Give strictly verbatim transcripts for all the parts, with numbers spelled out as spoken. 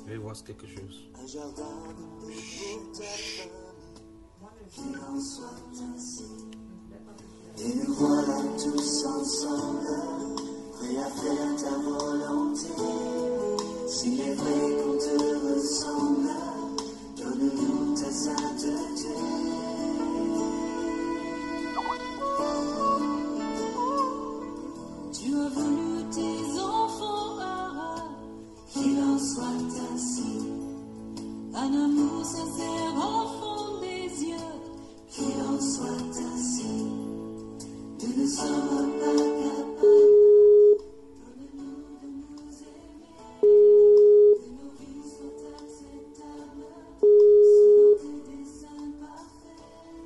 Je vais voir quelque chose. Un jardin pour ta famille, qu'il en soit ainsi. Et nous voilà tous ensemble, prêts à faire ta volonté. S'il est vrai qu'on te ressemble, donne-nous ta sainteté. Tu as voulu tes enfants heureux, qu'il en soit ainsi. Un amour sincère au fond des yeux, qu'il en soit ainsi. Nous ne sommes pas capables, donne-nous de nous aimer, que nos vies soient acceptables, selon tes desseins parfaits.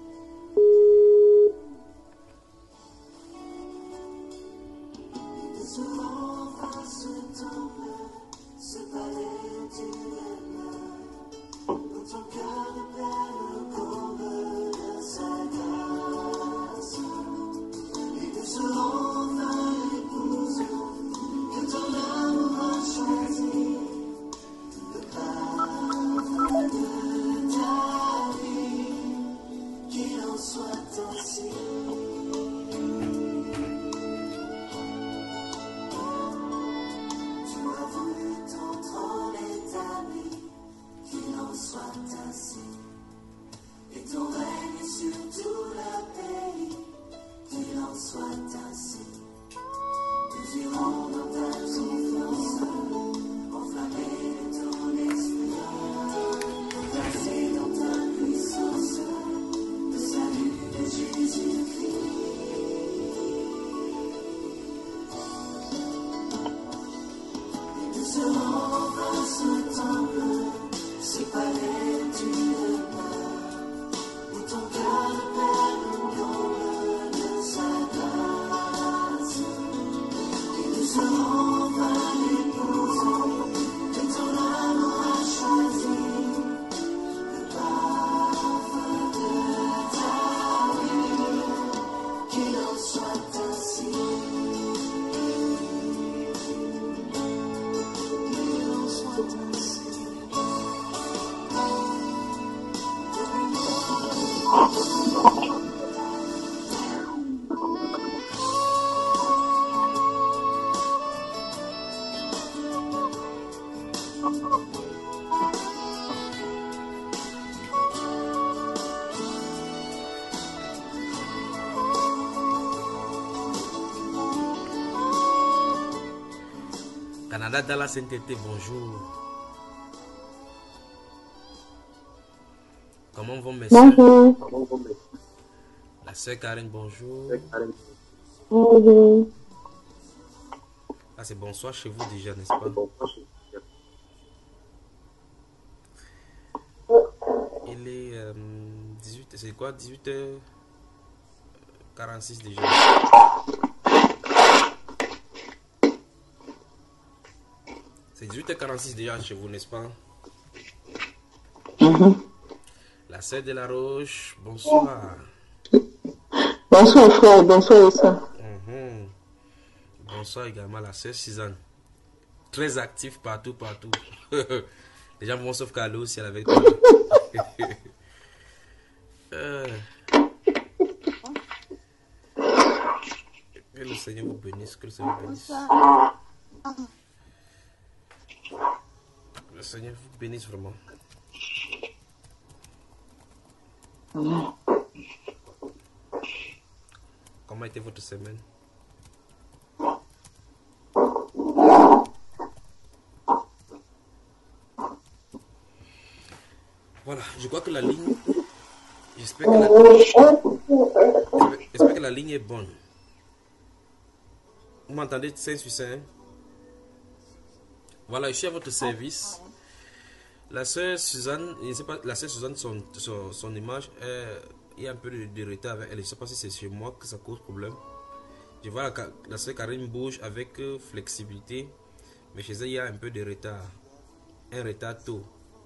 Nous serons face ce temple, ce palais du demeure, dans ton cœur de perles au comble de sa grâce. Et nous serons enfin l'épouse que ton amour a choisi, le parfum de ta vie, qu'il en soit ainsi. Tu as voulu ton trône établi, qu'il en soit ainsi. Et ton règne sur tout le pays, qu'il en soit ainsi. Nous irons dans ta confiance, enflammés de ton esprit, placés dans ta puissance, le salut de Jésus-Christ. Et nous serons enfin ce temple, ce palais du demeure, où ton cœur de perle nous comble de sa grâce. Et nous serons enfin l'épouse que ton amour a choisi, le parfum de ta vie, qu'il en soit ainsi. Qu'il en soit ainsi. Canada dans la sainteté, bonjour. Comment vont mes soeurs? Bonjour. La sœur Karine, bonjour. Bonjour. Ah, c'est bonsoir chez vous déjà, n'est-ce pas? Il est euh, dix-huit, c'est quoi? dix-huit heures quarante-six déjà. C'est dix-huit heures quarante-six déjà chez vous, n'est-ce pas? Mm-hmm. La sœur de la Roche, bonsoir. Bonsoir frère, bonsoir Issa. Mm-hmm. Bonsoir également la sœur Suzanne. Très active partout, partout. Les gens vont sauf qu'à l'eau si elle avait toi. euh... Que le Seigneur vous bénisse, que le Seigneur vous bénisse. Le Seigneur vous bénisse vraiment. Mm. Comment était votre semaine? Voilà, je crois que la ligne... J'espère que la... J'espère que la ligne est bonne. Vous m'entendez, Saint Suisse? Voilà, je suis à votre service. La sœur Suzanne, je ne sais pas, la sœur Suzanne, son, son, son image, est, il y a un peu de, de retard avec elle. Je ne sais pas si c'est chez moi que ça cause problème. Je vois la, la sœur Karine bouge avec euh, flexibilité, mais chez elle, il y a un peu de retard. Un retard tôt.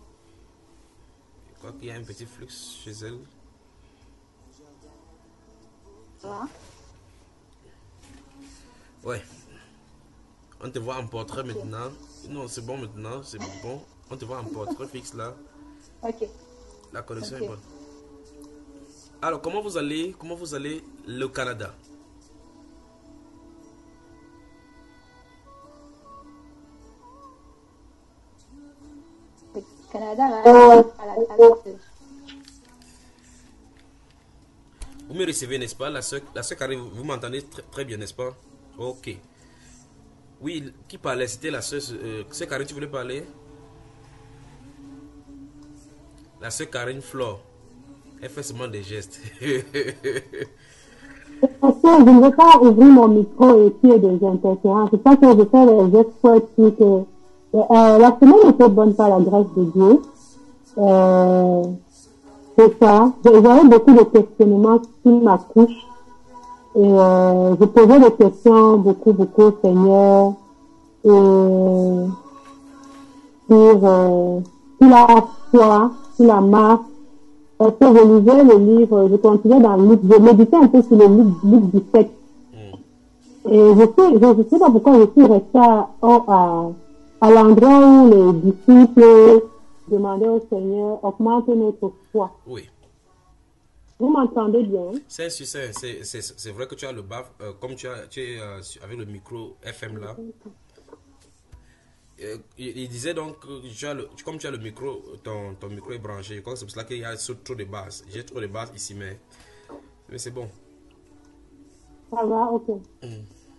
Je crois qu'il y a un petit flux chez elle. Ouais. On te voit en portrait maintenant. Non, c'est bon maintenant, c'est bon. On te voit en porte fixe là. Ok. La connexion Ok. est bonne. Alors, comment vous allez, comment vous allez le Canada? Le Canada, là, à la, à la- Vous me recevez, n'est-ce pas? La soeur, la soeur Karine, vous m'entendez très, très bien, n'est-ce pas? Ok. Oui, qui parlait? C'était la soeur, euh, soeur Karine, tu voulais parler? La soeur Karine Flore. Elle fait seulement des gestes. Parce que je ne veux pas ouvrir mon micro et qu'il y ait des interférences. C'est pas que je fais les gestes pour être sûr que... Euh, la semaine était bonne par la grâce de Dieu. Euh, c'est ça. J'avais beaucoup de questionnements sur ma couche. Et euh, je posais des questions beaucoup, beaucoup au Seigneur. Et sur, euh, sur la foi, sur la marche. Parce que je lisais le livre, je continuais dans le livre, je méditais un peu sur le livre, livre dix-sept. Mm. Et je sais, je, je sais pas pourquoi je suis restée à, à, à l'endroit où les disciples demandaient au Seigneur, augmente notre foi. Oui. Vous m'entendez bien? C'est c'est c'est c'est c'est vrai que tu as le baf, euh, comme tu as tu es euh, avec le micro F M là. Euh, il, il disait donc que tu as le, comme tu as le micro, ton, ton micro est branché. Je crois que c'est pour cela qu'il y a trop de basses. J'ai trop de basses ici, mais, mais c'est bon. Ça va, ok. Mm.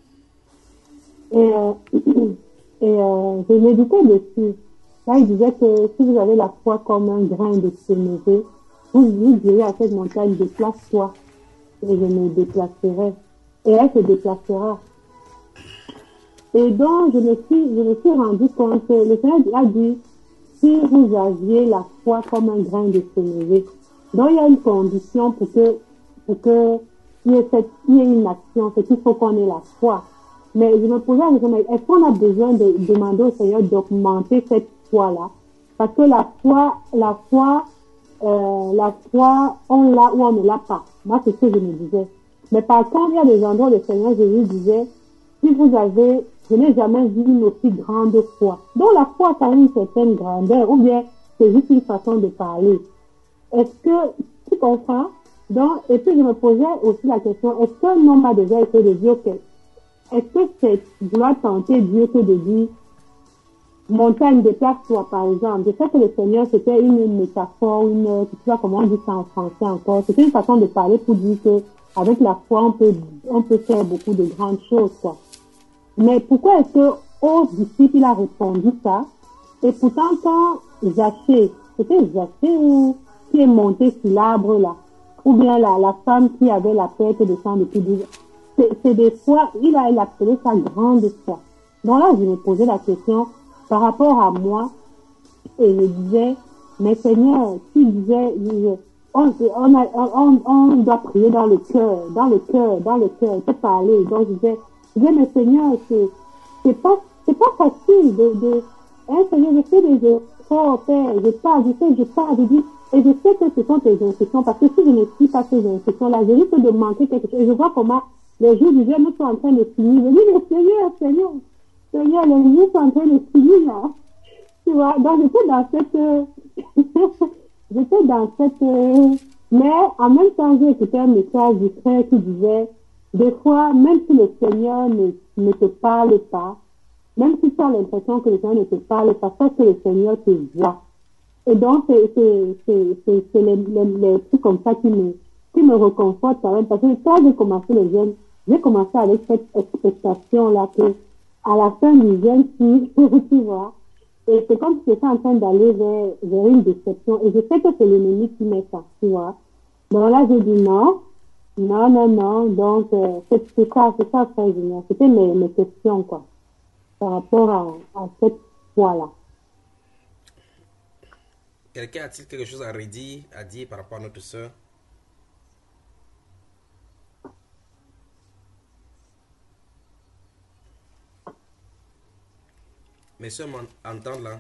Et, euh, et euh, je méditais dessus. Là, il disait que si vous avez la foi comme un grain de sénévé, vous, vous direz à cette montagne, déplace-toi, et je me déplacerai. Et elle se déplacera. Et donc, je me suis, je me suis rendu compte que le Seigneur a dit, si vous aviez la foi comme un grain de sénévé, donc il y a une condition pour que, pour que, il y ait cette, il y ait une action, c'est qu'il faut qu'on ait la foi. Mais je me posais la question, mais est-ce qu'on a besoin de demander au Seigneur d'augmenter cette foi-là? Parce que la foi, la foi, euh, la foi, on l'a ou on ne l'a pas. Moi, c'est ce que je me disais. Mais par contre, il y a des endroits où le Seigneur Jésus disait, si vous avez, je n'ai jamais vu une aussi grande foi. Donc la foi, ça a une certaine grandeur, ou bien c'est juste une façon de parler. Est-ce que, tu comprends? Donc, et puis je me posais aussi la question, est-ce qu'un homme a déjà été de dire que, est-ce que c'est vouloir tenter Dieu que de dire, montagne, déplace-toi, par exemple? Je sais que le Seigneur, c'était une métaphore, une, tu sais pas comment on dit ça en français encore, c'était une façon de parler pour dire que, avec la foi, on peut, on peut faire beaucoup de grandes choses, quoi. Mais pourquoi est-ce que aux disciples, il a répondu ça? Et pourtant, quand Zachée, c'était Zachée ou qui est monté sur l'arbre là, ou bien la, la femme qui avait la perte de sang depuis douze ans, c'est des fois, il a, il a appelé ça grande foi. Donc là, je me posais la question par rapport à moi, et je disais, mais Seigneur, tu disais, on, on, a, on, on doit prier dans le cœur, dans le cœur, dans le cœur, te parler. Donc je disais, je disais, mais Seigneur, c'est, c'est pas, c'est pas facile de, de, hein, Seigneur, je fais des efforts, Père, je parle, je sais, je parle, je dis, et je sais que ce sont tes instructions, parce que si je ne suis pas ces instructions-là, je risque de manquer quelque chose. Et je vois comment les jours du jour nous sont en train de finir. Je dis, mais Seigneur, Seigneur, Seigneur, les jours sont en train de finir, là. Tu vois, donc j'étais dans cette, j'étais dans cette, mais en même temps, j'ai écouté un message du frère qui disait, des fois, même si le Seigneur ne, ne te parle pas, même si tu as l'impression que le Seigneur ne te parle pas, c'est que le Seigneur te voit. Et donc, c'est, c'est, c'est, c'est, c'est les, les, les trucs comme ça qui me, qui me réconfortent quand même, parce que quand j'ai commencé le jeûne, j'ai commencé avec cette expectation-là que, à la fin du jeûne, tu vois, et c'est comme si j'étais en train d'aller vers, vers une déception. Et je sais que c'est l'ennemi qui met ça, tu vois. Donc là, j'ai dit non, non, non, non. Donc, euh, c'est, c'est ça, c'est ça, frère Julien. C'était mes, mes questions, quoi, par rapport à, à cette foi-là. Quelqu'un a-t-il quelque chose à redire, à dire par rapport à notre soeur? Mes soeurs m'entendent là.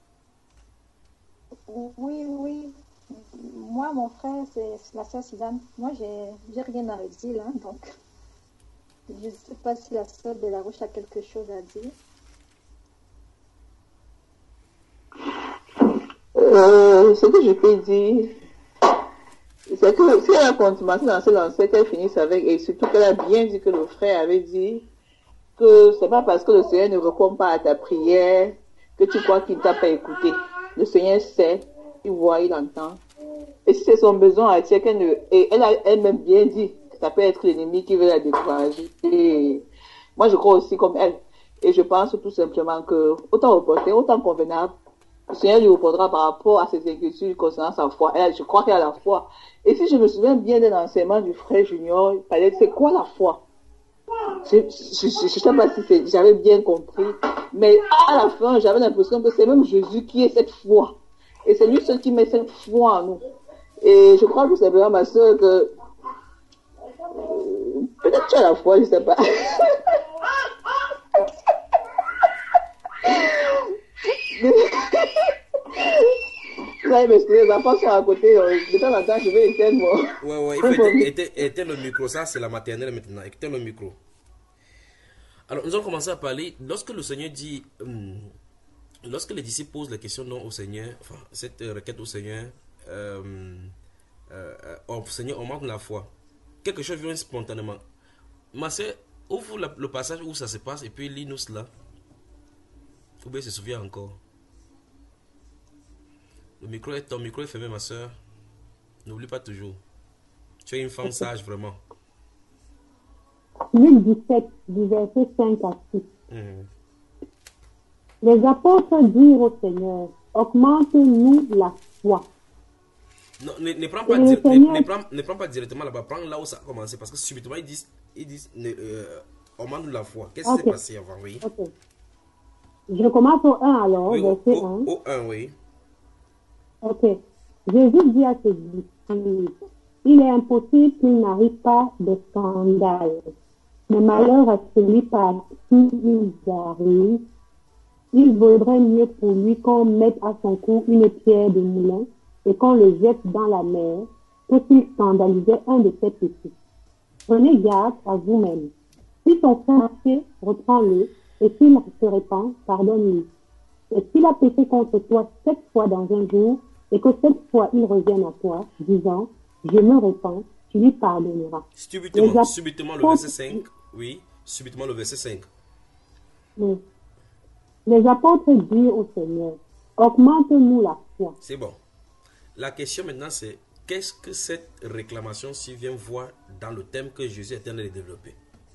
Oui, oui. Moi, mon frère, c'est la sœur Suzanne. Moi, j'ai, j'ai rien à redire, là, donc je ne sais pas si la sœur de la Roche a quelque chose à dire. euh, ce que je peux dire, c'est que si elle a continué dans ce lancet, qu'elle finisse avec, et surtout qu'elle a bien dit que le frère avait dit que c'est pas parce que le Seigneur ne répond pas à ta prière que tu crois qu'il ne t'a pas écouté. Le Seigneur sait, il voit, il entend. Et si c'est son besoin à dire qu'elle ne, et elle a elle-même bien dit que ça peut être l'ennemi qui veut la décourager. Et moi, je crois aussi comme elle. Et je pense tout simplement que, autant opportun, autant convenable, le Seigneur lui répondra par rapport à ses inquiétudes concernant sa foi. Elle, je crois qu'elle a la foi. Et si je me souviens bien d'un enseignement du frère Junior, il fallait, c'est quoi la foi? Je ne sais pas si j'avais bien compris, mais à la fin, j'avais l'impression que c'est même Jésus qui est cette foi. Et c'est lui seul qui met cette foi en nous. Et je crois tout simplement, ma soeur, que euh, peut-être tu as la foi, je ne sais pas. Vous allez m'excuser, les enfants sont à côté, de temps en temps je vais éteindre mon... Ouais, ouais, il faut éteindre, éteindre le micro, ça c'est la maternelle maintenant, éteindre le micro. Alors nous allons commencer à parler, lorsque le Seigneur dit, hum, lorsque les disciples posent la question non au Seigneur, enfin cette requête au Seigneur, euh, euh, au Seigneur, on manque de la foi, quelque chose vient spontanément. Ma soeur, ouvre la, le passage où ça se passe et puis lis-nous cela. Ou bien se souvient encore. Le micro est, ton micro est fermé, ma soeur. N'oublie pas toujours. Tu es une femme sage, vraiment. Luc dix-sept, du verset cinq à six. Mmh. Les apôtres dirent au Seigneur, augmente-nous la foi. Non, ne, ne, prends pas Et di- le Seigneur- ne, ne, prends, ne prends pas directement là-bas. Prends là où ça a commencé. Parce que subitement, ils disent, ils disent ne, euh, augmente la foi. Qu'est-ce qui Ok. s'est passé avant, oui? Ok. Je commence au un alors, Oui, au, verset au, un. au un, oui. Ok. Jésus dit à ses disciples, il est impossible qu'il n'arrive pas de scandale. Mais malheur à celui par qui il arrive, il vaudrait mieux pour lui qu'on mette à son cou une pierre de moulin et qu'on le jette dans la mer que s'il scandalisait un de ses petits. Prenez garde à vous-même. Si ton frère péché, reprends-le, et s'il se répand, pardonne-lui. Et s'il a péché contre toi sept fois dans un jour, et que cette fois il revienne à toi, disant, je me répands, tu lui pardonneras. Subitement, Les ap- subitement le verset cinq. Oui, subitement le verset cinq. Oui. Les apôtres dirent au Seigneur, augmente-nous la foi. C'est bon. La question maintenant, c'est qu'est-ce que cette réclamation-ci vient voir dans le thème que Jésus est en train de développer?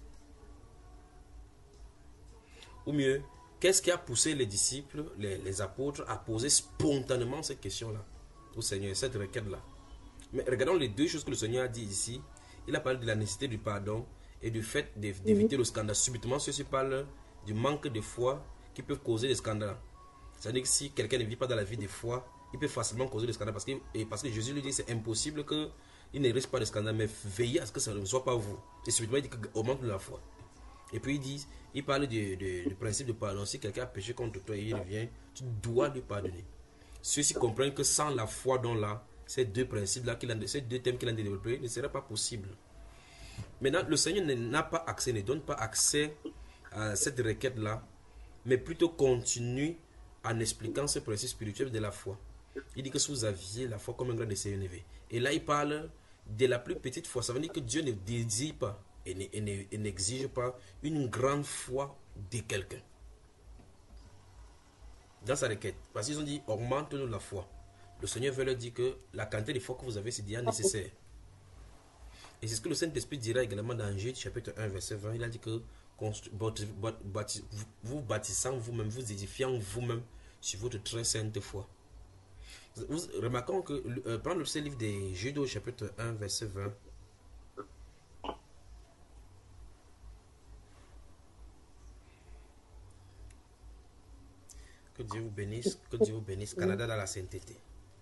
Ou mieux, qu'est-ce qui a poussé les disciples, les, les apôtres, à poser spontanément cette question-là au Seigneur, cette requête-là? Mais regardons les deux choses que le Seigneur a dit ici. Il a parlé de la nécessité du pardon et du fait d'éviter le scandale. Subitement, ceci parle du manque de foi qui peut causer des scandales. C'est-à-dire que si quelqu'un ne vit pas dans la vie de foi, il peut facilement causer des scandales. Parce que, et parce que Jésus lui dit que c'est impossible qu'il ne risque pas de scandale, mais veillez à ce que ça ne soit pas vous. Et subitement, il dit qu'au manque de la foi. Et puis il dit, il parle du, du, du principe de pardon. Si quelqu'un a péché contre toi et il revient, tu dois lui pardonner. Ceux-ci comprennent que sans la foi dont là, ces deux principes-là, ces deux thèmes qu'il a développés, ne seraient pas possibles. Maintenant, le Seigneur n'a pas accès, ne donne pas accès à cette requête-là, mais plutôt continue en expliquant ce principe spirituel de la foi. Il dit que si vous aviez la foi comme un grain de sénévé élevé. Et là, il parle de la plus petite foi. Ça veut dire que Dieu ne désire pas et, ne, et, ne, et n'exige pas une grande foi de quelqu'un. Dans sa requête. Parce qu'ils ont dit, augmente-nous la foi. Le Seigneur veut leur dire que la quantité de foi que vous avez, c'est déjà nécessaire. Et c'est ce que le Saint-Esprit dira également dans Jude chapitre un, verset vingt. Il a dit que vous bâtissant vous-même, vous édifiant vous-même sur votre très sainte foi. Vous remarquons que, euh, prendre le livre des Jude au chapitre un, verset vingt. Que Dieu vous bénisse, que Dieu vous bénisse. Canada dans la sainteté.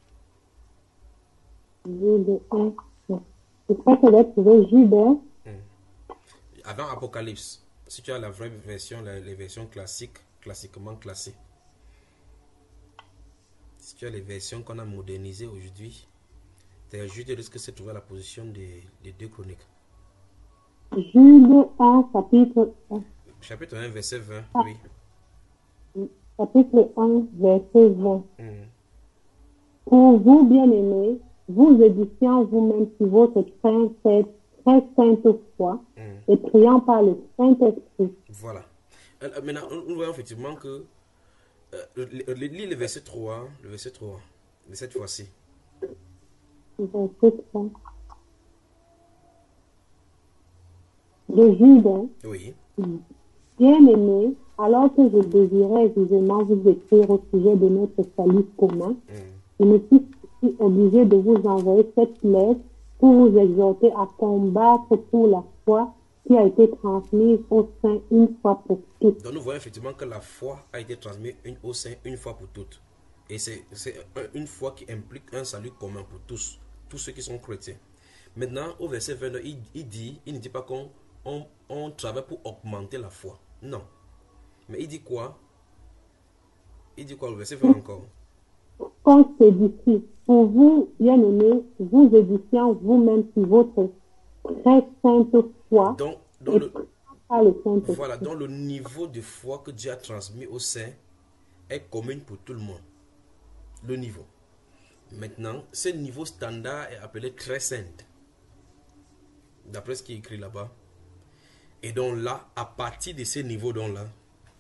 Jude un. Je crois que là, tu veux Jude un. Avant Apocalypse, si tu as la vraie version, la, les versions classiques, classiquement classées. Si tu as les versions qu'on a modernisées aujourd'hui, tes Jude risque de se trouver à la position des, des deux chroniques. Jude un, chapitre un. Chapitre un, verset vingt, Ah. oui. Chapitre un, verset vingt. Mm. Pour vous, bien-aimés, vous édifiant vous-même sur votre très, très, très sainte foi Mm. et priant par le Saint-Esprit. Voilà. Euh, Maintenant, nous nous voyons effectivement que, euh, le- le- lis le verset trois, le verset trois, de cette fois-ci. Verset trois. De Jude, hein. Oui. Bien-aimés, alors que je désirais vivement vous écrire au sujet de notre salut commun, Mm. je me suis aussi obligé de vous envoyer cette lettre pour vous exhorter à combattre pour la foi qui a été transmise au sein une fois pour toutes. Donc nous voyons effectivement que la foi a été transmise une, au sein une fois pour toutes. Et c'est c'est un- une foi qui implique un salut commun pour tous, tous ceux qui sont chrétiens. Maintenant, au verset vingt-neuf, il, il dit, il ne dit pas qu'on on, on travaille pour augmenter la foi. Non. Mais il dit quoi? Il dit quoi au verset vingt encore? Qu'on s'édifie. Pour vous, bien-aimés, vous édifiant vous-même sur votre très sainte foi Donc, dans et le, priant par le Saint-Esprit. voilà, dans le niveau de foi que Dieu a transmis au sein est commun pour tout le monde. Le niveau. Maintenant, ce niveau standard est appelé très sainte. D'après ce qui est écrit là-bas. Et donc là, à partir de ces niveaux donc là,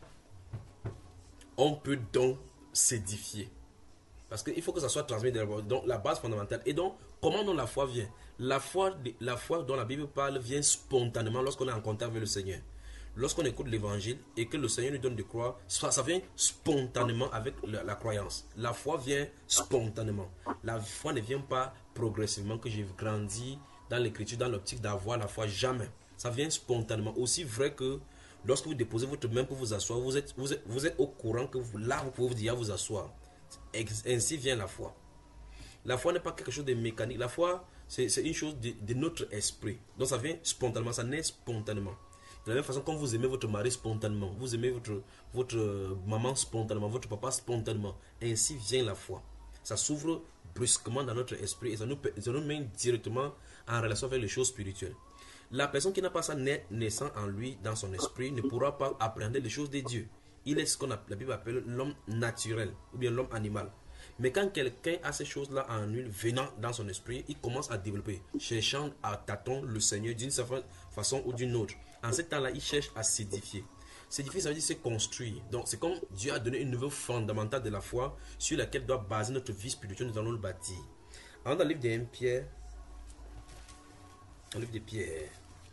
on peut donc s'édifier. Parce qu'il faut que ça soit transmis d'abord. Donc la base fondamentale. Et donc, comment donc la foi vient? La foi, la foi dont la Bible parle vient spontanément lorsqu'on est en contact avec le Seigneur. Lorsqu'on écoute l'évangile et que le Seigneur nous donne de croire, ça, ça vient spontanément avec la, la croyance. La foi vient spontanément. La foi ne vient pas progressivement, que j'ai grandi dans l'écriture, dans l'optique d'avoir la foi. Jamais. Ça vient spontanément. Aussi vrai que lorsque vous déposez votre main pour vous asseoir, vous êtes, vous êtes, vous êtes au courant que vous, là, vous pouvez vous dire à vous asseoir. Ainsi vient la foi. La foi n'est pas quelque chose de mécanique. La foi, c'est une chose de, de notre esprit. Donc ça vient spontanément, ça naît spontanément. De la même façon, quand vous aimez votre mari spontanément, vous aimez votre, votre maman spontanément, votre papa spontanément, ainsi vient la foi. Ça s'ouvre brusquement dans notre esprit et ça nous, ça nous met directement en relation avec les choses spirituelles. La personne qui n'a pas ça naissant en lui, dans son esprit, ne pourra pas apprendre les choses de Dieu. Il est ce qu'on la Bible appelle l'homme naturel ou bien l'homme animal. Mais quand quelqu'un a ces choses-là en lui, venant dans son esprit, il commence à développer, cherchant à tâton le Seigneur d'une certaine façon ou d'une autre. En ce temps-là, il cherche à s'édifier. S'édifier, ça veut dire se construire. Donc, c'est comme Dieu a donné une nouvelle fondamentale de la foi sur laquelle doit baser notre vie spirituelle, nous allons le bâtir. Alors, dans le livre de Pierre, dans le livre de Pierre,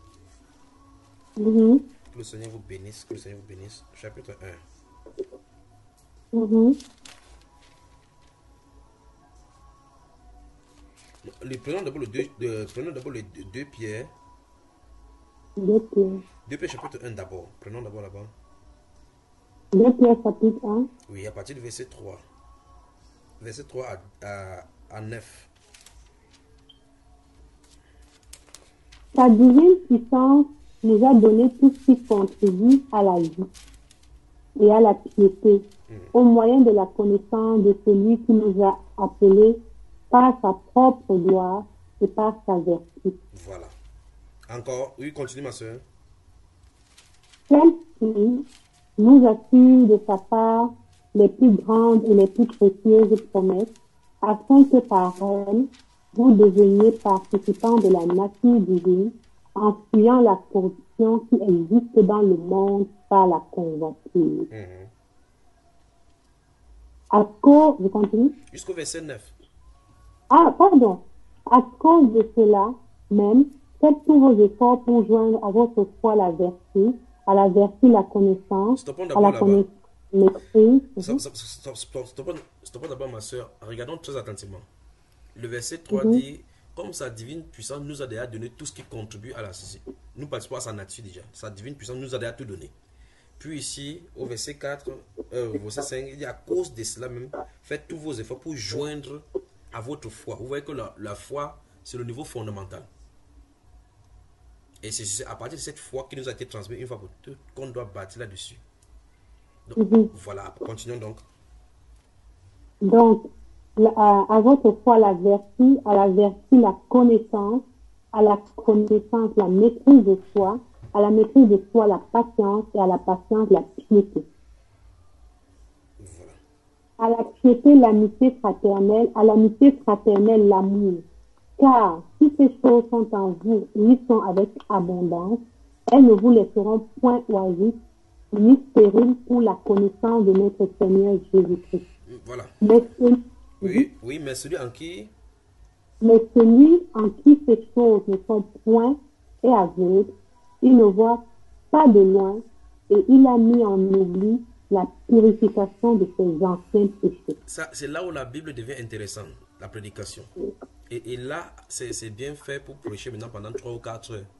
Mhm. que le Seigneur vous bénisse, que le Seigneur vous bénisse, chapitre un. Mhm. Le, prenons d'abord le deux, de, prenons d'abord les deux, deux Pierre. deux Pierre. deux Pierre chapitre un d'abord. Prenons d'abord là-bas. deux Pierre chapitre un. Oui, à partir du verset trois. Verset trois à, à, à neuf. Sa divine puissance nous a donné tout ce qui contribue à la vie et à la piété, Mm. au moyen de la connaissance de celui qui nous a appelés par sa propre gloire et par sa vertu. Voilà. Encore, oui, continue ma soeur. Celle-ci nous assure de sa part les plus grandes et les plus précieuses promesses, afin que par elles, vous deveniez participants de la nature divine, en fuyant la corruption qui existe dans le monde par la convoitise. Mhm. À cause, je continue. Jusqu'au verset neuf. Ah, pardon. À cause de cela, même, faites tous vos efforts pour joindre à votre foi la vertu, à la vertu la connaissance, Stoppons à d'abord la là-bas. connaissance maîtrise. Stop- stop- stop- stop- Stoppons stoppons d'abord ma soeur. Regardons très attentivement. Le verset trois Mhm. dit, comme sa divine puissance nous a déjà donné tout ce qui contribue à la société. Nous participons à sa nature déjà. Sa divine puissance nous a déjà tout donné. Puis ici, au verset quatre, euh, au verset cinq, il dit à cause de cela même, faites tous vos efforts pour joindre à votre foi. Vous voyez que la, la foi, c'est le niveau fondamental. Et c'est à partir de cette foi qui nous a été transmise une fois pour toutes qu'on doit bâtir là-dessus. Donc, Mhm. voilà, continuons donc. Donc, la- à, à votre foi la vertu, à la vertu la connaissance, à la connaissance la maîtrise de soi, à la maîtrise de soi la patience et à la patience la piété. Voilà. à la piété, l'amitié fraternelle, à l'amitié fraternelle, l'amour. Car si ces choses sont en vous, ni sont avec abondance, elles ne vous laisseront point oisifs, ni stériles pour la connaissance de notre Seigneur Jésus-Christ. Voilà. Mais, ce- Oui, oui, mais celui en qui mais celui en qui ces choses ne sont point est aveugle, il ne voit pas de loin, et il a mis en oubli la purification de ses anciens péchés. ça, c'est là où la Bible devient intéressante, la prédication. Et, et là, c'est c'est bien fait pour prêcher maintenant pendant trois ou quatre heures.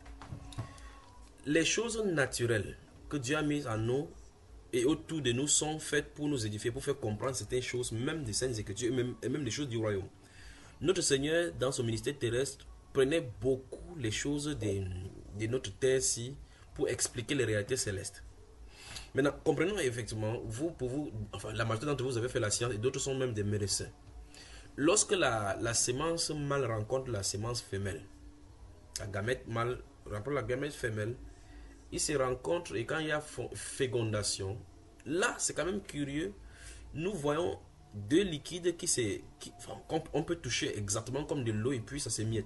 Les choses naturelles que Dieu a mises en nous et autour de nous sont faites pour nous édifier, pour faire comprendre certaines choses, même des saintes écritures, et même, et même des choses du royaume. Notre Seigneur, dans son ministère terrestre, prenait beaucoup les choses de, de notre terre-ci pour expliquer les réalités célestes. Maintenant, comprenons effectivement, vous, pour vous, enfin, la majorité d'entre vous, vous avez fait la science et d'autres sont même des médecins. Lorsque la, la sémence mâle rencontre la sémence femelle, la gamète mâle rencontre la gamète femelle, ils se rencontrent et quand il y a fécondation, là, c'est quand même curieux, nous voyons deux liquides qui se, qui, enfin, on peut toucher exactement comme de l'eau et puis ça s'émiette.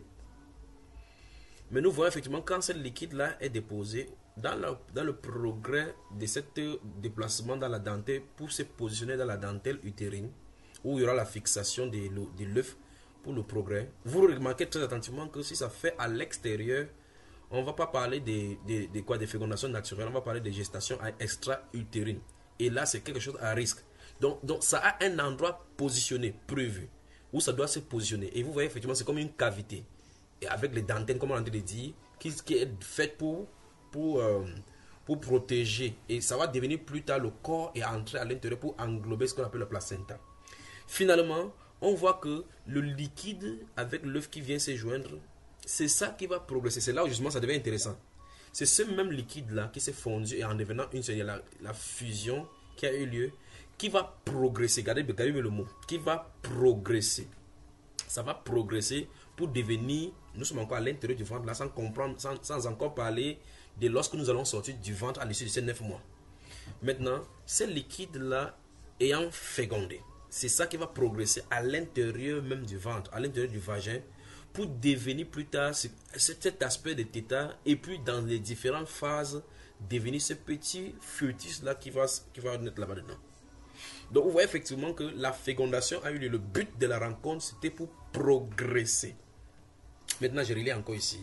Mais nous voyons effectivement quand ce liquide-là est déposé, dans, la, dans le progrès de ce déplacement dans la dentelle pour se positionner dans la dentelle utérine, où il y aura la fixation de, de l'œuf pour le progrès. Vous remarquez très attentivement que si ça fait à l'extérieur, on ne va pas parler de, de, de quoi, de fécondation naturelle, on va parler de gestation extra-utérine. Et là, c'est quelque chose à risque. Donc, donc, ça a un endroit positionné, prévu, où ça doit se positionner. Et vous voyez, effectivement, c'est comme une cavité. Et avec les dentelles, comme on a dit, qui, qui est faite pour, pour, euh, pour protéger. Et ça va devenir plus tard, le corps et entrer à l'intérieur pour englober ce qu'on appelle le placenta. Finalement, on voit que le liquide avec l'œuf qui vient se joindre, c'est ça qui va progresser. C'est là où justement ça devient intéressant. C'est ce même liquide-là qui s'est fondu et en devenant une seule, la, la fusion qui a eu lieu, qui va progresser. Regardez, regardez le mot, qui va progresser. Ça va progresser pour devenir, nous sommes encore à l'intérieur du ventre, là, sans comprendre, sans, sans encore parler de lorsque nous allons sortir du ventre à l'issue de ces neuf mois. Maintenant, ce liquide-là ayant fécondé, c'est ça qui va progresser à l'intérieur même du ventre, à l'intérieur du vagin, pour devenir plus tard cet aspect de theta, et puis dans les différentes phases, devenir ce petit fœtus-là qui va, qui va naître là-bas dedans. Donc vous voyez effectivement que la fécondation a eu lieu. Le but de la rencontre, c'était pour progresser. Maintenant, je relis encore ici.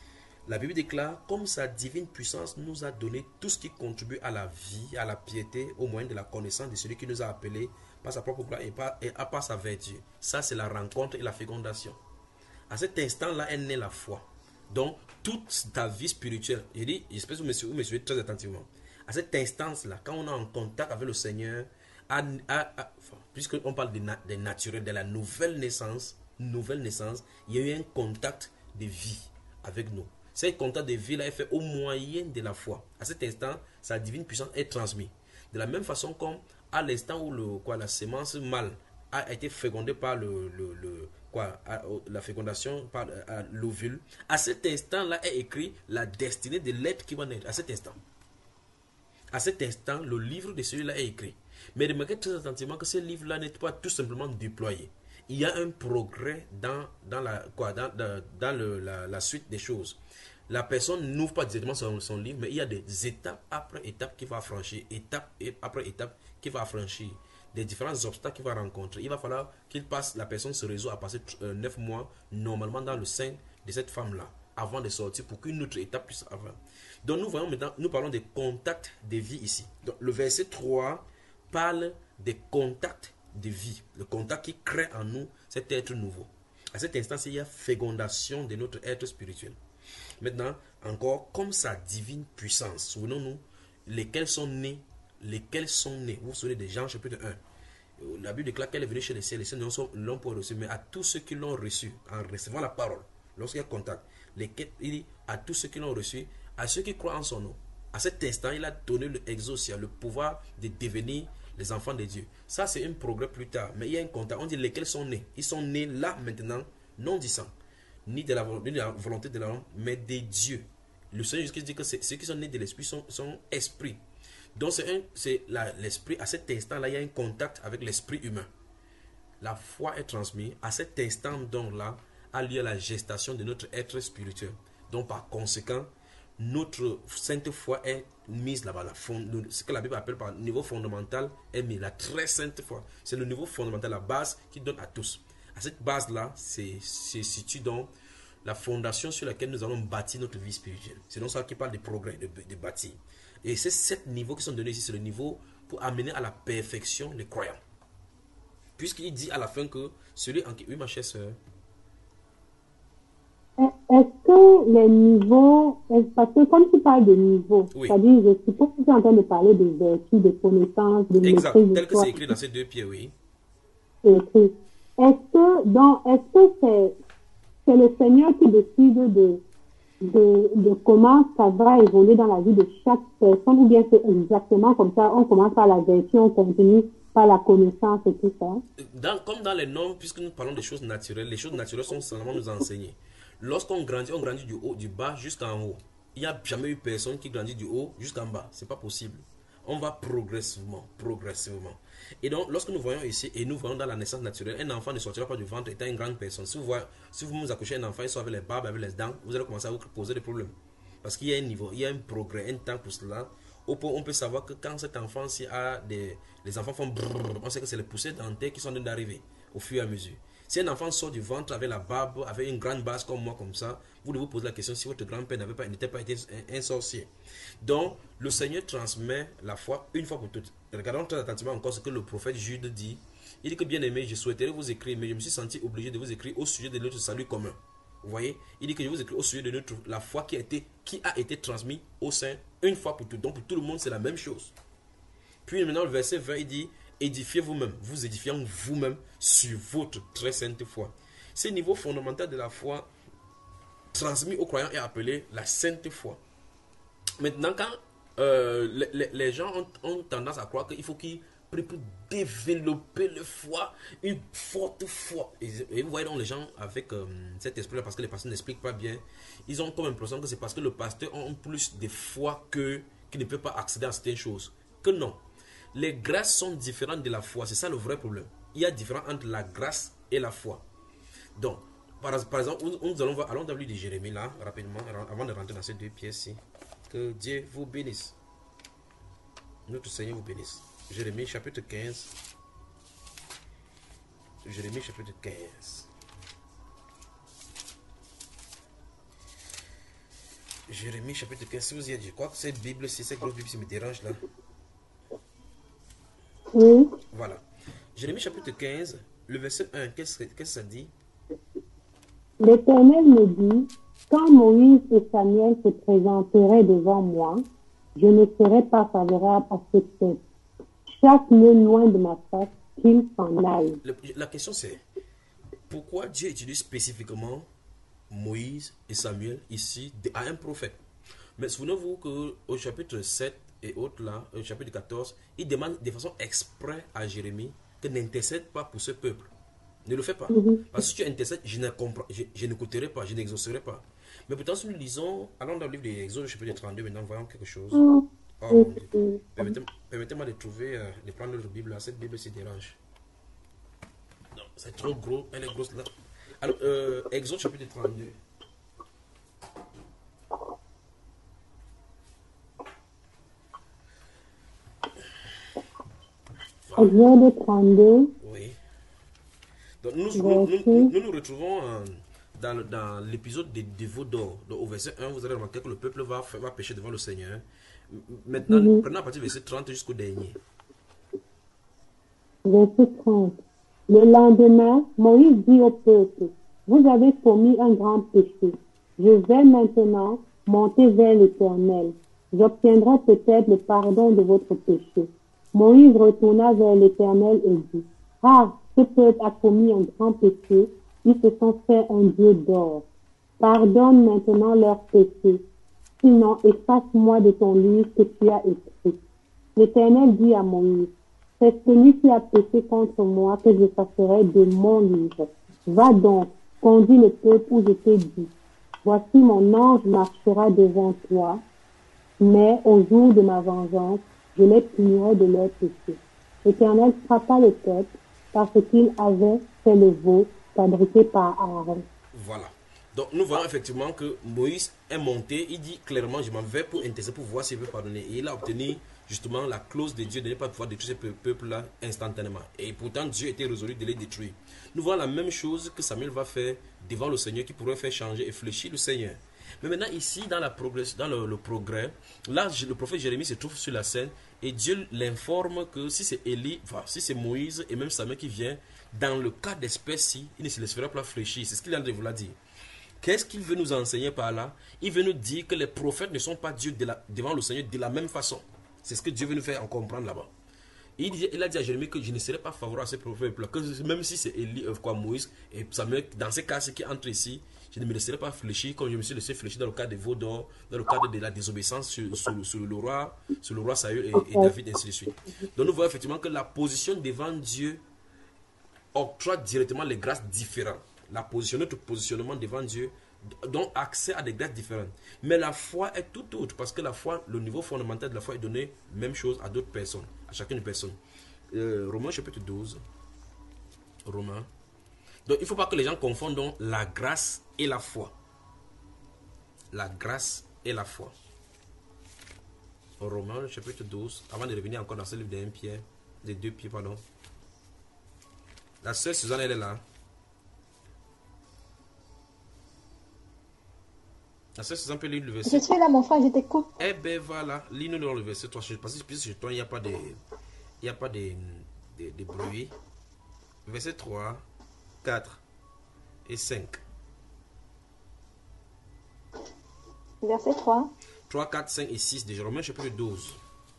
La Bible déclare, comme sa divine puissance nous a donné tout ce qui contribue à la vie, à la piété, au moyen de la connaissance de celui qui nous a appelés par sa propre gloire et par, et à part sa vertu. Ça, c'est la rencontre et la fécondation. À cet instant-là est née la foi. Donc, toute ta vie spirituelle, je dis, j'espère que vous me suivez très attentivement. À cet instant-là, quand on est en contact avec le Seigneur, à, à, à, enfin, puisqu'on parle de, na, de naturel, de la nouvelle naissance, nouvelle naissance, il y a eu un contact de vie avec nous. Ce contact de vie-là est fait au moyen de la foi. À cet instant, sa divine puissance est transmise. De la même façon comme à l'instant où le, quoi, la sémence mâle a été fécondée par le, le, le quoi, à, la fécondation par l'ovule, à cet instant-là est écrit la destinée de l'être qui va naître. À cet instant. À cet instant, le livre de celui-là est écrit. Mais remarquez très attentivement que ce livre-là n'est pas tout simplement déployé. Il y a un progrès dans, dans, la, quoi, dans, dans, dans le, la, la suite des choses. La personne n'ouvre pas directement son, son livre, mais il y a des étapes après étapes qu'il va franchir, étape après étape qu'il va franchir, des différents obstacles qu'il va rencontrer. Il va falloir qu'il passe, la personne se résout à passer neuf mois normalement dans le sein de cette femme-là, avant de sortir pour qu'une autre étape puisse avoir. Donc nous voyons maintenant, nous parlons des contacts de vie ici. Donc le verset trois parle des contacts de vie, le contact qui crée en nous cet être nouveau. À cet instant, il y a fécondation de notre être spirituel. Maintenant, encore, comme sa divine puissance, souvenons-nous, lesquels sont nés, lesquels sont nés. Vous vous souvenez de Jean chapitre un. La Bible déclare qu'elle est venue chez les ciels, les ciels l'ont pas reçu, mais à tous ceux qui l'ont reçu, en recevant la parole, lorsqu'il y a contact, lesquels, il dit à tous ceux qui l'ont reçu, à ceux qui croient en son nom. À cet instant, il a donné le exousia, le pouvoir de devenir les enfants de Dieu. Ça, c'est un progrès plus tard. Mais il y a un contact. On dit lesquels sont nés. Ils sont nés là, maintenant, non du sang, ni de la, ni de la volonté de l'homme, mais des dieux. Le Seigneur Jésus dit que ceux qui sont nés de l'esprit sont, sont esprits. Donc c'est un, c'est la- l'esprit, à cet instant-là, il y a un contact avec l'esprit humain. La foi est transmise. À cet instant donc là, a lieu la gestation de notre être spirituel. Donc par conséquent, notre sainte foi est mise là-bas. La fond- le- ce que la Bible appelle par niveau fondamental est mis. La très sainte foi. C'est le niveau fondamental, la base qui donne à tous. À cette base-là, c'est c'est situe donc la fondation sur laquelle nous allons bâtir notre vie spirituelle. C'est donc ça qui parle de progrès, de, de bâtir. Et c'est sept niveaux qui sont donnés ici. C'est le niveau pour amener à la perfection les croyants. Puisqu'il dit à la fin que celui en qui... Oui, ma chère soeur. Est-ce que les niveaux, est-ce- parce que comme tu parles de niveaux, Oui. c'est-à-dire, je suppose que tu es en train de parler de vertus, de connaissances, de Exact. maîtrise de Tel que soi, c'est écrit dans ces deux pieds, oui. c'est écrit. Est-ce que, dans, est-ce que c'est, c'est le Seigneur qui décide de, de, de comment ça va évoluer dans la vie de chaque personne, ou bien c'est exactement comme ça, on commence par la vertu, on continue par la connaissance et tout ça? Dans, comme dans les normes, puisque nous parlons des choses naturelles, les choses naturelles sont seulement nous enseignées. Lorsqu'on grandit, on grandit du haut, du bas jusqu'en haut. Il n'y a jamais eu personne qui grandit du haut jusqu'en bas. C'est pas possible. On va progressivement, progressivement. Et donc, lorsque nous voyons ici, et nous voyons dans la naissance naturelle, un enfant ne sortira pas du ventre étant une grande personne. Si vous voyez, si vous vous accouchez un enfant, il sort avec les barbes, avec les dents, vous allez commencer à vous poser des problèmes. Parce qu'il y a un niveau, il y a un progrès, un temps pour cela. Au point où on peut savoir que quand cet enfant-ci a des... Les enfants font brrr, on sait que c'est les poussées dentaires qui sont en train d'arriver au fur et à mesure. Si un enfant sort du ventre avec la barbe, avec une grande base comme moi, comme ça, vous devez vous poser la question si votre grand-père n'avait pas, n'était pas été un, un sorcier. Donc, le Seigneur transmet la foi une fois pour toutes. Regardons très attentivement encore ce que le prophète Jude dit. Il dit que, bien aimé, je souhaiterais vous écrire, mais je me suis senti obligé de vous écrire au sujet de notre salut commun. Vous voyez, il dit que je vous écris au sujet de notre, la foi qui a été, qui a été transmise au sein une fois pour toutes. Donc, pour tout le monde, c'est la même chose. Puis maintenant, le verset vingt, il dit, édifiez vous-même, vous édifiant vous-même sur votre très sainte foi. Ce niveau fondamental de la foi transmis aux croyants est appelé la sainte foi. Maintenant, quand euh, les, les, les gens ont, ont tendance à croire qu'il faut qu'ils prient pour développer le foi, une forte foi. Et, et vous voyez donc les gens avec euh, cet esprit-là, parce que les pasteurs n'expliquent pas bien, ils ont comme l'impression que c'est parce que le pasteur a plus de foi que qu'il ne peut pas accéder à certaines choses. Que non. Les grâces sont différentes de la foi. C'est ça le vrai problème. Il y a différence entre la grâce et la foi. Donc, par, par exemple, nous, nous allons voir, allons dans le livre de Jérémie, là, rapidement, avant de rentrer dans ces deux pièces-ci. Que Dieu vous bénisse. Notre Seigneur vous bénisse. Jérémie, chapitre quinze. Jérémie, chapitre quinze. Jérémie, chapitre quinze. Si vous y êtes, je crois que cette Bible-ci, cette grosse Bible-ci me dérange, là. Oui. Voilà. Jérémie chapitre quinze, le verset un, qu'est-ce que, qu'est-ce que ça dit? L'Éternel me dit, quand Moïse et Samuel se présenteraient devant moi, je ne serai pas favorable à ce peuple. Chaque nœud loin de ma face, qu'il s'en aille. Le- la question c'est, pourquoi Dieu utilise spécifiquement Moïse et Samuel ici de- à un prophète? Mais souvenez-vous qu'au chapitre sept et autres là, au chapitre quatorze, il demande de façon exprès à Jérémie que n'intercède pas pour ce peuple. Ne le fais pas. Parce que si tu intercèdes, je ne comprends, je, je n'écouterai pas, je n'exaucerai pas. Mais pourtant, si nous lisons, allons dans le livre des Exodes, chapitre trente-deux, maintenant, voyons quelque chose. Oh mon Dieu. Permettez- Permettez-moi de trouver, euh, de prendre notre Bible là. Cette Bible se dérange. Non, c'est trop gros, elle est grosse là. Alors, euh, Exode chapitre trente-deux. Exode trente-deux, Oui. Donc, nous nous, nous, nous, nous nous retrouvons euh, dans, le- dans l'épisode des dévots d'or. Donc, au verset un, vous allez remarquer que le peuple va, faire- va pécher devant le Seigneur. M- Maintenant, Mhm. prenons à partir du verset trente jusqu'au dernier. verset trente. Le lendemain, Moïse dit au peuple, vous avez commis un grand péché. Je vais maintenant monter vers l'Éternel. J'obtiendrai peut-être le pardon de votre péché. Moïse retourna vers l'Éternel et dit, ah, ce peuple a commis un grand péché. Ils se sont fait un Dieu d'or. Pardonne maintenant leur péché. Sinon, efface-moi de ton livre que tu as écrit. L'Éternel dit à Moïse, c'est celui qui a péché contre moi que je chasserai de mon livre. Va donc, conduis le peuple où je t'ai dit. Voici mon ange marchera devant toi, mais au jour de ma vengeance, je les punirai de leurs péchés. L'Éternel frappa le peuple parce qu'il avait fait le veau fabriqué par Aaron. Voilà. Donc nous voyons effectivement que Moïse est monté, il dit clairement je m'en vais pour intercéder, pour voir s'il veut pardonner. Et il a obtenu justement la clause de Dieu de ne pas pouvoir détruire ce peuple-là instantanément. Et pourtant Dieu était résolu de les détruire. Nous voyons la même chose que Samuel va faire devant le Seigneur, qui pourrait faire changer et fléchir le Seigneur. Mais maintenant ici dans, la progrès, dans le, le progrès, là le prophète Jérémie se trouve sur la scène et Dieu l'informe que si c'est Élie, enfin, si c'est Moïse et même Samuel qui vient, dans le cas d'espèce-ci, il ne se laissera pas fléchir. C'est ce qu'il a de vous l'a dit. Qu'est-ce qu'il veut nous enseigner par là? Il veut nous dire que les prophètes ne sont pas Dieu de la, devant le Seigneur de la même façon. C'est ce que Dieu veut nous faire en comprendre là-bas. Il, dit, il a dit à Jérémie que je ne serai pas favorable à ces prophètes-là, que même si c'est Élie, euh, quoi, Moïse et Samuel, dans ces cas, ce qui entre ici, je ne me laisserai pas fléchir comme je me suis laissé fléchir dans le cadre des veaux d'or, dans le cadre de la désobéissance sur, sur, sur le roi, sur le roi Saül et, et David, et ainsi de suite. Donc nous voyons effectivement que la position devant Dieu octroie directement les grâces différentes. La position, notre positionnement devant Dieu donne accès à des grâces différentes. Mais la foi est tout autre, parce que la foi, le niveau fondamental de la foi est donné même chose à d'autres personnes, à chacune des personnes. Euh, Romains chapitre douze. Romains. Donc il ne faut pas que les gens confondent donc la grâce et la foi. La grâce et la foi. Romains chapitre douze, avant de revenir encore dans ce livre des un Pierre, des deux Pierre, pardon. La sœur Suzanne, elle est là. La sœur Suzanne peut lire le verset. Je suis là, mon frère, je t'écoute. Eh ben voilà, lis-nous le verset trois. Parce que chez toi, il n'y a pas de, il n'y a pas de, de, de bruit. Verset trois, quatre et cinq. Verset trois. trois, quatre, cinq et six de Romains chapitre douze.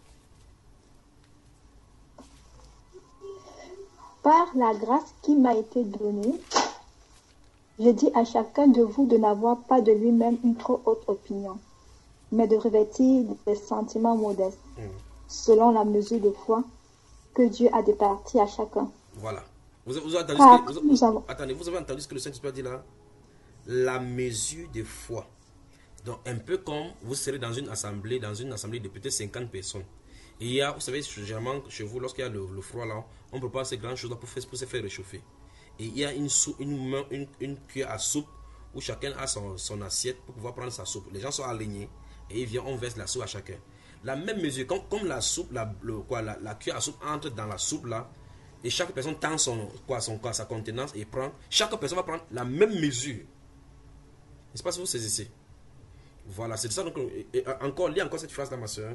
Par la grâce qui m'a été donnée, je dis à chacun de vous de n'avoir pas de lui-même une trop haute opinion, mais de revêtir des sentiments modestes, mm. selon la mesure de foi que Dieu a départie à chacun. Voilà. Vous, vous, avez, ah, ce que, vous, nous avons... attendez, vous avez entendu ce que le Saint-Esprit dit là? La mesure de foi. Donc, un peu comme vous serez dans une assemblée, dans une assemblée de peut-être cinquante personnes. Et il y a, vous savez, généralement, chez vous, lorsqu'il y a le, le froid là, on prépare ces grandes choses là pour, faire, pour se faire réchauffer. Et il y a une, sou, une, une, une cuillère à soupe où chacun a son, son assiette pour pouvoir prendre sa soupe. Les gens sont alignés et ils viennent, on verse la soupe à chacun. La même mesure, comme, comme la soupe, la, le, quoi, la, la cuillère à soupe entre dans la soupe là, et chaque personne tend son, quoi, son, quoi, sa contenance et prend, chaque personne va prendre la même mesure. N'est-ce pas si vous saisissez? Voilà, c'est ça. Donc, et, et, encore, lis encore cette phrase là, ma soeur.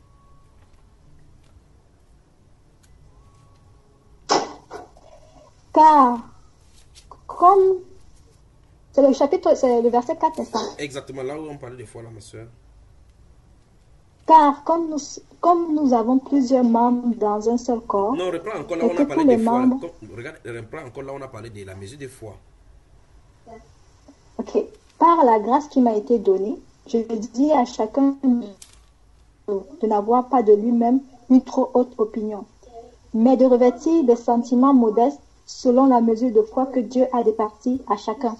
Car, comme, c'est le chapitre, c'est le verset quatre, n'est-ce pas? Exactement, là où on parlait des fois, là, ma soeur. Car, comme nous, comme nous avons plusieurs membres dans un seul corps. Non, reprends encore là où on a parlé des foi. Membres... Comme, regarde, reprends encore là où on a parlé de la mesure des foi. Ok. Par la grâce qui m'a été donnée, je dis à chacun de n'avoir pas de lui-même une trop haute opinion, mais de revêtir des sentiments modestes selon la mesure de foi que Dieu a départie à chacun.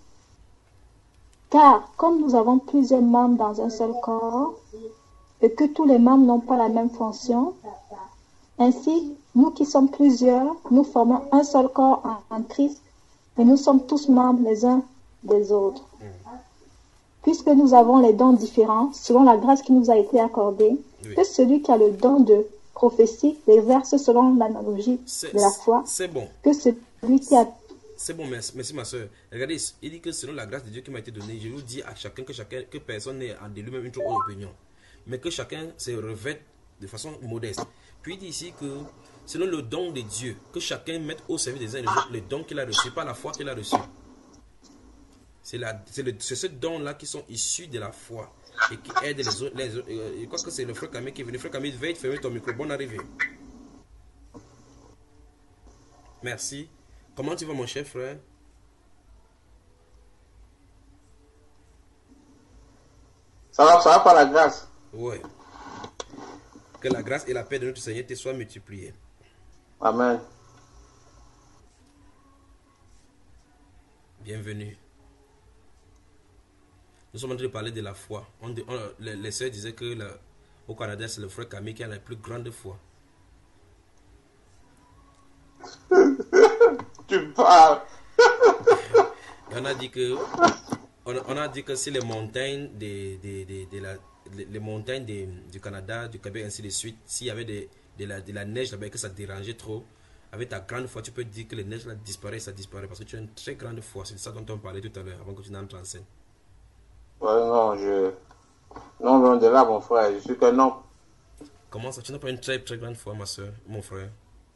Car, comme nous avons plusieurs membres dans un seul corps, et que tous les membres n'ont pas la même fonction, ainsi, nous qui sommes plusieurs, nous formons un seul corps en, en Christ, et nous sommes tous membres les uns des autres. Puisque nous avons les dons différents, selon la grâce qui nous a été accordée, oui. que celui qui a le don de prophétie l'exerce selon l'analogie de la foi. C'est bon. Que celui qui a... C'est bon, merci, merci ma soeur. Regardez, il dit que selon la grâce de Dieu qui m'a été donnée, je vous dis à chacun que, chacun, que personne n'ait en de lui-même une trop haute opinion, mais que chacun se revête de façon modeste. Puis il dit ici que selon le don de Dieu, que chacun mette au service des uns et des autres les dons qu'il a reçus, pas la foi qu'il a reçue. C'est ce don-là qui sont issus de la foi et qui aident les autres. Les autres euh, je crois que c'est le frère Camille qui est venu. Frère Camille, veuille fermer ton micro. Bonne arrivée. Merci. Comment tu vas, mon cher frère? Ça va, ça va par la grâce. Oui. Que la grâce et la paix de notre Seigneur te soient multipliées. Amen. Bienvenue. Nous sommes en train de parler de la foi. On, on, les, les sœurs disaient que la, au Canada, c'est le frère Camille qui a la plus grande foi. Tu parles. On a dit que, on, on a dit que si les montagnes, de, de, de, de la, les, les montagnes de, du Canada, du Québec, ainsi de suite, s'il y avait de, de, la, de la neige là-bas et que ça dérangeait trop, avec ta grande foi, tu peux dire que les neiges là disparaissent, ça disparaît parce que tu as une très grande foi. C'est ça dont on parlait tout à l'heure avant que tu n'entres en scène. Ouais, non, je. Non, loin de là, mon frère, je suis qu'un homme. Comment ça? Tu n'as pas une très très grande foi, ma soeur, mon frère.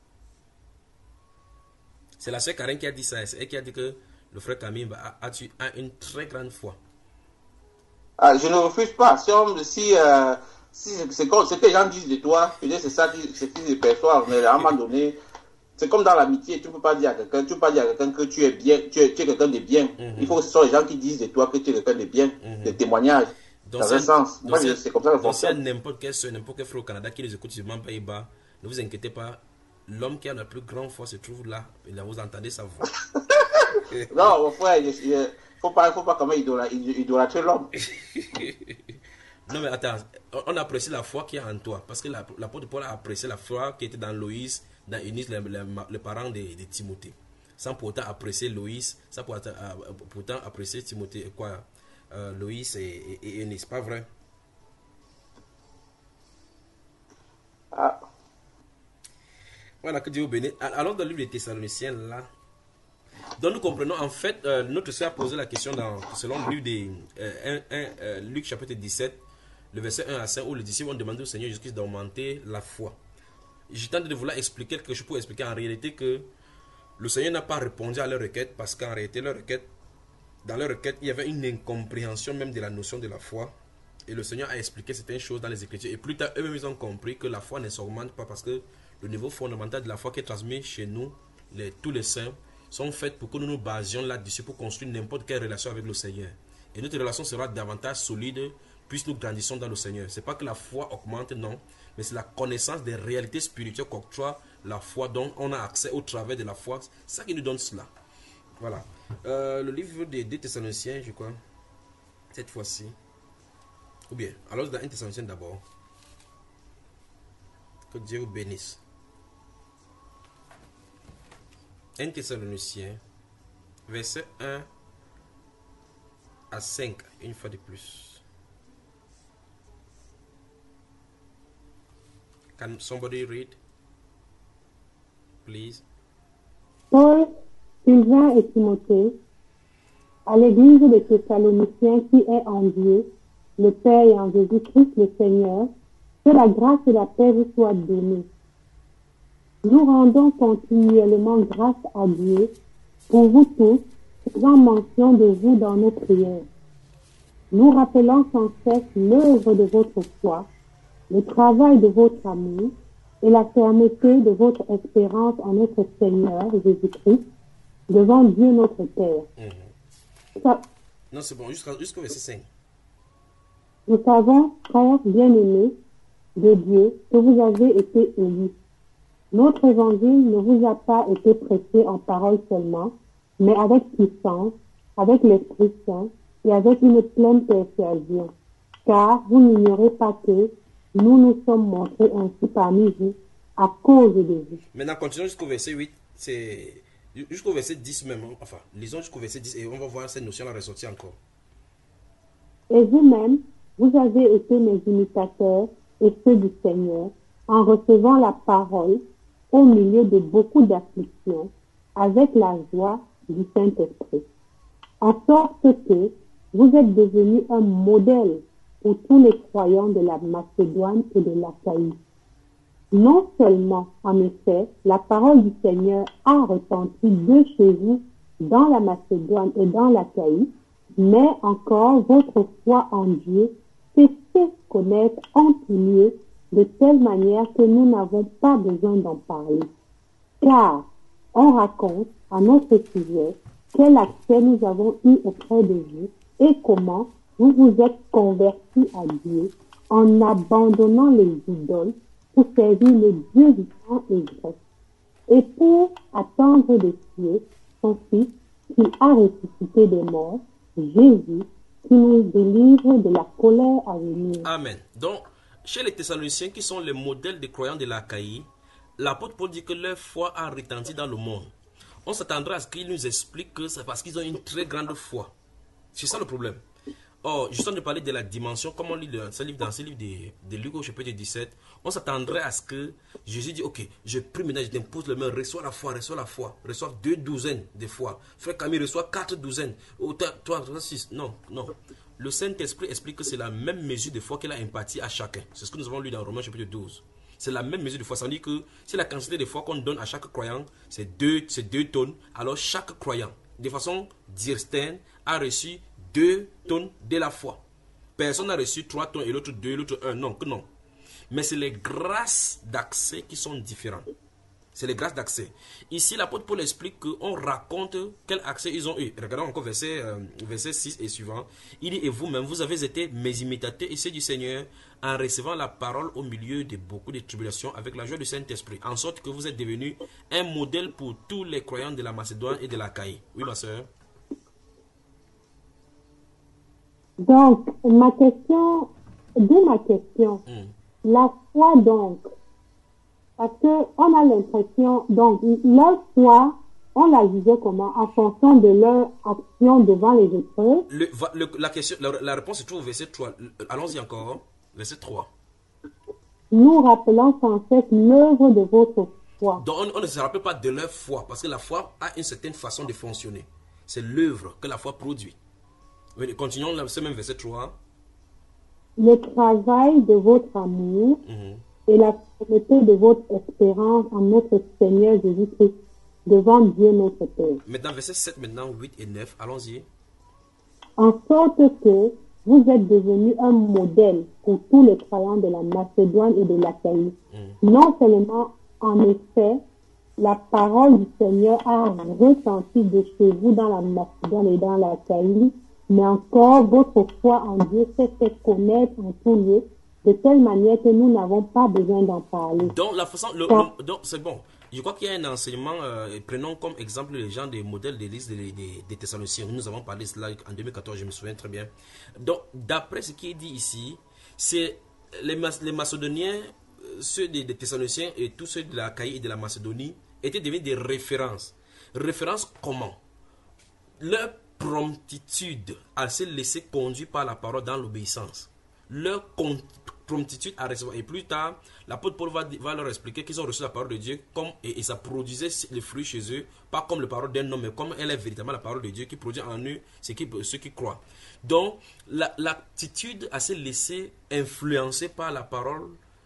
C'est la soeur Karen qui a dit ça. C'est elle qui a dit que le frère Camille a, a, a une très grande foi. Ah, je ne refuse pas. Si, on, si, euh, si c'est comme ce que les gens disent de toi, peut-être c'est ça qui, c'est qui se perçoivent, mais à un moment donné, c'est comme dans l'amitié, tu ne peux pas dire à quelqu'un, tu peux pas dire à quelqu'un que tu es bien, tu es, tu es quelqu'un de bien. Mm-hmm. Il faut que ce soit les gens qui disent de toi que tu es quelqu'un de bien, mm-hmm. des témoignages. Donc, dans un sens. Moi, c'est, c'est comme ça que ça donc fonctionne. n'importe quel soeur, n'importe quel frère au Canada qui les écoute sur Mampaïba, ne vous inquiétez pas. L'homme qui a la plus grande foi se trouve là. Et là, vous entendez sa voix. Non, mon frère, il ne faut pas, faut pas quand même idolâtrer l'homme. Non, mais attends, on apprécie la foi qui est en toi. Parce que l'apôtre Paul a apprécié la foi qui était dans Loïs, dans Eunice, le, le, le parent de, de Timothée. Sans pourtant apprécier Loïs, sans pourtant, pourtant apprécier Timothée, quoi, euh, Loïs et, et, et Eunice, pas vrai? Ah. Voilà, que Dieu vous bénisse. Alors, dans le livre des Thessaloniciens, là, donc nous comprenons, en fait, euh, notre soeur a posé la question dans, selon le livre de euh, euh, Luc chapitre dix-sept, le verset un à cinq, où les disciples ont demandé au Seigneur Jésus-Christ d'augmenter la foi. Je tente de vouloir expliquer quelque chose pour expliquer en réalité que le Seigneur n'a pas répondu à leur requête, parce qu'en réalité, leur requête, dans leur requête, il y avait une incompréhension même de la notion de la foi. Et le Seigneur a expliqué certaines choses dans les Écritures. Et plus tard, eux-mêmes, ils ont compris que la foi ne s'augmente pas parce que le niveau fondamental de la foi qui est transmis chez nous, les, tous les saints, sont faits pour que nous nous basions là-dessus pour construire n'importe quelle relation avec le Seigneur. Et notre relation sera davantage solide puisque nous grandissons dans le Seigneur. Ce n'est pas que la foi augmente, non, mais c'est la connaissance des réalités spirituelles qu'octroie la foi, dont on a accès au travers de la foi. C'est ça qui nous donne cela. Voilà. Euh, le livre des, des Thessaloniciens, je crois, cette fois-ci. Ou bien, alors dans un Thessaloniciens d'abord. Que Dieu vous bénisse. un Thessaloniciens, verset un à cinq, une fois de plus. Can somebody read? Please. Paul, Sylvain et Timothée, à l'église des Thessaloniciens qui est en Dieu, le Père et en Jésus-Christ le Seigneur, que la grâce et la paix vous soient données. Nous rendons continuellement grâce à Dieu pour vous tous, faisant mention de vous dans nos prières. Nous rappelons sans cesse l'œuvre de votre foi, le travail de votre amour et la fermeté de votre espérance en notre Seigneur Jésus-Christ devant Dieu notre Père. Mmh. Ça, non, c'est bon, jusqu'au jusqu'au verset cinq. Nous savons, frères bien-aimés de Dieu, que vous avez été élus. Notre évangile ne vous a pas été prêché en parole seulement, mais avec puissance, avec l'Esprit Saint et avec une pleine persuasion. Car vous n'ignorez pas que nous nous sommes montrés ainsi parmi vous à cause de vous. Maintenant, continuons jusqu'au verset huit. C'est jusqu'au verset dix même. Enfin, lisons jusqu'au verset dix et on va voir cette notion-là ressortir encore. Et vous-même, vous avez été mes imitateurs et ceux du Seigneur en recevant la parole au milieu de beaucoup d'afflictions, avec la joie du Saint-Esprit. En sorte que vous êtes devenus un modèle pour tous les croyants de la Macédoine et de l'Achaïe. Non seulement, en effet, la parole du Seigneur a retenti de chez vous dans la Macédoine et dans l'Achaïe, mais encore votre foi en Dieu s'est fait connaître en tout lieu, de telle manière que nous n'avons pas besoin d'en parler. Car on raconte à notre sujet quel accès nous avons eu auprès de vous et comment vous vous êtes convertis à Dieu en abandonnant les idoles pour servir le Dieu vivant et vrai, et pour attendre de Dieu son Fils qui a ressuscité des morts, Jésus, qui nous délivre de la colère à venir. Amen. Donc, chez les Thessaloniciens qui sont les modèles des croyants de l'Achaïe, l'apôtre Paul dit que leur foi a retenti dans le monde. On s'attendrait à ce qu'il nous explique que c'est parce qu'ils ont une très grande foi. C'est ça le problème. Or, juste en de parler de la dimension, comme on lit dans ce livre, dans ce livre de, de Luc au chapitre dix-sept, on s'attendrait à ce que Jésus dit, ok, je prie maintenant, je t'impose le main, reçois la foi, reçois la foi, reçois deux douzaines de foi. Frère Camille reçoit quatre douzaines. Ou toi, toi, six. Non, non. Le Saint-Esprit explique que c'est la même mesure de foi qu'il a imparti à chacun. C'est ce que nous avons lu dans Romains chapitre douze. C'est la même mesure de foi. Ça veut dire que si la quantité de foi qu'on donne à chaque croyant, c'est deux, c'est deux tonnes, alors chaque croyant, de façon distincte, a reçu deux tonnes de la foi. Personne n'a reçu trois tonnes et l'autre deux, l'autre un. Non, que non. Mais c'est les grâces d'accès qui sont différentes. C'est les grâces d'accès. Ici, l'apôtre Paul explique qu'on raconte quel accès ils ont eu. Regardons encore verset, euh, verset six et suivant. Il dit, et vous-même, vous avez été mes imitateurs et ceux du Seigneur en recevant la parole au milieu de beaucoup de tribulations avec la joie du Saint-Esprit, en sorte que vous êtes devenus un modèle pour tous les croyants de la Macédoine et de l'Achaïe. Oui, ma soeur. Donc, ma question, d'où ma question. Mm. La foi, donc, parce qu'on a l'impression, donc, leur foi, on la jugeait comment? En fonction de leur action devant les épreuves. Le, le, la, question, la, la réponse se trouve au verset trois. Allons-y encore. Verset trois. Nous rappelons sans cesse l'œuvre de votre foi. Donc, on, on ne se rappelle pas de leur foi, parce que la foi a une certaine façon de fonctionner. C'est l'œuvre que la foi produit. Continuons ce même verset trois. Le travail de votre amour mm-hmm. et la fermeté de votre espérance en notre Seigneur Jésus-Christ devant Dieu notre Père. Maintenant, verset sept, maintenant huit et neuf, allons-y. En sorte que vous êtes devenus un modèle pour tous les croyants de la Macédoine et de l'Achaïe. Mm. Non seulement, en effet, la parole du Seigneur a retenti de chez vous dans la Macédoine et dans l'Achaïe, mais encore, votre foi en Dieu s'est fait connaître en tout lieu, de telle manière que nous n'avons pas besoin d'en parler. Donc, la façon, le, le, donc, c'est bon. Je crois qu'il y a un enseignement, euh, prenons comme exemple les gens des modèles des listes des, des, des Thessaloniciens. Nous avons parlé de cela en deux mille quatorze, je me souviens très bien. Donc, d'après ce qui est dit ici, c'est les, les Macédoniens, ceux des, des Thessaloniciens et tous ceux de la l'Achaïe et de la Macédonie étaient devenus des références. Références comment? Leur promptitude à se laisser conduire par la parole dans l'obéissance. Leur promptitude à recevoir. Et plus tard, l'apôtre Paul va, va leur expliquer qu'ils ont reçu la parole de Dieu comme, et, et ça produisait les fruits chez eux, pas comme la parole d'un homme, mais comme elle est véritablement la parole de Dieu qui produit en eux ceux qui, ceux qui croient. Donc, l'aptitude à se laisser influencer par la parole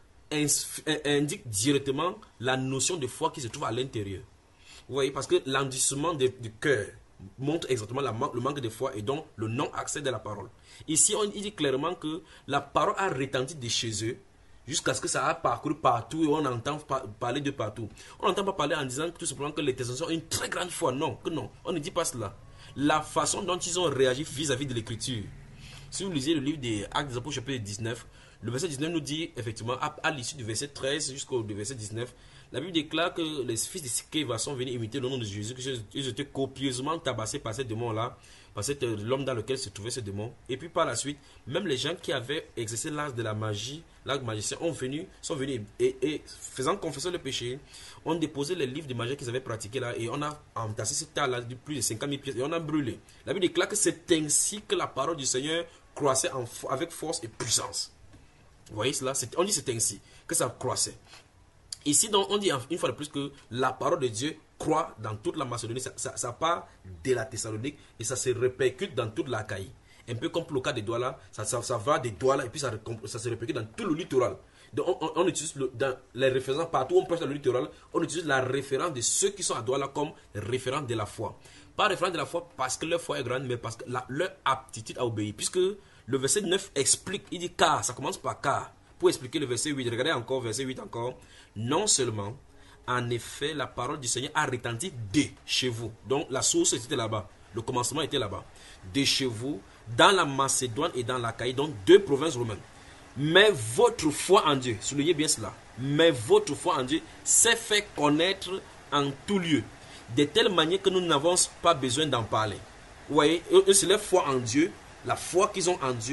indique directement la notion de foi qui se trouve à l'intérieur. Vous voyez, parce que l'endurcissement du cœur montre exactement la, le manque de foi et donc le non-accès de la parole. Ici, on dit clairement que la parole a retenti de chez eux jusqu'à ce que ça a parcouru partout et on entend parler de partout. On n'entend pas parler en disant tout simplement que les Thessaloniciens ont une très grande foi. Non, que non, on ne dit pas cela. La façon dont ils ont réagi vis-à-vis de l'écriture. Si vous lisez le livre des Actes des Apôtres chapitre dix-neuf, le verset dix-neuf nous dit effectivement, à, à l'issue du verset treize jusqu'au verset dix-neuf, la Bible déclare que les fils de Sceva sont venus imiter le nom de Jésus, qu'ils étaient copieusement tabassés par ces démons-là, par l'homme dans lequel se trouvait ce démon. Et puis par la suite, même les gens qui avaient exercé l'art de la magie, l'art magicien, ont venu, sont venus et, et faisant confesser le péché, ont déposé les livres de magie qu'ils avaient pratiqués là et on a entassé ce tas-là de plus de cinquante mille pièces et on a brûlé. La Bible déclare que c'est ainsi que la parole du Seigneur croissait en, avec force et puissance. Vous voyez cela? On dit c'est ainsi que ça croissait. Ici, donc, on dit une fois de plus que la parole de Dieu croît dans toute la Macédonie. Ça, ça, ça part de la Thessalonique et ça se répercute dans toute l'Achaïe. Un peu comme pour le cas des Douala, ça, ça, ça va des Douala et puis ça, ça se répercute dans tout le littoral. Donc, on, on, on utilise le, dans les références partout où on prêche dans le littoral, on utilise la référence de ceux qui sont à Douala comme référence de la foi. Pas référence de la foi parce que leur foi est grande, mais parce que la, leur aptitude à obéir. Puisque le verset neuf explique, il dit car, ça commence par car. Pour expliquer le verset huit, regardez encore, verset huit encore. Non seulement, en effet, la parole du Seigneur a retenti de chez vous. Donc la source était là-bas. Le commencement était là-bas. De chez vous, dans la Macédoine et dans l'Achaïe, donc deux provinces romaines. Mais votre foi en Dieu, soulignez bien cela. Mais votre foi en Dieu s'est fait connaître en tout lieu. De telle manière que nous n'avons pas besoin d'en parler. Vous voyez, c'est leur foi en Dieu, la foi qu'ils ont en Dieu,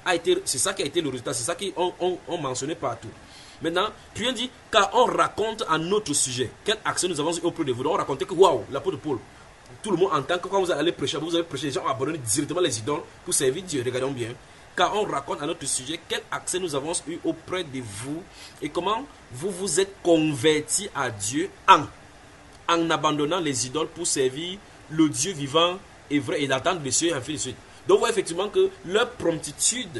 a été, c'est ça qui a été le résultat, c'est ça qu'ils ont, ont, ont mentionné partout. Maintenant, puis on dit, car on raconte à notre sujet, quelle action nous avons eu auprès de vous. Donc on racontait que, waouh, l'apôtre Paul, tout le monde entend que quand vous allez prêcher, vous avez prêché, les gens ont abandonné directement les idoles pour servir Dieu. Regardons bien. Car on raconte à notre sujet quel accès nous avons eu auprès de vous et comment vous vous êtes convertis à Dieu en, en abandonnant les idoles pour servir le Dieu vivant et vrai et d'attendre les cieux et ainsi de suite. Donc, on voit effectivement que leur promptitude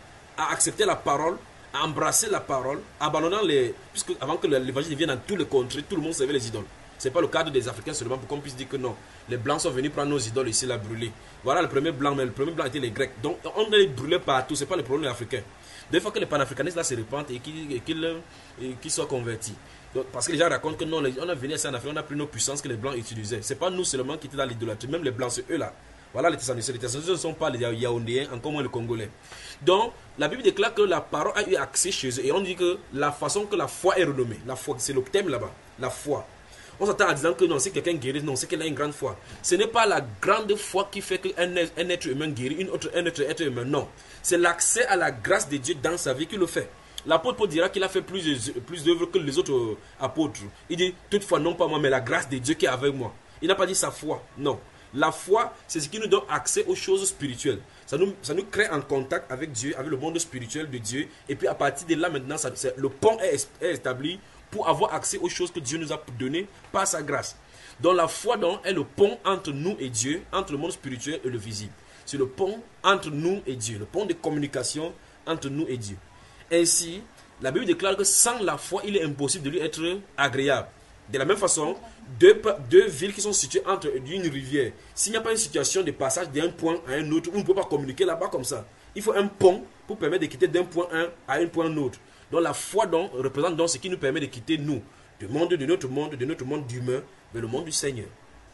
à accepter la parole, à embrasser la parole, abandonnant les. Puisque avant que l'évangile vienne dans tous les contrées, tout le monde servait les idoles. Ce n'est pas le cadre des Africains seulement pour qu'on puisse dire que non, les Blancs sont venus prendre nos idoles ici, la brûler. Voilà le premier Blanc, mais le premier Blanc était les Grecs. Donc on les brûlait partout, ce n'est pas le problème des Africains. Des fois que les panafricanistes là se répandent et qu'ils qu qu soient convertis. Donc, parce que les gens racontent que non, on a venu ici en Afrique, on a pris nos puissances que les Blancs utilisaient. Ce n'est pas nous seulement qui étaient dans l'idolâtrie, même les Blancs, c'est eux là. Voilà les Tessanoïciens. Les Tessanoïciens ne sont pas les Yaoundéens, encore moins les Congolais. Donc, la Bible déclare que la parole a eu accès chez eux. Et on dit que la façon que la foi est renommée, la foi, c'est le thème là-bas, la foi. On s'attend à disant que non, c'est quelqu'un guéri, non, c'est qu'elle a une grande foi. Ce n'est pas la grande foi qui fait qu'un un être humain guérit, une autre, un autre être humain, non. C'est l'accès à la grâce de Dieu dans sa vie qui le fait. L'apôtre Paul dira qu'il a fait plus, plus d'œuvres que les autres apôtres. Il dit, toutefois, non pas moi, mais la grâce de Dieu qui est avec moi. Il n'a pas dit sa foi, non. La foi, c'est ce qui nous donne accès aux choses spirituelles. Ça nous, ça nous crée en contact avec Dieu, avec le monde spirituel de Dieu. Et puis à partir de là, maintenant, ça, le pont est, est établi pour avoir accès aux choses que Dieu nous a données par sa grâce. Donc la foi donc, est le pont entre nous et Dieu, entre le monde spirituel et le visible. C'est le pont entre nous et Dieu, le pont de communication entre nous et Dieu. Ainsi, la Bible déclare que sans la foi, il est impossible de lui être agréable. De la même façon, deux, deux villes qui sont situées entre une rivière, s'il n'y a pas une situation de passage d'un point à un autre, on ne peut pas communiquer là-bas comme ça. Il faut un pont pour permettre de quitter d'un point un à un point autre. Donc la foi donc, représente donc ce qui nous permet de quitter nous, du monde de notre monde, de notre monde humain, vers le monde du Seigneur.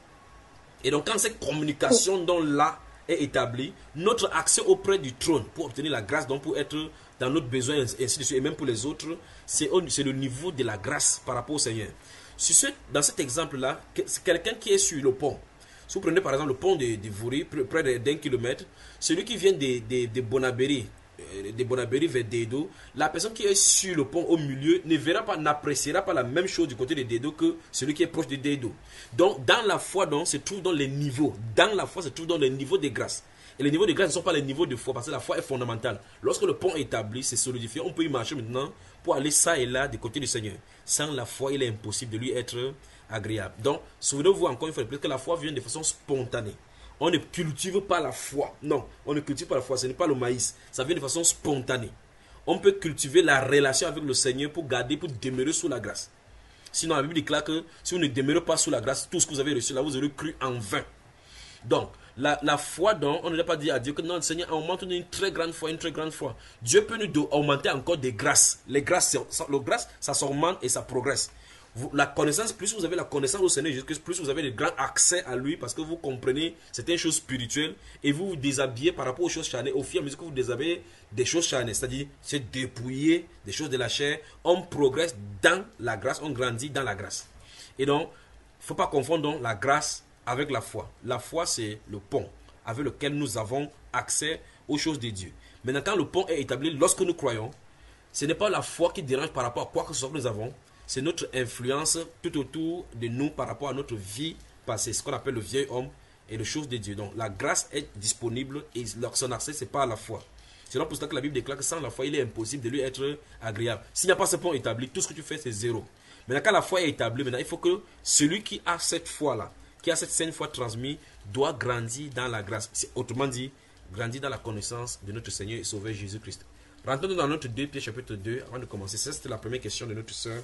Et donc quand cette communication donc là est établie, notre accès auprès du trône pour obtenir la grâce, donc pour être dans notre besoin et ainsi de suite, et même pour les autres, c'est le niveau de la grâce par rapport au Seigneur. Sur ce, dans cet exemple-là, c'est quelqu'un qui est sur le pont. Si vous prenez par exemple le pont de, de Voury, près d'un kilomètre, celui qui vient de, de, de Bonabéry, de Bonabéry vers Dedo, la personne qui est sur le pont au milieu ne verra pas, n'appréciera pas la même chose du côté de Dedo que celui qui est proche de Dedo. Donc, dans la foi, donc, se trouve dans les niveaux. Dans la foi, se trouve dans les niveaux de grâce. Et les niveaux de grâce ne sont pas les niveaux de foi, parce que la foi est fondamentale. Lorsque le pont est établi, c'est solidifié, on peut y marcher maintenant pour aller ça et là du côté du Seigneur. Sans la foi, il est impossible de lui être agréable. Donc, souvenez-vous encore une fois de plus que la foi vient de façon spontanée. On ne cultive pas la foi. Non, on ne cultive pas la foi. Ce n'est pas le maïs. Ça vient de façon spontanée. On peut cultiver la relation avec le Seigneur pour garder, pour demeurer sous la grâce. Sinon, la Bible déclare que si vous ne demeurez pas sous la grâce, tout ce que vous avez reçu là, vous aurez cru en vain. Donc, la, la foi, donc, on ne doit pas dire à Dieu que non, le Seigneur augmente une très grande foi, une très grande foi. Dieu peut nous augmenter encore des grâces. Les grâces, le grâce, ça s'augmente et ça progresse. Vous, la connaissance, plus vous avez la connaissance au Seigneur Jésus-Christ, plus vous avez de grands accès à lui parce que vous comprenez certaines choses spirituelles et vous vous déshabillez par rapport aux choses charnelles. Au fur et à mesure que vous déshabillez des choses charnelles, c'est-à-dire se dépouiller des choses de la chair, on progresse dans la grâce, on grandit dans la grâce. Et donc, il ne faut pas confondre donc la grâce avec la foi. La foi, c'est le pont avec lequel nous avons accès aux choses de Dieu. Maintenant, quand le pont est établi, lorsque nous croyons, ce n'est pas la foi qui dérange par rapport à quoi que ce soit que nous avons. C'est notre influence tout autour de nous par rapport à notre vie passée, ce qu'on appelle le vieil homme et les choses de Dieu. Donc la grâce est disponible et son accès, c'est pas la foi. C'est donc pour ça que la Bible déclare que sans la foi, il est impossible de lui être agréable. S'il n'y a pas ce pont établi, tout ce que tu fais, c'est zéro. Maintenant, quand la foi est établie, maintenant, il faut que celui qui a cette foi-là, qui a cette sainte foi transmise, doit grandir dans la grâce. Autrement dit, grandir dans la connaissance de notre Seigneur et Sauveur Jésus-Christ. Rentrons dans notre deux Pierre chapitre deux, avant de commencer. Ça, c'était la première question de notre sœur.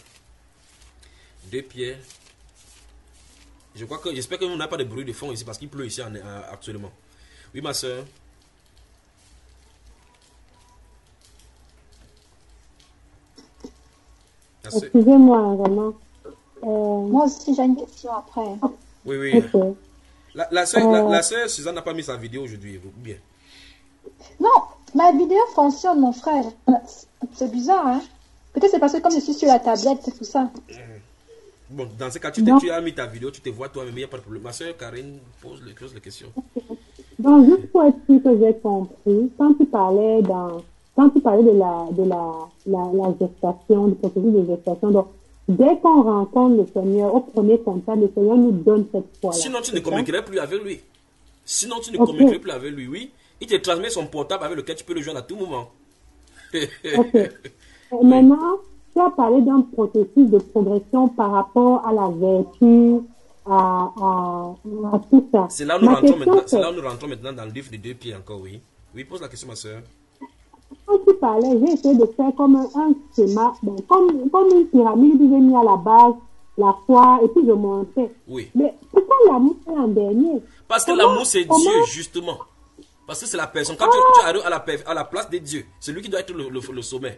deux Pierre. Je crois que, j'espère que vous n'avez pas de bruit de fond ici parce qu'il pleut ici en, euh, actuellement. Oui, ma soeur. Excusez-moi, vraiment. Euh... Moi aussi, j'ai une question après. Oui, oui. Okay. La, la soeur, euh... la, la soeur Suzanne n'a pas mis sa vidéo aujourd'hui. Bien. Non, ma vidéo fonctionne, mon frère. C'est bizarre, hein? Peut-être c'est parce que comme je suis sur la tablette, c'est tout ça. Bon, dans ce cas, tu, te, tu as mis ta vidéo, tu te vois toi-même, il n'y a pas de problème. Ma soeur Karine pose les, pose les questions. Donc, juste pour être sûr que j'ai compris, quand tu parlais dans, quand tu parlais de la, de la, la, la gestation, du processus de gestation, donc, dès qu'on rencontre le Seigneur, au premier contact, le Seigneur nous donne cette foi-là. Sinon, tu ne c'est ça? communiquerais plus avec lui. Sinon, tu ne Ok. communiquerais plus avec lui, oui. Il te transmet son portable avec lequel tu peux le joindre à tout moment. Ok. Et maintenant, tu as parlé d'un processus de progression par rapport à la vertu, à, à, à tout ça. C'est là où nous Ma rentrons question, maintenant, c'est c'est, là où nous rentrons maintenant dans le livre de deux pieds encore, oui. Oui, pose la question, ma soeur. quand tu parlais, j'ai essayé de faire comme un, un schéma, ben, comme, comme une pyramide, j'ai mis à la base la foi et puis je montais. Oui. Mais pourquoi l'amour est en dernier? Parce que Comment- l'amour, c'est comment- Dieu, justement. Parce que c'est la personne. Quand tu, tu arrives à la, per- à la place de Dieu, c'est lui qui doit être le, le, le sommet.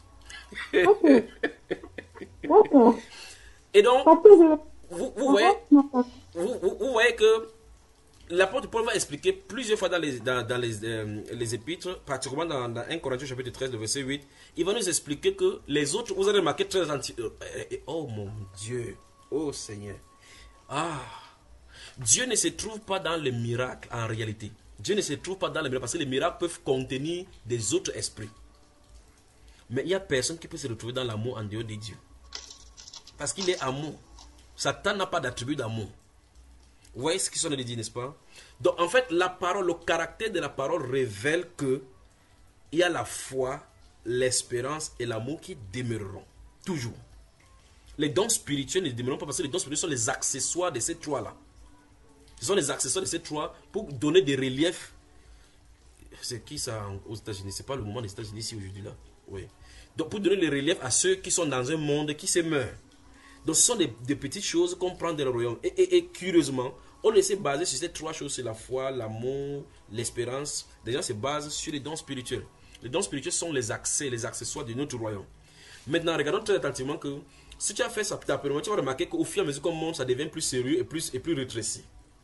Ok. D'accord. Et donc, Parce que je... vous, vous voyez, vous, vous- vous voyez que l'apôtre Paul va expliquer plusieurs fois dans les, dans, dans les, euh, les épîtres, particulièrement dans, dans un Corinthiens chapitre treize, le verset huit, il va nous expliquer que les autres, vous avez remarqué très anti... euh, euh, oh mon Dieu, oh Seigneur. Ah, Dieu ne se trouve pas dans les miracles en réalité. Dieu ne se trouve pas dans les miracles parce que les miracles peuvent contenir des autres esprits. Mais il n'y a personne qui peut se retrouver dans l'amour en dehors de Dieu. Parce qu'il est amour. Satan n'a pas d'attribut d'amour. Vous voyez ce qu'ils sont en train de dire, n'est-ce pas? Donc en fait, la parole, le caractère de la parole révèle que il y a la foi, l'espérance et l'amour qui demeureront. Toujours. Les dons spirituels ne demeureront pas parce que les dons spirituels sont les accessoires de ces trois-là. Ce sont les accessoires de ces trois pour donner des reliefs. C'est qui ça aux États-Unis? C'est pas le moment des États-Unis ici aujourd'hui là. Oui. Donc pour donner les reliefs à ceux qui sont dans un monde qui se meurt. Donc ce sont des, des petites choses qu'on prend dans le royaume. Et, et, et curieusement, on essaie de baser sur ces trois choses, c'est la foi, l'amour, l'espérance. Les gens se basent sur les dons spirituels. Les dons spirituels sont les accès, les accessoires de notre royaume. Maintenant, regardons très attentivement que si tu as fait ça, tu vas remarquer qu'au fur et à mesure qu'on monte, ça devient plus sérieux et plus, et plus rétréci.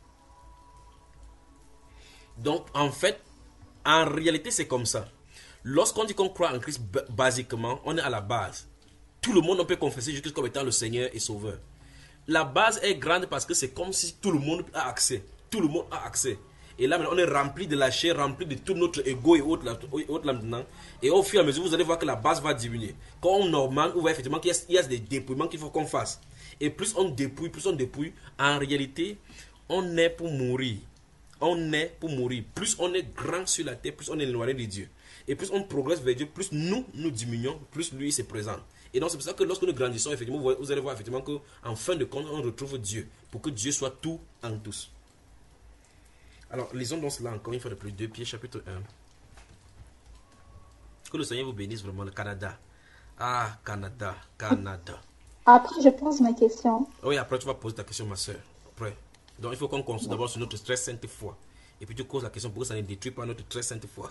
Donc, en fait, en réalité, c'est comme ça. Lorsqu'on dit qu'on croit en Christ, basiquement, on est à la base. Tout le monde on peut confesser Jésus comme étant le Seigneur et Sauveur. La base est grande parce que c'est comme si tout le monde a accès. Tout le monde a accès. Et là, maintenant, on est rempli de la chair, rempli de tout notre ego et autres là, autres là maintenant. Et au fur et à mesure, vous allez voir que la base va diminuer. Quand on augmente, on voit effectivement qu'il y a, il y a des dépouillements qu'il faut qu'on fasse. Et plus on dépouille, plus on dépouille, en réalité, on est pour mourir. On est pour mourir. Plus on est grand sur la terre, plus on est éloigné de Dieu. Et plus on progresse vers Dieu, plus nous, nous diminuons, plus lui se présente. Et donc c'est pour ça que lorsque nous grandissons, effectivement, vous allez voir effectivement qu'en fin de compte, on retrouve Dieu. Pour que Dieu soit tout en tous. Alors, lisons donc cela encore une fois de plus. deux Pieds, chapitre un. Que le Seigneur vous bénisse vraiment, le Canada. Ah, Canada, Canada. Après, je pose ma question. Oui, après tu vas poser ta question, ma soeur. Après. Donc il faut qu'on consulte d'abord sur notre très sainte foi. Et puis tu poses la question pour que ça ne détruise pas notre très sainte foi.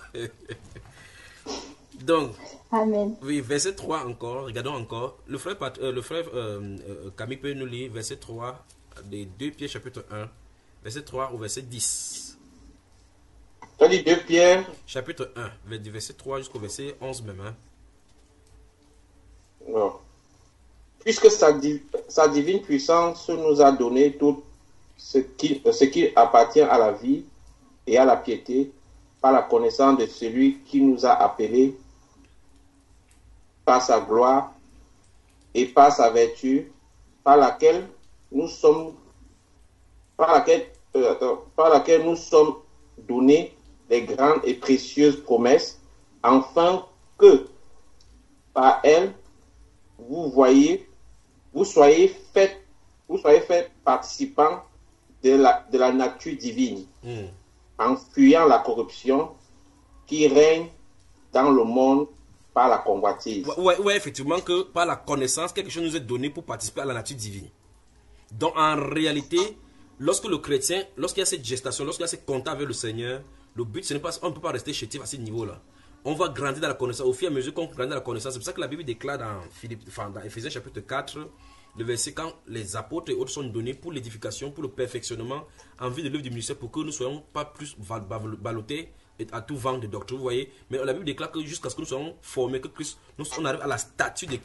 Donc, Amen. oui, verset trois encore, regardons encore. Le frère, euh, le frère euh, euh, Camille peut nous lire verset trois des deux Pieds chapitre un, verset trois au verset dix. Tu as dit deux Pierre. Chapitre un, du verset trois jusqu'au verset onze même. Hein. Non. Puisque sa, div sa divine puissance nous a donné tout ce qui, ce qui appartient à la vie et à la piété par la connaissance de celui qui nous a appelés par sa gloire et par sa vertu, par laquelle nous sommes, par laquelle, euh, attends, par laquelle nous sommes donnés les grandes et précieuses promesses, afin que par elles vous voyez, vous soyez fait, vous soyez fait participants de la, de la nature divine, Mm. en fuyant la corruption qui règne dans le monde par la convoitise. Ouais, ouais, ouais, effectivement, que par la connaissance, quelque chose nous est donné pour participer à la nature divine. Donc, en réalité, lorsque le chrétien, lorsqu'il y a cette gestation, lorsqu'il y a ce contact avec le Seigneur, le but, ce n'est pas, on ne peut pas rester chétif à ce niveau-là. On va grandir dans la connaissance. Au fur et à mesure qu'on grandit dans la connaissance, c'est pour ça que la Bible déclare dans, Philippe, enfin, dans Éphésiens chapitre quatre, le verset quand les apôtres et autres sont donnés pour l'édification, pour le perfectionnement, en vue de l'œuvre du ministère, pour que nous ne soyons pas plus ballottés à tout vent de doctrine, vous voyez. Mais la Bible déclare que jusqu'à ce que nous soyons formés, que Christ, nous, on arrive à la statue de Christ.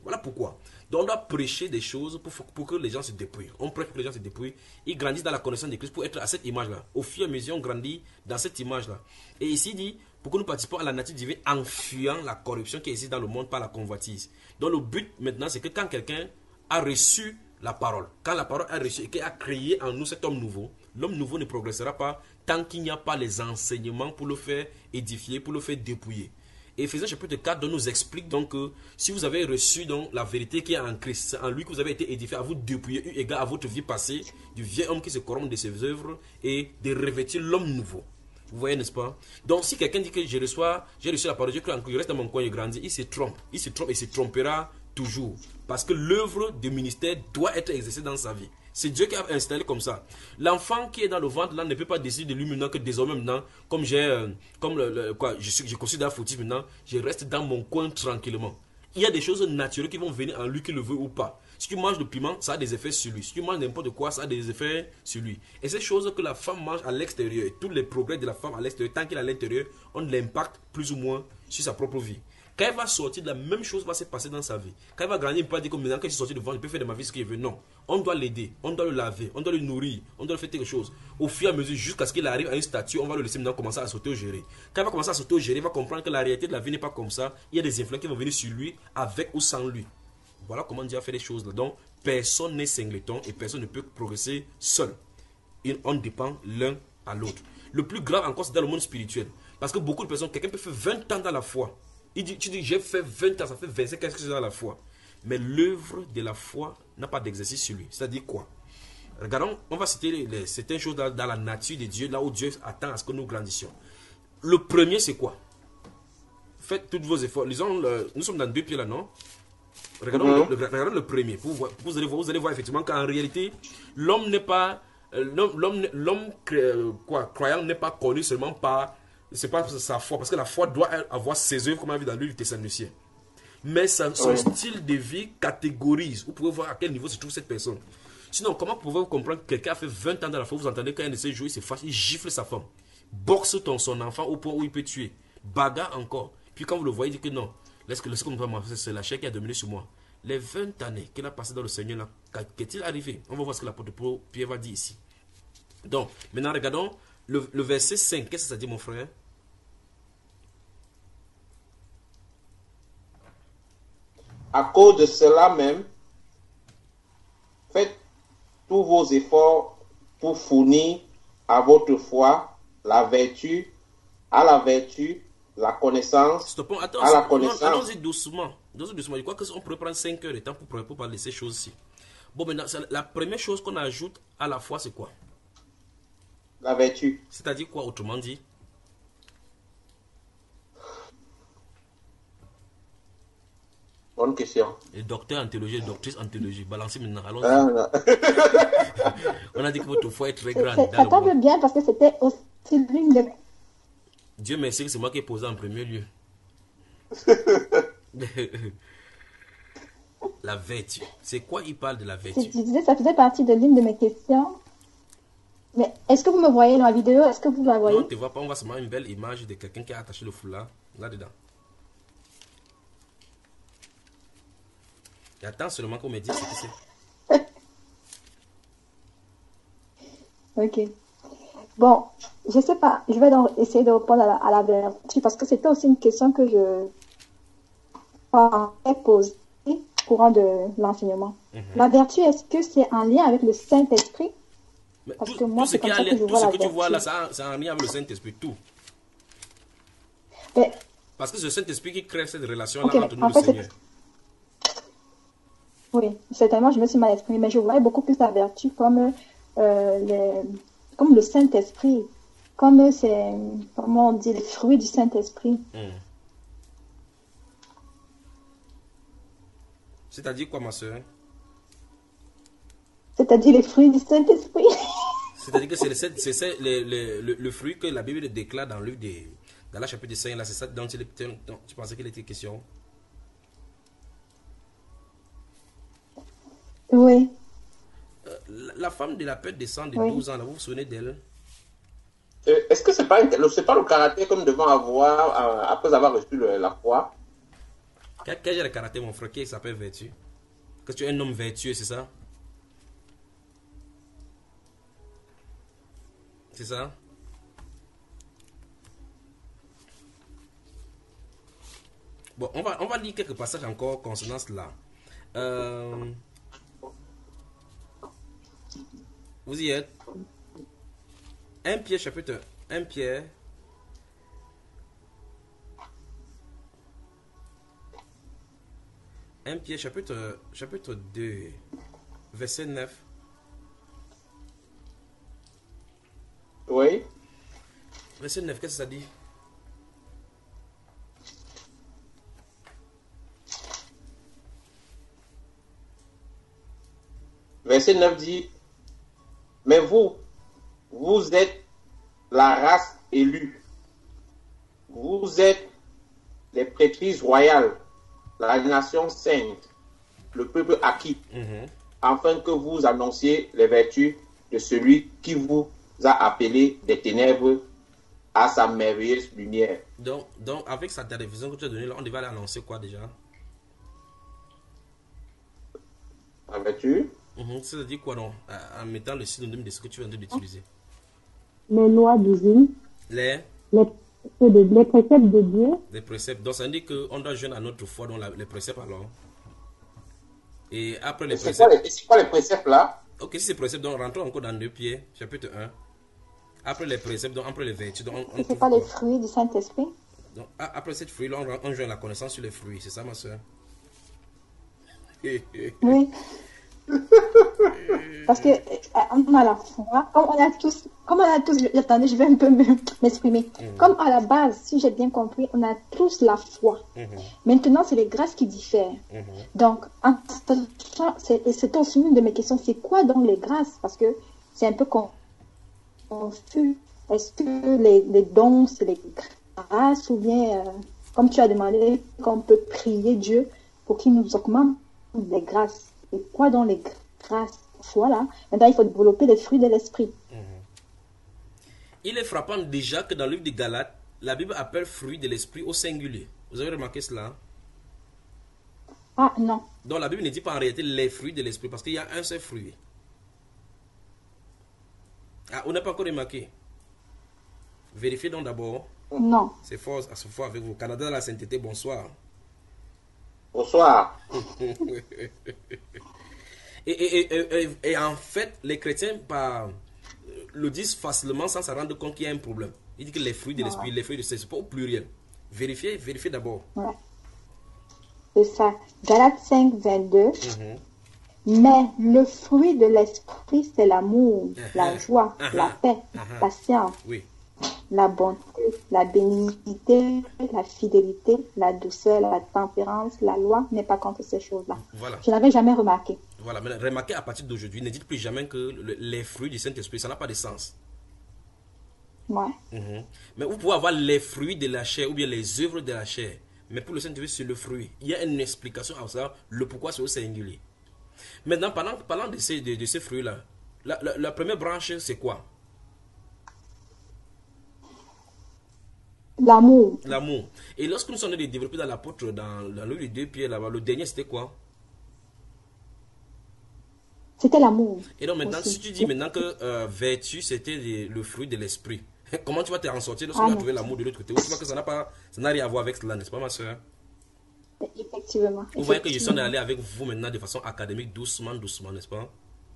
Voilà pourquoi. Donc on doit prêcher des choses pour, pour que les gens se dépouillent. On prêche pour que les gens se dépouillent. Ils grandissent dans la connaissance de Christ pour être à cette image-là. Au fur et à mesure, on grandit dans cette image-là. Et ici il dit, pour que nous participons à la nature divine en fuyant la corruption qui existe dans le monde par la convoitise. Donc le but maintenant, c'est que quand quelqu'un a reçu la parole, quand la parole a reçu et qu'il a créé en nous cet homme nouveau, l'homme nouveau ne progressera pas tant qu'il n'y a pas les enseignements pour le faire édifier, pour le faire dépouiller. Et Éphésiens chapitre quatre nous explique donc que si vous avez reçu donc la vérité qui est en Christ, c'est en lui que vous avez été édifié, à vous dépouiller eu égard à votre vie passée, du vieil homme qui se corrompt de ses œuvres et de revêtir l'homme nouveau. Vous voyez, n'est-ce pas? Donc si quelqu'un dit que je reçois, j'ai reçu la parole, je crois que je reste dans mon coin, je grandis, il se trompe. Il se trompe et se trompera toujours. Parce que l'œuvre du ministère doit être exercée dans sa vie. C'est Dieu qui a installé comme ça. L'enfant qui est dans le ventre là ne peut pas décider de lui maintenant que désormais maintenant, comme j'ai, euh, comme le, le, quoi, je suis, je considère fautif maintenant, je reste dans mon coin tranquillement. Il y a des choses naturelles qui vont venir en lui qu'il le veut ou pas. Si tu manges le piment, ça a des effets sur lui. Si tu manges n'importe quoi, ça a des effets sur lui. Et ces choses que la femme mange à l'extérieur, tous les progrès de la femme à l'extérieur, tant qu'il est à l'intérieur, ont de l'impact plus ou moins sur sa propre vie. Quand elle va sortir, la même chose va se passer dans sa vie. Quand elle va grandir, il ne peut pas dire que maintenant que je suis sorti de ventre, je peux faire de ma vie ce qu'il veut. Non. On doit l'aider, on doit le laver, on doit le nourrir, on doit le faire quelque chose. Au fur et à mesure, jusqu'à ce qu'il arrive à une statue, on va le laisser maintenant commencer à s'auto-gérer. Quand il va commencer à s'auto-gérer, il va comprendre que la réalité de la vie n'est pas comme ça. Il y a des influences qui vont venir sur lui, avec ou sans lui. Voilà comment Dieu a fait les choses là. Donc, personne n'est singleton et personne ne peut progresser seul. On dépend l'un à l'autre. Le plus grave encore, c'est dans le monde spirituel. Parce que beaucoup de personnes, quelqu'un peut faire vingt ans dans la foi. Il dit, tu dis, j'ai fait vingt ans, ça fait vingt-cinq ans que je suis dans la foi. Mais l'œuvre de la foi n'a pas d'exercice sur lui. C'est-à-dire quoi? Regardons, on va citer les, les, certaines choses dans, dans la nature de Dieu, là où Dieu attend à ce que nous grandissions. Le premier, c'est quoi? Faites tous vos efforts. Lisons, le, nous sommes dans deux pieds là, non? Regardons, mm-hmm. le, le, regardons le premier. Pour vous, vous, allez voir, vous allez voir effectivement qu'en réalité, l'homme n'est pas, l'homme, l'homme quoi, croyant n'est pas connu seulement par, c'est pas sa foi, parce que la foi doit avoir ses œuvres, comme on a vu dans le livre du Thessaloniciens. Mais sa, son oui. style de vie catégorise. Vous pouvez voir à quel niveau se trouve cette personne. Sinon, comment pouvez-vous comprendre que quelqu'un a fait vingt ans dans la foi, vous entendez qu'un de ces jours, il se fâche, il gifle sa femme, boxe ton, son enfant au point où il peut tuer, bagarre encore. Puis quand vous le voyez, il dit que non, laisse que le second pas m'avancer, c'est la chair qui a dominé sur moi. Les vingt années qu'il a passé dans le Seigneur, là, qu'est-il arrivé? On va voir ce que l'apôtre Pierre va dire ici. Donc, maintenant, regardons le, le verset cinq. Qu'est-ce que ça dit, mon frère? À cause de cela même, faites tous vos efforts pour fournir à votre foi la vertu, à la vertu, la connaissance, Stoppons. Attends, à la connaissance. Allons-y doucement. doucement. Je crois qu'on pourrait prendre cinq heures de temps pour, pour parler de ces choses-ci. Bon, maintenant, la première chose qu'on ajoute à la foi, c'est quoi? La vertu. C'est-à-dire quoi, autrement dit? Bonne question. Le docteur en théologie, le doctrice en théologie. Balancez maintenant. Allons-y. Ah, on a dit que votre foi est très grande. Ça tombe bien parce que c'était aussi l'une des... Dieu merci que c'est moi qui ai posé en premier lieu. La vertu. C'est quoi il parle de la vertu? Je disais, ça faisait partie de l'une de mes questions. Mais est-ce que vous me voyez dans la vidéo? Est-ce que vous la voyez? Non, on ne te voit pas. On voit seulement une belle image de quelqu'un qui a attaché le foulard là-dedans. Et attends seulement qu'on me dise ce que c'est. Ok. Bon, je sais pas. Je vais donc essayer de répondre à la, à la vertu parce que c'était aussi une question que je ai posée au courant de l'enseignement. Mm-hmm. La vertu, est-ce que c'est en lien avec le Saint-Esprit? Parce tout, que moi, c'est comme ça que je vois la vertu. Tout ce que tu vois là, c'est en lien avec le Saint-Esprit, tout. Mais, parce que c'est le Saint-Esprit qui crée cette relation-là okay, entre nous et le fait, Seigneur. Oui, certainement, je me suis mal exprimée, mais je voyais beaucoup plus la vertu comme, euh, les, comme le Saint-Esprit, comme c'est, comment on dit, les fruits du Saint-Esprit. Mm. C'est-à-dire quoi, ma soeur? C'est-à-dire les fruits du Saint-Esprit. C'est-à-dire que c'est le, le, le, le, le fruit que la Bible déclare dans le livre de, dans la chapitre cinq, là, c'est ça dont tu, dont tu pensais qu'il était question? Oui. Euh, la, la femme de la pète de sang de oui. douze ans, là, vous vous souvenez d'elle? Est-ce que c'est pas, c'est pas le caractère que nous devons avoir euh, après avoir reçu le, la foi? Quel, quel genre de caractère, mon frère, qui s'appelle vertu? Que tu es un homme vertueux, c'est ça? C'est ça? Bon, on va, on va lire quelques passages encore concernant cela. Euh, vous y êtes? un Pierre, chapitre un Pierre. un Pierre, chapitre, chapitre deux, verset neuf. Oui. Verset neuf, qu'est-ce que ça dit? Verset neuf dit, mais vous, vous êtes la race élue. Vous êtes les prêtrises royales, la nation sainte, le peuple acquis, Mhm. afin que vous annonciez les vertus de celui qui vous a appelé des ténèbres à sa merveilleuse lumière. Donc, donc, avec sa télévision que tu as donnée, là, on devait aller annoncer quoi déjà? La vertu? Mhm. Ça veut dire quoi non? Euh, En mettant le synonyme de ce que tu viens d'utiliser. Les lois divines, Les, les, c'est de- les préceptes de Dieu, les préceptes. Donc, ça veut dire qu'on doit jeûner à notre foi dans la- les préceptes alors. Et après les Et c'est quoi, préceptes. les- et c'est quoi les préceptes là? Ok, si c'est préceptes, donc rentrons encore dans deux pieds, chapitre un. Après les préceptes, donc après les vertus, donc on, on C'est trouve pas les quoi? fruits du Saint-Esprit? Donc, a- après cette fruit, là, on, on joint la connaissance sur les fruits. C'est ça, ma soeur? Oui. Parce que euh, on a la foi, comme on a tous, comme on a tous, attendez, je vais un peu me- m'exprimer. Comme à la base, si j'ai bien compris, on a tous la foi. Mhm, Maintenant, c'est les grâces qui diffèrent. mhm. Donc, en sachant- c'est et c'est aussi une de mes questions, c'est quoi donc les grâces? Parce que c'est un peu con- confus. Est-ce que les, les dons, c'est les grâces ou bien, euh, comme tu as demandé, qu'on peut prier Dieu pour qu'il nous augmente les grâces? Et quoi donc les grâces? Voilà. Maintenant, il faut développer les fruits de l'esprit. Il est frappant déjà que dans le livre de Galates, la Bible appelle fruit de l'esprit au singulier. Vous avez remarqué cela? Ah non. Donc la Bible ne dit pas en réalité les fruits de l'esprit parce qu'il y a un seul fruit. Ah, on n'a pas encore remarqué. Vérifiez donc d'abord. Non. C'est fort, c'est fort avec vous. Canada de la sainteté, bonsoir. Bonsoir. Et, et, et, et, et en fait, les chrétiens par, le disent facilement sans se rendre compte qu'il y a un problème. Ils disent que les fruits de l'esprit, les fruits de l'esprit, c'est pas au pluriel. Vérifiez, vérifiez d'abord. Ouais. C'est ça. Galates cinq, vingt-deux. Mhm. Mais le fruit de l'esprit, c'est l'amour, la joie, Uh-huh. la paix, Uh-huh. la patience, Oui. la bonté, la bénignité, la fidélité, la douceur, la tempérance. La loi n'est pas contre ces choses-là. Voilà. Je n'avais jamais remarqué. Voilà. Mais remarquez à partir d'aujourd'hui, ne dites plus jamais que le- les fruits du Saint-Esprit, ça n'a pas de sens. Ouais. Mhm. Mais vous pouvez avoir les fruits de la chair ou bien les œuvres de la chair. Mais pour le Saint-Esprit, c'est le fruit. Il y a une explication à ça, le pourquoi c'est au singulier. Maintenant, parlant, parlant de ces, de, de ces fruits-là, la, la, la première branche, c'est quoi? L'amour, L'amour. Et lorsque nous sommes allés développer dans l'apôtre, dans, dans le livre de deux Pierre, là-bas, le dernier, c'était quoi? c'était l'amour. Et donc maintenant, aussi. si tu dis maintenant que euh, vertu, c'était le, le fruit de l'esprit, comment tu vas te en sortir lorsque Ah tu vas non. trouver l'amour de l'autre côté? Ou tu vois que ça n'a pas, ça n'a rien à voir avec cela, n'est-ce pas, ma soeur? Effectivement. Vous voyez que je suis Effectivement. allé avec vous maintenant de façon académique, doucement, doucement, n'est-ce pas?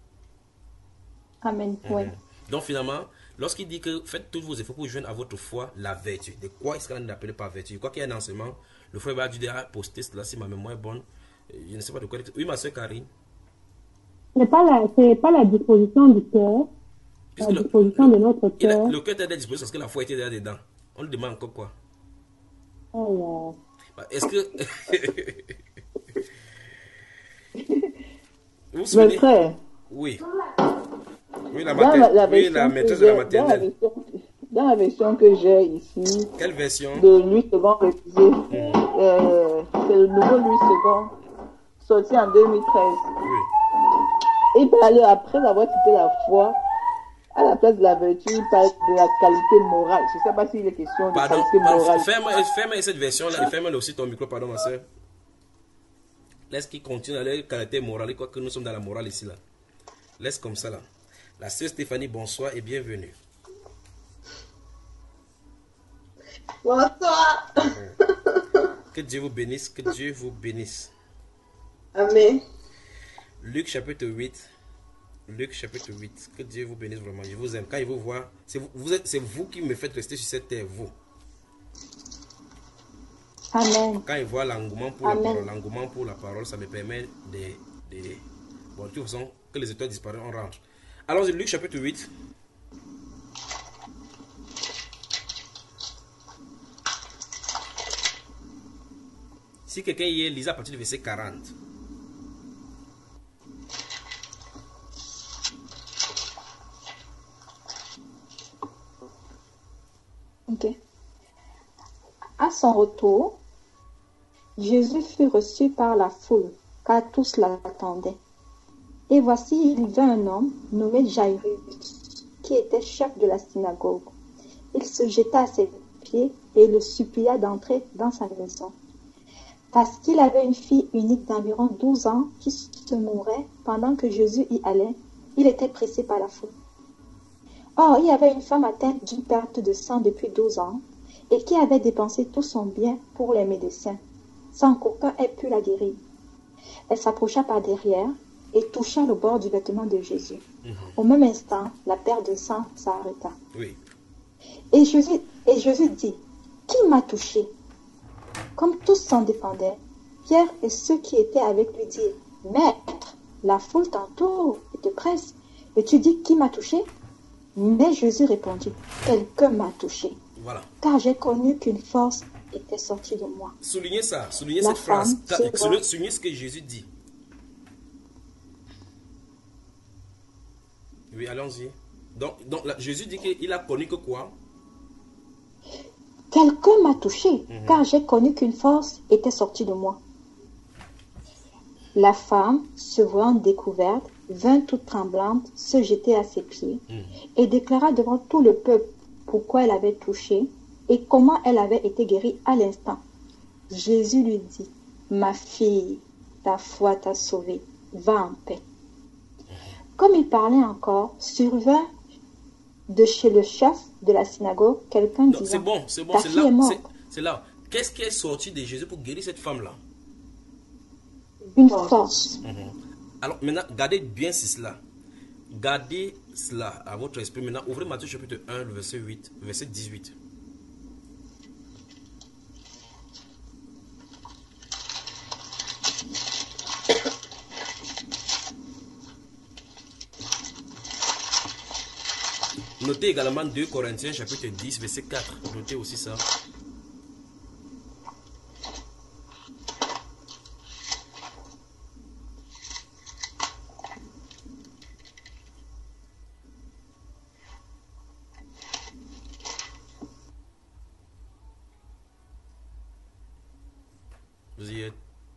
Amen. Oui. Donc finalement, lorsqu'il dit que faites tous vos efforts pour joindre à votre foi la vertu, de quoi est-ce qu'on appelle par vertu? Je crois qu'il y a un enseignement, le frère va dire à poster cela si ma mémoire est bonne. Je ne sais pas de quoi. Oui, ma soeur Karine. c'est pas la, c'est pas la disposition du cœur, Puisque la le, disposition de notre il a- cœur. le cœur était à disposition parce que la foi était déjà dedans. On lui demande encore quoi? Alors, Bah, est-ce que. Vous vous Mes souvenez? frères, Oui. Oui, la, dans la, mater... la oui, version la que maîtresse de la j'ai- dans la maternelle. version, dans la version que j'ai ici, Quelle version? de Louis second révisé, euh, c'est le nouveau Louis second, sorti en deux mille treize. Oui. Il parle, après avoir cité la foi, à la place de la vertu, il parle de la qualité morale. Je ne sais pas s'il est question de Pardon, qualité pardon, morale. ferme, ferme cette version-là et ferme aussi ton micro, pardon, ma soeur. Laisse qu'ils continuent à leur caractère moral, quoi que nous sommes dans la morale ici là. Laisse comme ça là. La sœur Stéphanie, bonsoir et bienvenue. Bonsoir. Que Dieu vous bénisse, que Dieu vous bénisse. Amen. Luc chapitre huit. Luc chapitre huit. Que Dieu vous bénisse vraiment. Je vous aime. Quand il vous voit, c'est vous, vous êtes- c'est vous qui me faites rester sur cette terre, vous. Amen. Quand il voit l'engouement pour la Amen. parole, l'engouement pour la parole, ça me permet de... de... Bon, de toute façon, que les étoiles disparaissent, on rentre. Allons-y, Luc chapitre huit. Si quelqu'un y est, lisez à partir du verset quarante. Ok. À son retour, Jésus fut reçu par la foule, car tous l'attendaient. Et voici, il vint un homme nommé Jairus, qui était chef de la synagogue. Il se jeta à ses pieds et le supplia d'entrer dans sa maison, parce qu'il avait une fille unique d'environ douze ans qui se mourait pendant que Jésus y allait. Il était pressé par la foule. Or, il y avait une femme atteinte d'une perte de sang depuis douze ans et qui avait dépensé tout son bien pour les médecins, sans qu'aucun ait pu la guérir. Elle s'approcha par derrière et toucha le bord du vêtement de Jésus. Mhm. Au même instant, la perte de sang s'arrêta. Oui. Et Jésus, et Jésus dit, « Qui m'a touché ?» Comme tous s'en défendaient, Pierre et ceux qui étaient avec lui dirent, « Maître, la foule t'entoure et te presse, et tu dis, qui m'a touché ?» Mais Jésus répondit, « Quelqu'un m'a touché, Voilà. car j'ai connu qu'une force était sortie de moi. » Soulignez ça, soulignez La cette phrase. femme Ta- se Soulignez, voit- soulignez ce que Jésus dit. Oui, allons-y. Donc, donc là, Jésus dit qu'il a connu que quoi? Quelqu'un m'a touché, Mhm. car j'ai connu qu'une force était sortie de moi. La femme, se voyant découverte, vint toute tremblante se jeter à ses pieds Mhm. et déclara devant tout le peuple pourquoi elle avait touché et comment elle avait été guérie à l'instant. Jésus lui dit, « Ma fille, ta foi t'a sauvée, va en paix. » Comme il parlait encore, survint de chez le chef de la synagogue quelqu'un Non, c'est disant, bon, c'est bon, Ta c'est fille là. est morte. c'est- C'est là. Qu'est-ce qui est sorti de Jésus pour guérir cette femme-là? Une force. Alors maintenant, gardez bien cela. Gardez cela à votre esprit. Maintenant, ouvrez Matthieu chapitre un, le verset huit, verset dix-huit. Notez également deux Corinthiens chapitre dix, verset quatre. Notez aussi ça. Vous y êtes.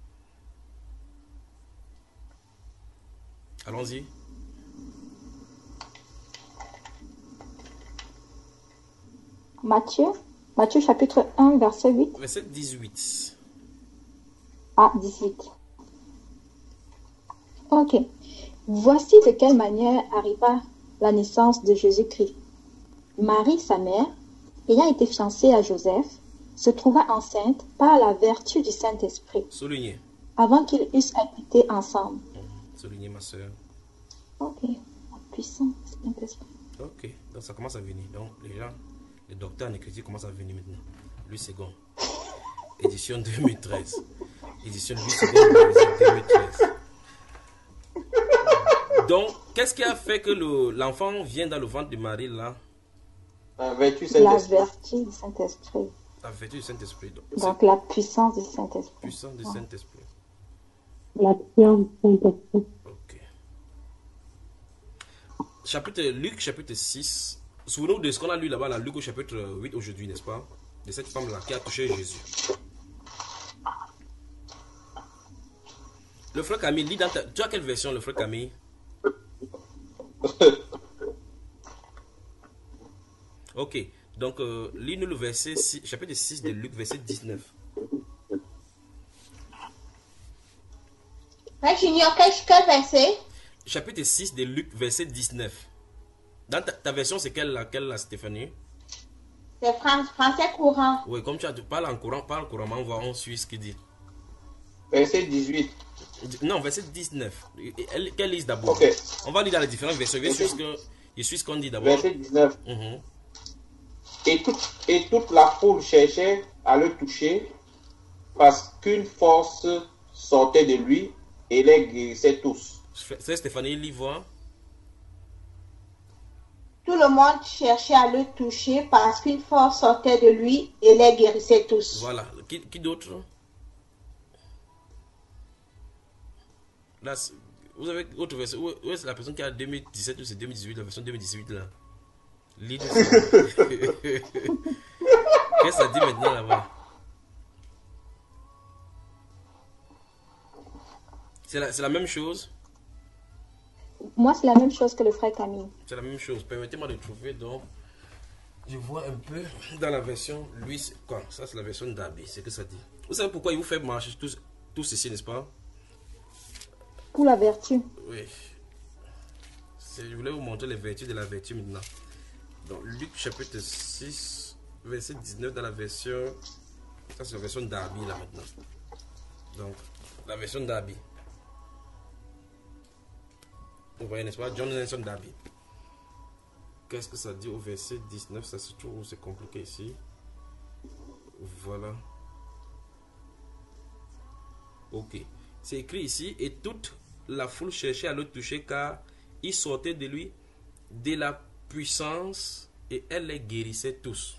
Allons-y. Matthieu, Matthieu chapitre un, verset huit Verset dix-huit. à dix-huit. Ok. Voici de quelle manière arriva la naissance de Jésus-Christ. Marie, sa mère, ayant été fiancée à Joseph, se trouva enceinte par la vertu du Saint-Esprit, Soulignez. avant qu'ils eussent habité ensemble. Mhm. Soulignez, ma soeur. Ok. La puissance du Saint-Esprit. Ok, donc ça commence à venir. Donc les gens, les docteurs en écriture commencent à venir maintenant. Lui second. Édition deux mille treize. Édition lui second deux mille treize. Donc, qu'est-ce qui a fait que le- l'enfant vient dans le ventre de Marie là? La vertu La Saint-Esprit. vertu du Saint-Esprit. La vertu du Saint-Esprit. Donc, c'est Donc la puissance du Saint-Esprit. puissant du Saint-Esprit. La science Saint-Esprit. Ok. Chapitre Luc, chapitre six. Souvenez-vous de ce qu'on a lu là-bas, là, Luc au chapitre huit aujourd'hui, n'est-ce pas? De cette femme-là qui a touché Jésus. Le frère Camille, lis dans ta... Tu as quelle version, le frère Camille? Ok. Donc, euh, lis-nous le verset six, chapitre six de Luc, verset dix-neuf. Frère Junior, quel, quel verset? Chapitre six de Luc, verset dix-neuf. Dans ta, ta version, c'est quelle, laquelle, la Stéphanie? C'est fran- français courant. Oui, comme tu as, parles en courant, parle couramment, on va on suit ce qu'il dit. Verset dix-huit. Non, verset dix-neuf. Elle- Qu'elle lise d'abord. Ok. On va lire dans les différentes versions. Je suis ce que- je suis ce qu'on dit d'abord. Verset dix-neuf. Mhm. Et, tout, et toute la foule cherchait à le toucher parce qu'une force sortait de lui et les guérissait tous. C'est Stéphanie, lit voir. Tout le monde cherchait à le toucher parce qu'une force sortait de lui et les guérissait tous. Voilà. Qui, qui d'autre? Là, c'est- vous avez autre version. Où, où est-ce la personne qui a deux mille dix-sept ou c'est deux mille dix-huit, la version deux mille dix-huit là? Lis dessus. Qu'est-ce que ça dit maintenant là-bas? C'est la, c'est la même chose. Moi, c'est la même chose que le frère Camille. C'est la même chose. Permettez-moi de trouver donc. Je vois un peu dans la version. Lui, c'est quoi? Ça, c'est la version d'Abi. C'est que ça dit. Vous savez pourquoi il vous fait marcher tout, tout ceci, n'est-ce pas? Pour la vertu. Oui. C'est- Je voulais vous montrer les vertus de la vertu maintenant. Donc, Luc chapitre six, verset dix-neuf dans la version. Ça, c'est la version d'Abi là maintenant. Donc, la version d'Abi. Vous voyez, n'est-ce pas? John Nelson Darby. Qu'est-ce que ça dit au verset dix-neuf? Ça se trouve, c'est compliqué ici. Voilà. Ok. C'est écrit ici. Et toute la foule cherchait à le toucher car il sortait de lui de la puissance et elle les guérissait tous.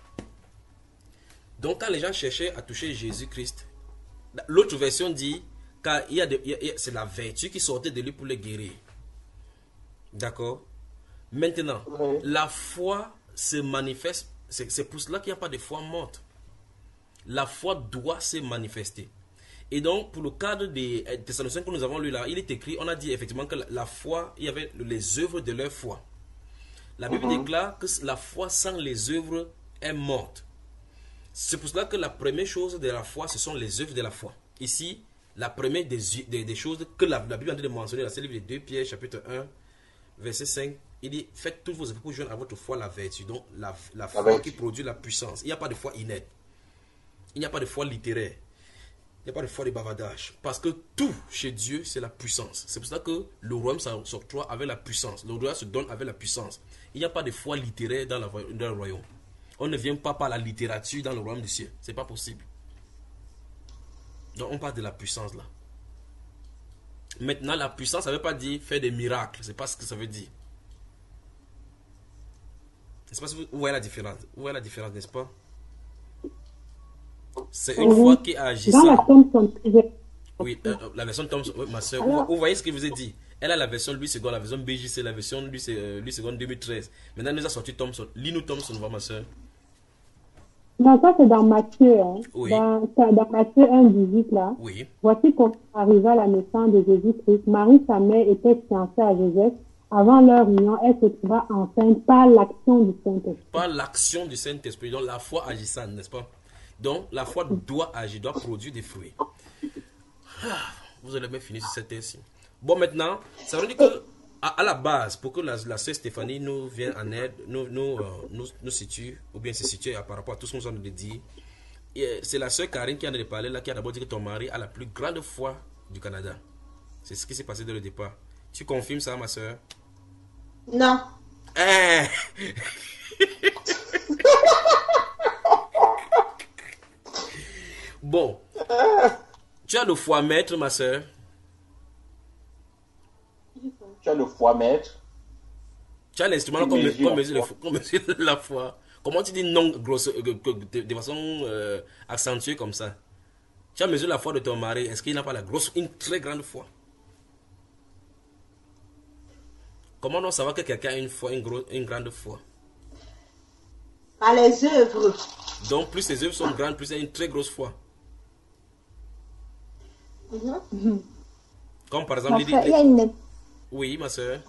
Donc, quand les gens cherchaient à toucher Jésus-Christ, l'autre version dit car il y a de- il y a- il y a- c'est la vertu qui sortait de lui pour les guérir. D'accord? Maintenant, Oui. la foi se manifeste. C'est c'est pour cela qu'il n'y a pas de foi morte. La foi doit se manifester. Et donc, pour le cadre des euh, Thessaloniciens que nous avons lu là, il est écrit, on a dit effectivement que la, la foi, il y avait les œuvres de leur foi. La Bible déclare que la foi sans les œuvres est morte. C'est pour cela que la première chose de la foi, ce sont les œuvres de la foi. Ici, la première des, des, des choses que la, la Bible est en train de mentionner, là, c'est le livre de deux Pierre, chapitre un, verset cinq. Il dit, faites tous vos efforts pour joindre à votre foi la vertu. Donc, la, la foi vertu. qui produit la puissance. Il n'y a pas de foi inerte. Il n'y a pas de foi littéraire. Il n'y a pas de foi de bavardage. Parce que tout chez Dieu, c'est la puissance. C'est pour ça que le royaume s'octroie avec la puissance. Le royaume se donne avec la puissance. Il n'y a pas de foi littéraire dans, la, dans le royaume. On ne vient pas par la littérature dans le royaume des cieux. Ce n'est pas possible. Donc on parle de la puissance là. Maintenant, la puissance, ça ne veut pas dire faire des miracles. Ce n'est pas ce que ça veut dire. N'est-ce pas, vous voyez la différence? Vous voyez la différence, n'est-ce pas? C'est une Oui. foi qui agit. Dans la Thompson, Oui, euh, la version Thompson, oui, ma soeur, Alors- vous, vous voyez ce que je vous ai dit. Elle a la version Louis deux, la version B J C, la version Louis, euh, Louis deux deux mille treize. Maintenant, elle nous a sorti Thompson. Lis-nous Thompson, va ma soeur. non, ça c'est dans Matthieu. Hein. Oui. Dans, ça, dans Matthieu un, dix-huit là. Oui. Voici comment arriva la naissance de Jésus-Christ. Marie, sa mère, était fiancée à Joseph. Avant leur union, elle se trouva enceinte par l'action du Saint-Esprit. Par l'action du Saint-Esprit, donc la foi agissante, n'est-ce pas? Donc, la foi doit agir, doit produire des fruits. Ah, vous allez bien finir sur cette thèse-ci. Bon, maintenant, ça veut dire que, à, à la base, pour que la, la sœur Stéphanie nous vienne en aide, nous, nous, euh, nous, nous situe, ou bien se situe à- par rapport à tout ce qu'on vient de dire, et, euh, c'est la sœur Karine qui en a parlé là, qui a d'abord dit que ton mari a la plus grande foi du Canada. C'est ce qui s'est passé dès le départ. Tu confirmes ça, ma sœur? Non. Eh! Bon. Tu as le foie maître, ma soeur. Tu as le foie maître. Tu as l'instrument Qui qu'on mesure qu'on la mesure, le foi. fo- qu'on mesure la foi. Comment tu dis non grosse, euh, que- de, de façon euh, accentuée comme ça? Tu as mesuré la foi de ton mari. Est-ce qu'il n'a pas la grosse, une très grande foi? Comment on savoir que quelqu'un a une foi, une, gros- une grande foi? Par les œuvres. Donc, plus ses œuvres sont grandes, plus il a une très grosse foi. Mhm. Comme par exemple, Mon les- frère, les- il y a une... oui, ma soeur.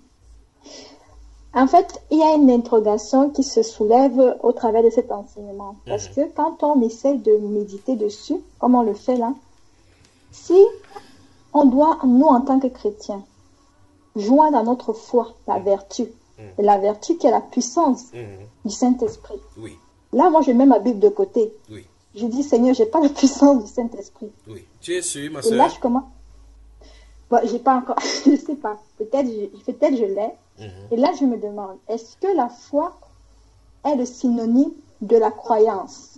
En fait, il y a une interrogation qui se soulève au travers de cet enseignement. Parce Mhm. que quand on essaie de méditer dessus, comme on le fait là, si on doit, nous en tant que chrétiens, joindre à notre foi la vertu. Mm. Et la vertu qui est la puissance Mhm. du Saint-Esprit. Oui, Là, moi, je mets ma Bible de côté. oui, Je dis, Seigneur, j'ai pas la puissance du Saint-Esprit. oui. Tu es sûr, ma Et là, soeur? je commence. Bon, j'ai pas encore, je sais pas. Peut-être, je- peut-être je l'ai. Et là, je me demande, est-ce que la foi est le synonyme de la croyance?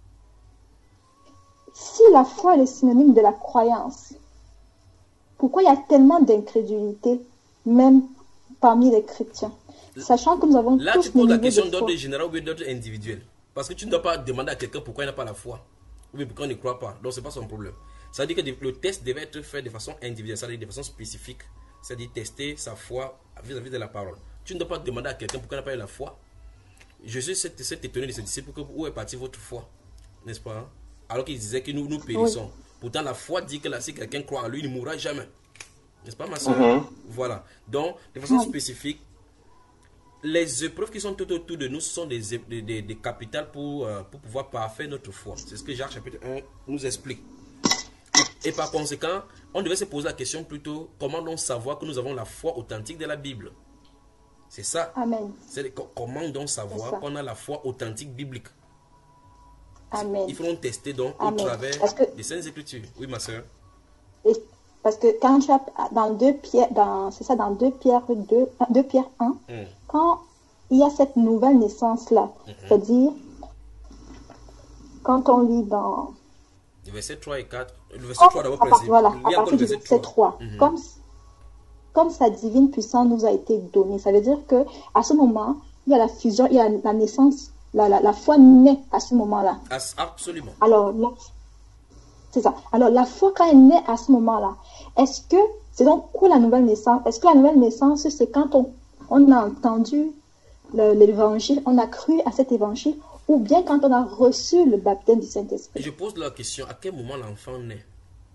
Si la foi est le synonyme de la croyance, pourquoi il y a tellement d'incrédulité, même parmi les chrétiens? Sachant que nous avons Là, tous tu le poses la niveau question de foi. d'ordre général ou bien d'ordre individuel. Parce que tu ne dois pas demander à quelqu'un pourquoi il n'a pas la foi. Ou bien pourquoi il ne croit pas. Donc, ce n'est pas son problème. Ça veut dire que le test devait être fait de façon individuelle, c'est-à-dire de façon spécifique. C'est-à-dire tester sa foi vis-à-vis de la parole. Tu ne dois pas demander à quelqu'un pourquoi il n'a pas eu la foi. Jésus s'est s'est étonné de ses disciples que où est partie votre foi, n'est-ce pas? Hein? Alors qu'il disait que nous nous périssons. Pourtant, la foi dit que là, si quelqu'un croit en lui, il ne mourra jamais. N'est-ce pas, ma soeur? Mhm. Voilà. Donc, de façon spécifique, les épreuves qui sont tout autour de nous sont des, é- des, des- des capitales pour, euh, pour pouvoir parfaire notre foi. C'est ce que Jacques chapitre un nous explique. Et par conséquent, on devait se poser la question plutôt, comment donc savoir que nous avons la foi authentique de la Bible? C'est ça. Amen. C'est co- comment donc C'est savoir ça. qu'on a la foi authentique biblique? Amen. Il faut donc tester donc au Amen. travers Parce que- des Saintes Écritures. Oui, ma soeur. Et parce que quand tu as dans deux Pierre, dans c'est ça, dans deux Pierre deux, deux Pierre un, Mm. quand il y a cette nouvelle naissance là, c'est-à-dire quand on lit dans Le verset trois et quatre. Le verset comme- trois d'abord, à part- précis. voilà, Lis à encore partir le du verset verset trois. trois, Mhm. comme comme sa divine puissance nous a été donnée, ça veut dire que à ce moment, il y a la fusion, il y a la naissance, la, la, la foi naît à ce moment-là. As- Absolument. Alors, la- c'est ça. Alors, la foi, quand elle naît à ce moment-là, est-ce que, c'est donc quoi la nouvelle naissance? Est-ce que la nouvelle naissance, c'est quand on, on a entendu le- l'évangile, on a cru à cet évangile, ou bien quand on a reçu le baptême du Et Saint-Esprit? je pose la question, à quel moment l'enfant naît?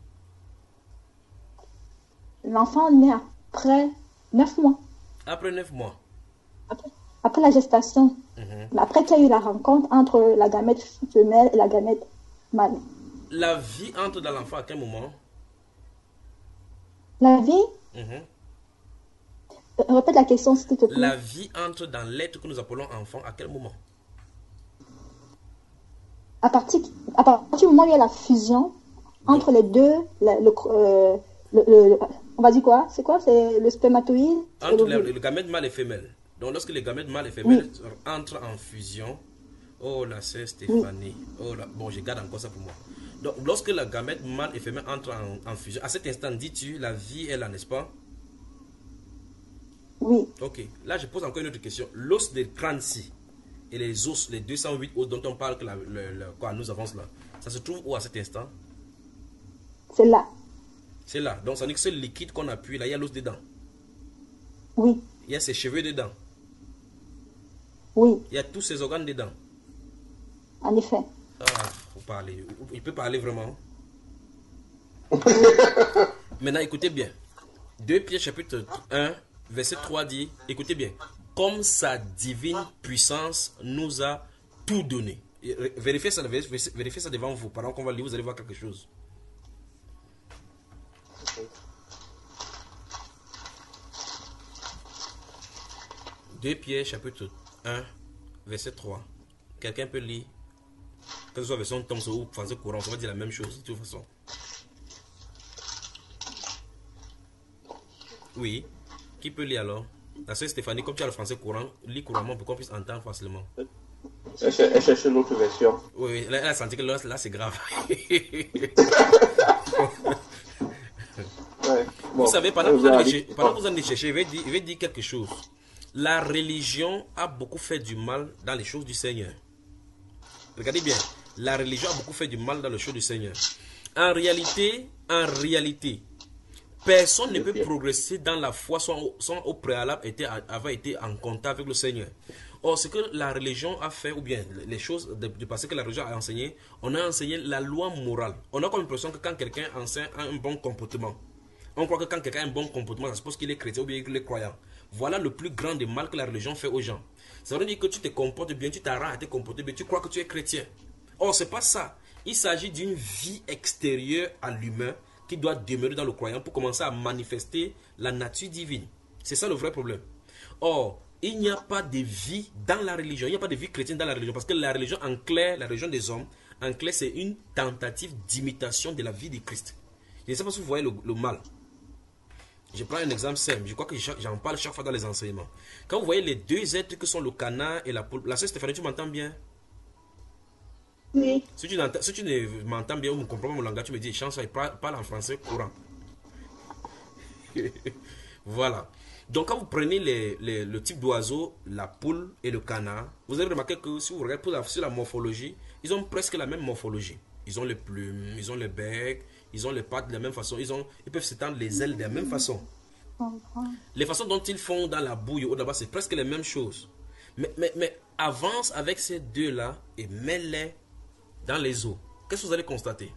L'enfant naît après neuf mois, Après neuf mois. après, après la gestation, Mhm. après qu'il y a eu la rencontre entre la gamète femelle et la gamète mâle. La vie entre dans l'enfant à quel moment? La vie, Mhm. euh, répète la question s'il te plaît. La vie entre dans l'être que nous appelons enfant à quel moment? À partir, à partir du moment où il y a la fusion entre les deux, le, le, euh, le- le- on va dire quoi? C'est quoi? C'est le spermatoïde et Entre l'ovule. les- le gamète mâle et femelle. Donc lorsque les gamètes mâle et femelle entrent en fusion, oh la sœur Stéphanie, oh là, bon je garde encore ça pour moi. Donc lorsque la gamète mâle et femelle entrent en, en fusion, à cet instant dis-tu, la vie est là, n'est-ce pas? Oui, Ok, là je pose encore une autre question. L'os des crânes-ci et les os, les deux cent huit os dont on parle que la, le- le- quoi, nous avance là, ça se trouve où à cet instant? c'est là. C'est là. Donc ça veut dire que ce liquide qu'on appuie, là il y a l'os dedans. Oui, Il y a ses cheveux dedans. oui, Il y a tous ses organes dedans. en effet. Ah, faut parler. Il peut parler vraiment. Maintenant, écoutez bien. deux Pierre chapitre un, verset trois dit, écoutez bien, comme sa divine puissance nous a tout donné. Et ré- Vérifiez ça, vérifiez vérifiez ça devant vous. Pendant qu'on va lire, vous allez voir quelque chose. deux Pierre chapitre un, verset trois. Quelqu'un peut lire? Que ce soit version Thomson ou français courant, on va dire la même chose de toute façon. Oui. Qui peut lire alors? La sœur Stéphanie, comme tu as le français courant, lis couramment pour qu'on puisse entendre facilement. Elle cher- elle cherche l'autre version. Oui, oui, là, elle a senti que là, là, c'est grave. Ouais. Bon, Vous savez, pendant que elle vous allez va chercher, pendant que vous allez chercher, je vais dire, je vais dire quelque chose. La religion a beaucoup fait du mal dans les choses du Seigneur. Regardez bien, la religion a beaucoup fait du mal dans les choses du Seigneur. En réalité, en réalité, personne ne peut progresser dans la foi sans, au- sans au préalable été, avoir été en contact avec le Seigneur. Or, ce que la religion a fait, ou bien les choses de- du passé que la religion a enseigné, on a enseigné la loi morale. On a comme l'impression que quand quelqu'un enseigne un bon comportement, on croit que quand quelqu'un a un bon comportement, ça suppose qu'il est chrétien ou bien qu'il est croyant. Voilà le plus grand des mal que la religion fait aux gens. Ça veut dire que tu te comportes bien, tu t'arranges à te comporter bien, tu crois que tu es chrétien. Or, c'est pas ça. Il s'agit d'une vie extérieure à l'humain qui doit demeurer dans le croyant pour commencer à manifester la nature divine. C'est ça le vrai problème. Or, il n'y a pas de vie dans la religion. Il n'y a pas de vie chrétienne dans la religion. Parce que la religion en clair, la religion des hommes, en clair, c'est une tentative d'imitation de la vie de Christ. Je ne sais pas si vous voyez le, le mal. Je prends un exemple simple. Je crois que j'en parle chaque fois dans les enseignements. Quand vous voyez les deux êtres que sont le canard et la poule. La sœur Stéphanie, tu m'entends bien? Oui. Si tu, si tu ne m'entends bien ou ne comprends pas mon langage, tu me dis, change ça et parle en français courant. Voilà. Donc quand vous prenez les, les, le type d'oiseau, la poule et le canard, vous allez remarquer que si vous regardez la, sur la morphologie, ils ont presque la même morphologie. Ils ont les plumes, ils ont les becs, ils ont les pattes de la même façon, ils, ont, ils peuvent s'étendre les ailes de la même façon. Les façons dont ils font dans la bouille ou là-bas, c'est presque les mêmes choses. Mais, mais, mais avance avec ces deux-là et mets-les dans les eaux. Qu'est-ce que vous allez constater?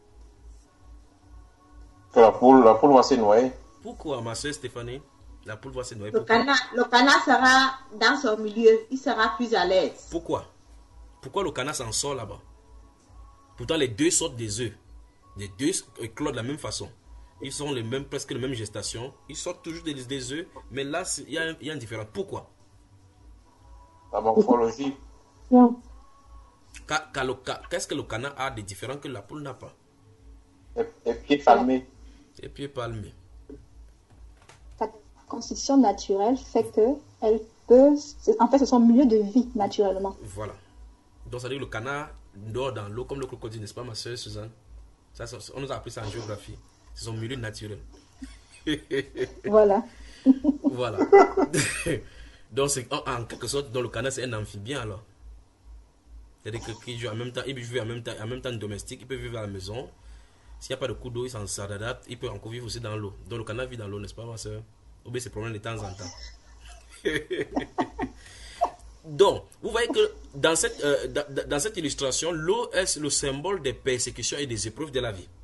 Que la poule, la poule va se noyer. Pourquoi, ma soeur Stéphanie? La poule va se noyer. Le canard, le canard sera dans son milieu, il sera plus à l'aise. Pourquoi? Pourquoi le canard s'en sort là-bas? Pourtant, les deux sortent des œufs. Les deux éclosent de la même façon. Ils sont les mêmes, presque les mêmes gestations. Ils sortent toujours des, des œufs, mais là, il y, a, il y a une différence. Pourquoi? La morphologie. Qu'est-ce que le canard a de différent que la poule n'a pas? Les pieds palmés. Les pieds palmés. Sa constitution naturelle fait que elle peut, en fait, c'est son milieu de vie naturellement. Voilà. Donc, ça veut dire que le canard dort dans l'eau comme le crocodile, n'est-ce pas, ma soeur Suzanne? Ça, ça, on nous a appris ça en géographie. C'est son milieu naturel. Voilà. Voilà. Donc, en, en quelque sorte, dans le canard, c'est un amphibien alors. C'est-à-dire qu'il joue en même temps, il peut vivre en même temps, en même temps domestique, il peut vivre à la maison. S'il n'y a pas de coup d'eau, il s'en s'adapte, il peut encore vivre aussi dans l'eau. Donc le canard vit dans l'eau, n'est-ce pas, ma soeur? Ou bien c'est problème de temps en temps. Donc, vous voyez que dans cette, euh, dans, dans cette illustration, l'eau est le symbole des persécutions et des épreuves de la vie.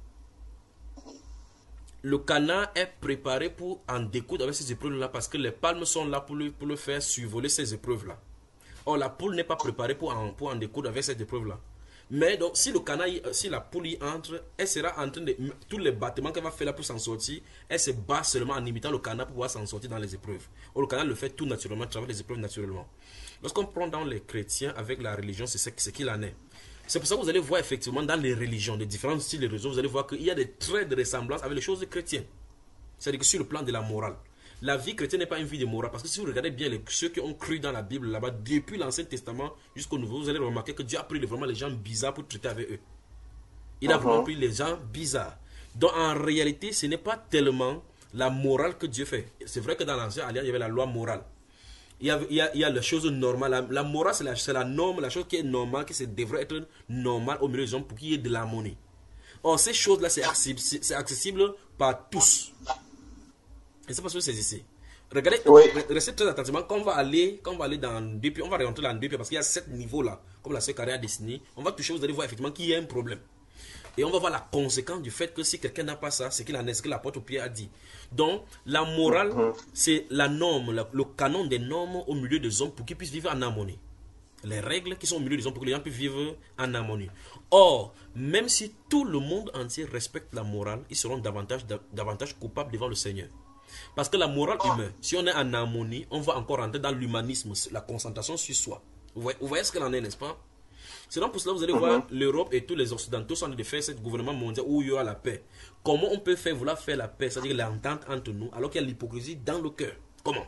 Le canard est préparé pour en découdre avec ces épreuves-là parce que les palmes sont là pour le, pour le faire survoler ces épreuves-là. Or, la poule n'est pas préparée pour en, pour en découdre avec cette épreuve-là. Mais donc, si le canard, si la poule y entre, elle sera en train de, tous les battements qu'elle va faire là pour s'en sortir, elle se bat seulement en imitant le canard pour pouvoir s'en sortir dans les épreuves. Or, le canard le fait tout naturellement, travaille les épreuves naturellement. Lorsqu'on prend dans les chrétiens avec la religion, c'est ce qu'il en est. C'est pour ça que vous allez voir effectivement dans les religions, les différents styles de religion, vous allez voir qu'il y a des traits de ressemblance avec les choses chrétiennes. C'est-à-dire que sur le plan de la morale, la vie chrétienne n'est pas une vie de morale. Parce que si vous regardez bien les, ceux qui ont cru dans la Bible là-bas, depuis l'Ancien Testament jusqu'au Nouveau, vous allez remarquer que Dieu a pris vraiment les gens bizarres pour traiter avec eux. Il a uh-huh. vraiment pris les gens bizarres. Donc en réalité, ce n'est pas tellement la morale que Dieu fait. C'est vrai que dans l'Ancien Alliance, il y avait la loi morale. Il y a, il y a, il y a les choses normales. La, la morale, c'est la, la norme, la chose qui est normale, qui devrait être normale au milieu des hommes pour qu'il y ait de l'harmonie. Or, ces choses-là, c'est accessible, c'est accessible par tous. Et c'est parce que c'est ici. Regardez, oui. Restez très attentivement. Quand on va aller, quand on va aller dans deux pieds, on va rentrer dans deux pieds parce qu'il y a sept niveaux là, comme la sœur Carré a dessiné. On va toucher, vous allez voir effectivement qu'il y a un problème. Et on va voir la conséquence du fait que si quelqu'un n'a pas ça, c'est qu'il en est, ce que l'apôtre Pierre a dit. Donc, la morale, mm-hmm. c'est la norme, la, le canon des normes au milieu des hommes pour qu'ils puissent vivre en harmonie. Les règles qui sont au milieu des hommes pour que les gens puissent vivre en harmonie. Or, même si tout le monde entier respecte la morale, ils seront davantage, davantage coupables devant le Seigneur. Parce que la morale humaine, si on est en harmonie, on va encore rentrer dans l'humanisme, la concentration sur soi. Vous voyez, vous voyez ce qu'elle en est, n'est-ce pas? C'est donc pour cela que vous allez voir l'Europe et tous les Occidentaux sont en train de faire ce gouvernement mondial où il y aura la paix. Comment on peut faire vouloir faire la paix, c'est-à-dire l'entente entre nous, alors qu'il y a l'hypocrisie dans le cœur? Comment?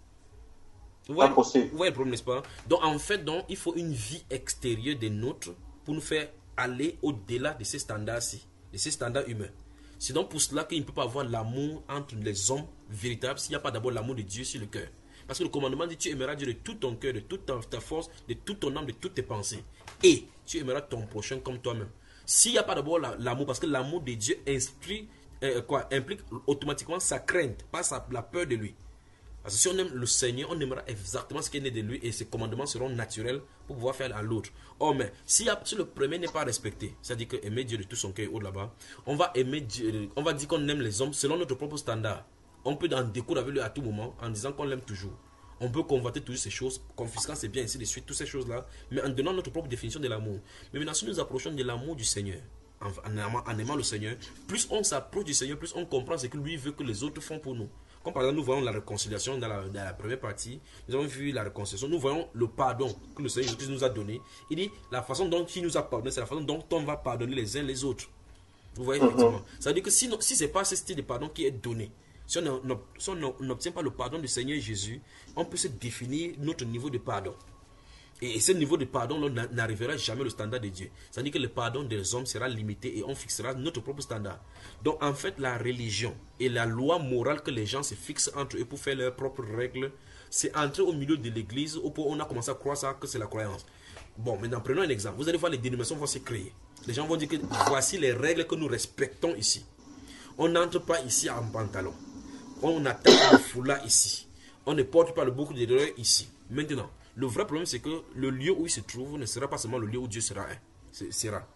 Vous voyez, vous voyez le problème, n'est-ce pas? Donc en fait, donc, il faut une vie extérieure des nôtres pour nous faire aller au-delà de ces standards-ci, de ces standards humains. C'est donc pour cela qu'il ne peut pas avoir l'amour entre les hommes véritables s'il n'y a pas d'abord l'amour de Dieu sur le cœur. Parce que le commandement dit: tu aimeras Dieu de tout ton cœur, de toute ta force, de toute ton âme, de toutes tes pensées. Et tu aimeras ton prochain comme toi-même. S'il n'y a pas d'abord l'amour, parce que l'amour de Dieu inspire, euh, quoi, implique automatiquement sa crainte, pas sa, la peur de lui. Parce que si on aime le Seigneur, on aimera exactement ce qui est né de lui et ses commandements seront naturels pour pouvoir faire à l'autre. Oh, mais si, si le premier n'est pas respecté, c'est-à-dire que aimer Dieu de tout son cœur au là-bas, on va aimer Dieu, on va dire qu'on aime les hommes selon notre propre standard. On peut en découdre avec lui à tout moment en disant qu'on l'aime toujours. On peut convoiter toujours ces choses, confisquant ses biens, ainsi de suite, toutes ces choses-là, mais en donnant notre propre définition de l'amour. Mais maintenant, si nous approchons de l'amour du Seigneur, en, en, aimant, en aimant le Seigneur, plus on s'approche du Seigneur, plus on comprend ce que lui veut que les autres font pour nous. Comme par exemple, nous voyons la réconciliation dans la, dans la première partie, nous avons vu la réconciliation, nous voyons le pardon que le Seigneur Jésus nous a donné. Il dit, la façon dont il nous a pardonné, c'est la façon dont on va pardonner les uns les autres. Vous voyez, effectivement. Ça veut dire que si, si ce n'est pas ce style de pardon qui est donné, si on n'obtient pas le pardon du Seigneur Jésus, on peut se définir notre niveau de pardon. Et ce niveau de pardon n'arrivera jamais au standard de Dieu. C'est-à-dire que le pardon des hommes sera limité et on fixera notre propre standard. Donc en fait, la religion et la loi morale que les gens se fixent entre eux pour faire leurs propres règles, c'est entrer au milieu de l'église où on a commencé à croire ça, que c'est la croyance. Bon, maintenant prenons un exemple. Vous allez voir, les dénominations vont se créer. Les gens vont dire que voici les règles que nous respectons ici. On n'entre pas ici en pantalon. On attaque le foulard ici. On ne porte pas le boucle de l'oreille ici. Maintenant, le vrai problème, c'est que le lieu où il se trouve ne sera pas seulement le lieu où Dieu sera. Hein. sera.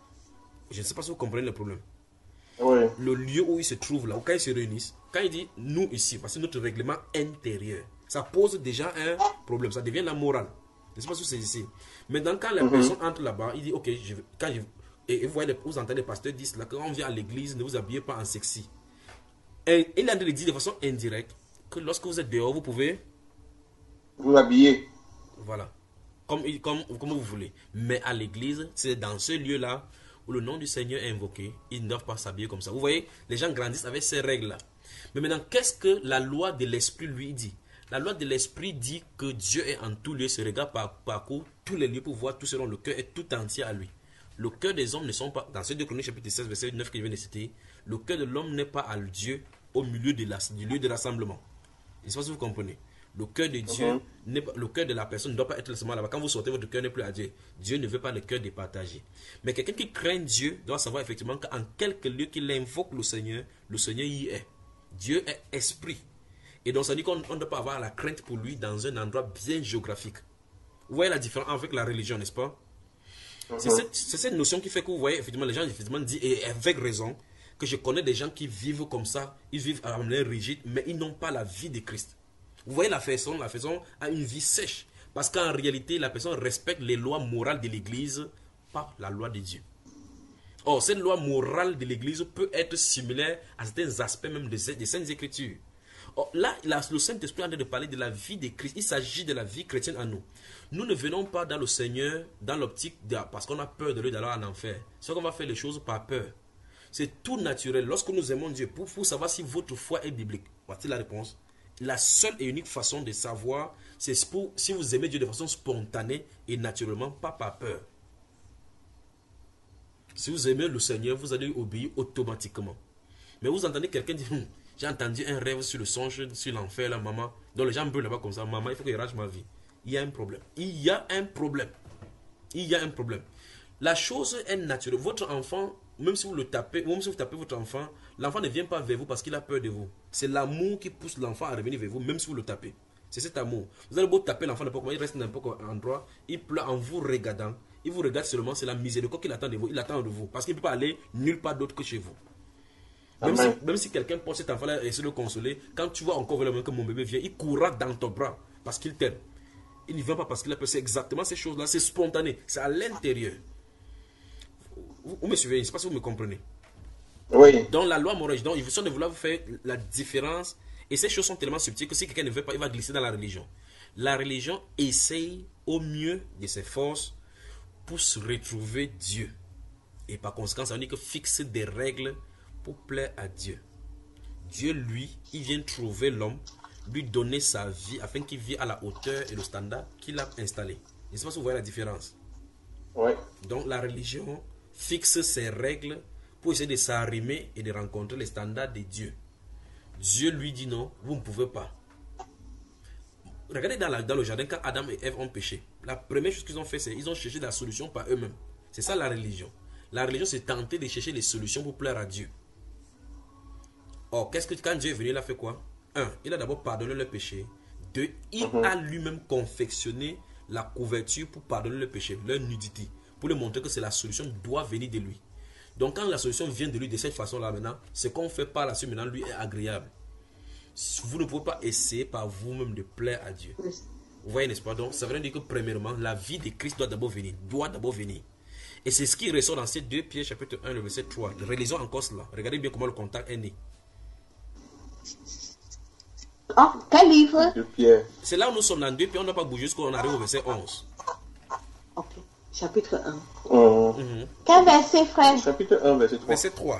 Je ne sais pas si vous comprenez le problème. Oui. Le lieu où il se trouve là, où quand ils se réunissent, quand il dit nous ici, parce que notre règlement intérieur, ça pose déjà un problème. Ça devient la morale. Je ne sais pas si c'est ici. Maintenant, quand la mm-hmm. personne entre là-bas, il dit ok, je, quand je, et, et vous, voyez, vous entendez les pasteurs dire là, quand on vient à l'église, ne vous habillez pas en sexy. Et il a dit de façon indirecte que lorsque vous êtes dehors, vous pouvez vous habiller. Voilà, comme, comme, comme vous voulez. Mais à l'église, c'est dans ce lieu-là où le nom du Seigneur est invoqué. Ils ne doivent pas s'habiller comme ça. Vous voyez, les gens grandissent avec ces règles-là. Mais maintenant, qu'est-ce que la loi de l'esprit lui dit? La loi de l'esprit dit que Dieu est en tout lieu, se regarde par, parcourt tous les lieux pour voir tout selon le cœur est tout entier à lui. Le cœur des hommes ne sont pas, dans ce deux Chroniques chapitre seize, verset neuf que je viens de citer, le cœur de l'homme n'est pas à Dieu au milieu de la, du lieu de rassemblement. Je ne sais pas si vous comprenez. Le cœur de Dieu, uh-huh. n'est pas, le cœur de la personne ne doit pas être seulement là-bas. Quand vous sortez, votre cœur n'est plus à Dieu. Dieu ne veut pas le cœur départagé. Mais quelqu'un qui craint Dieu doit savoir effectivement qu'en quelque lieu qu'il invoque le Seigneur, le Seigneur y est. Dieu est esprit. Et donc ça dit qu'on ne doit pas avoir la crainte pour lui dans un endroit bien géographique. Vous voyez la différence avec la religion, n'est-ce pas? Uh-huh. C'est cette, cette notion qui fait que vous voyez effectivement les gens effectivement disent, et avec raison, que je connais des gens qui vivent comme ça, ils vivent à manière rigide, mais ils n'ont pas la vie de Christ. Vous voyez la personne, la personne a une vie sèche. Parce qu'en réalité, la personne respecte les lois morales de l'église, pas la loi de Dieu. Or, cette loi morale de l'église peut être similaire à certains aspects même des, des Saintes Écritures. Or, là, là, le Saint-Esprit est en train de parler de la vie de Christ. Il s'agit de la vie chrétienne en nous. Nous ne venons pas dans le Seigneur, dans l'optique, de, parce qu'on a peur de lui d'aller en enfer. C'est qu'on va faire les choses par peur. C'est tout naturel. Lorsque nous aimons Dieu, pour, pour savoir si votre foi est biblique, voici la réponse. La seule et unique façon de savoir, c'est pour, si vous aimez Dieu de façon spontanée et naturellement, pas par peur. Si vous aimez le Seigneur, vous allez obéir automatiquement. Mais vous entendez quelqu'un dire, hm, j'ai entendu un rêve sur le songe, sur l'enfer, la maman. Donc les gens brûlent là-bas comme ça, maman, il faut que je range ma vie. Il y a un problème. Il y a un problème. Il y a un problème. La chose est naturelle. Votre enfant, même si vous le tapez, même si vous tapez votre enfant, l'enfant ne vient pas vers vous parce qu'il a peur de vous. C'est l'amour qui pousse l'enfant à revenir vers vous, même si vous le tapez. C'est cet amour. Vous allez beau taper l'enfant n'importe comment, il reste n'importe quel endroit, il pleure en vous regardant. Il vous regarde seulement, c'est la miséricorde qu'il attend de vous. Il attend de vous. Parce qu'il ne peut pas aller nulle part d'autre que chez vous. Même si, même si quelqu'un porte cet enfant-là et essaie de le consoler, quand tu vois encore vraiment que mon bébé vient, il courra dans ton bras parce qu'il t'aime. Il ne vient pas parce qu'il a peur. C'est exactement ces choses-là. C'est spontané. C'est à l'intérieur. Vous, vous me suivez, je ne sais pas si vous me comprenez. Oui. Dans la loi morale, donc il faut de vouloir vous faire la différence. Et ces choses sont tellement subtiles que si quelqu'un ne veut pas, il va glisser dans la religion. La religion essaye au mieux de ses forces pour se retrouver Dieu. Et par conséquent, ça veut dire que fixer des règles pour plaire à Dieu. Dieu, lui, il vient trouver l'homme, lui donner sa vie afin qu'il vive à la hauteur et le standard qu'il a installé. Je ne sais pas si vous voyez la différence. Oui. Donc la religion fixe ses règles pour essayer de s'arrimer et de rencontrer les standards de Dieu. Dieu lui dit non, vous ne pouvez pas. Regardez dans, la, dans le jardin quand Adam et Ève ont péché. La première chose qu'ils ont fait, c'est qu'ils ont cherché la solution par eux-mêmes. C'est ça la religion. La religion, c'est tenter de chercher les solutions pour plaire à Dieu. Or, qu'est-ce que quand Dieu est venu, il a fait quoi? Un, il a d'abord pardonné le péché. Deux, il uh-huh. a lui-même confectionné la couverture pour pardonner le péché, leur nudité, pour lui montrer que c'est la solution doit venir de lui. Donc quand la solution vient de lui de cette façon-là maintenant, ce qu'on fait par la suite maintenant lui est agréable. Vous ne pouvez pas essayer par vous-même de plaire à Dieu. Vous voyez, n'est-ce pas? Donc ça veut dire que premièrement, la vie de Christ doit d'abord venir, doit d'abord venir. Et c'est ce qui ressort dans ces deux Pierre chapitre un, le verset trois. Relisons encore cela. Regardez bien comment le contact est né. Oh, quel livre? De Pierre. C'est là où nous sommes dans deux Pierre, on n'a pas bougé jusqu'à on arrive au verset onze. Ok, chapitre un. Hum. Mhm. Quel verset, frère? Chapitre un, verset trois. Verset trois.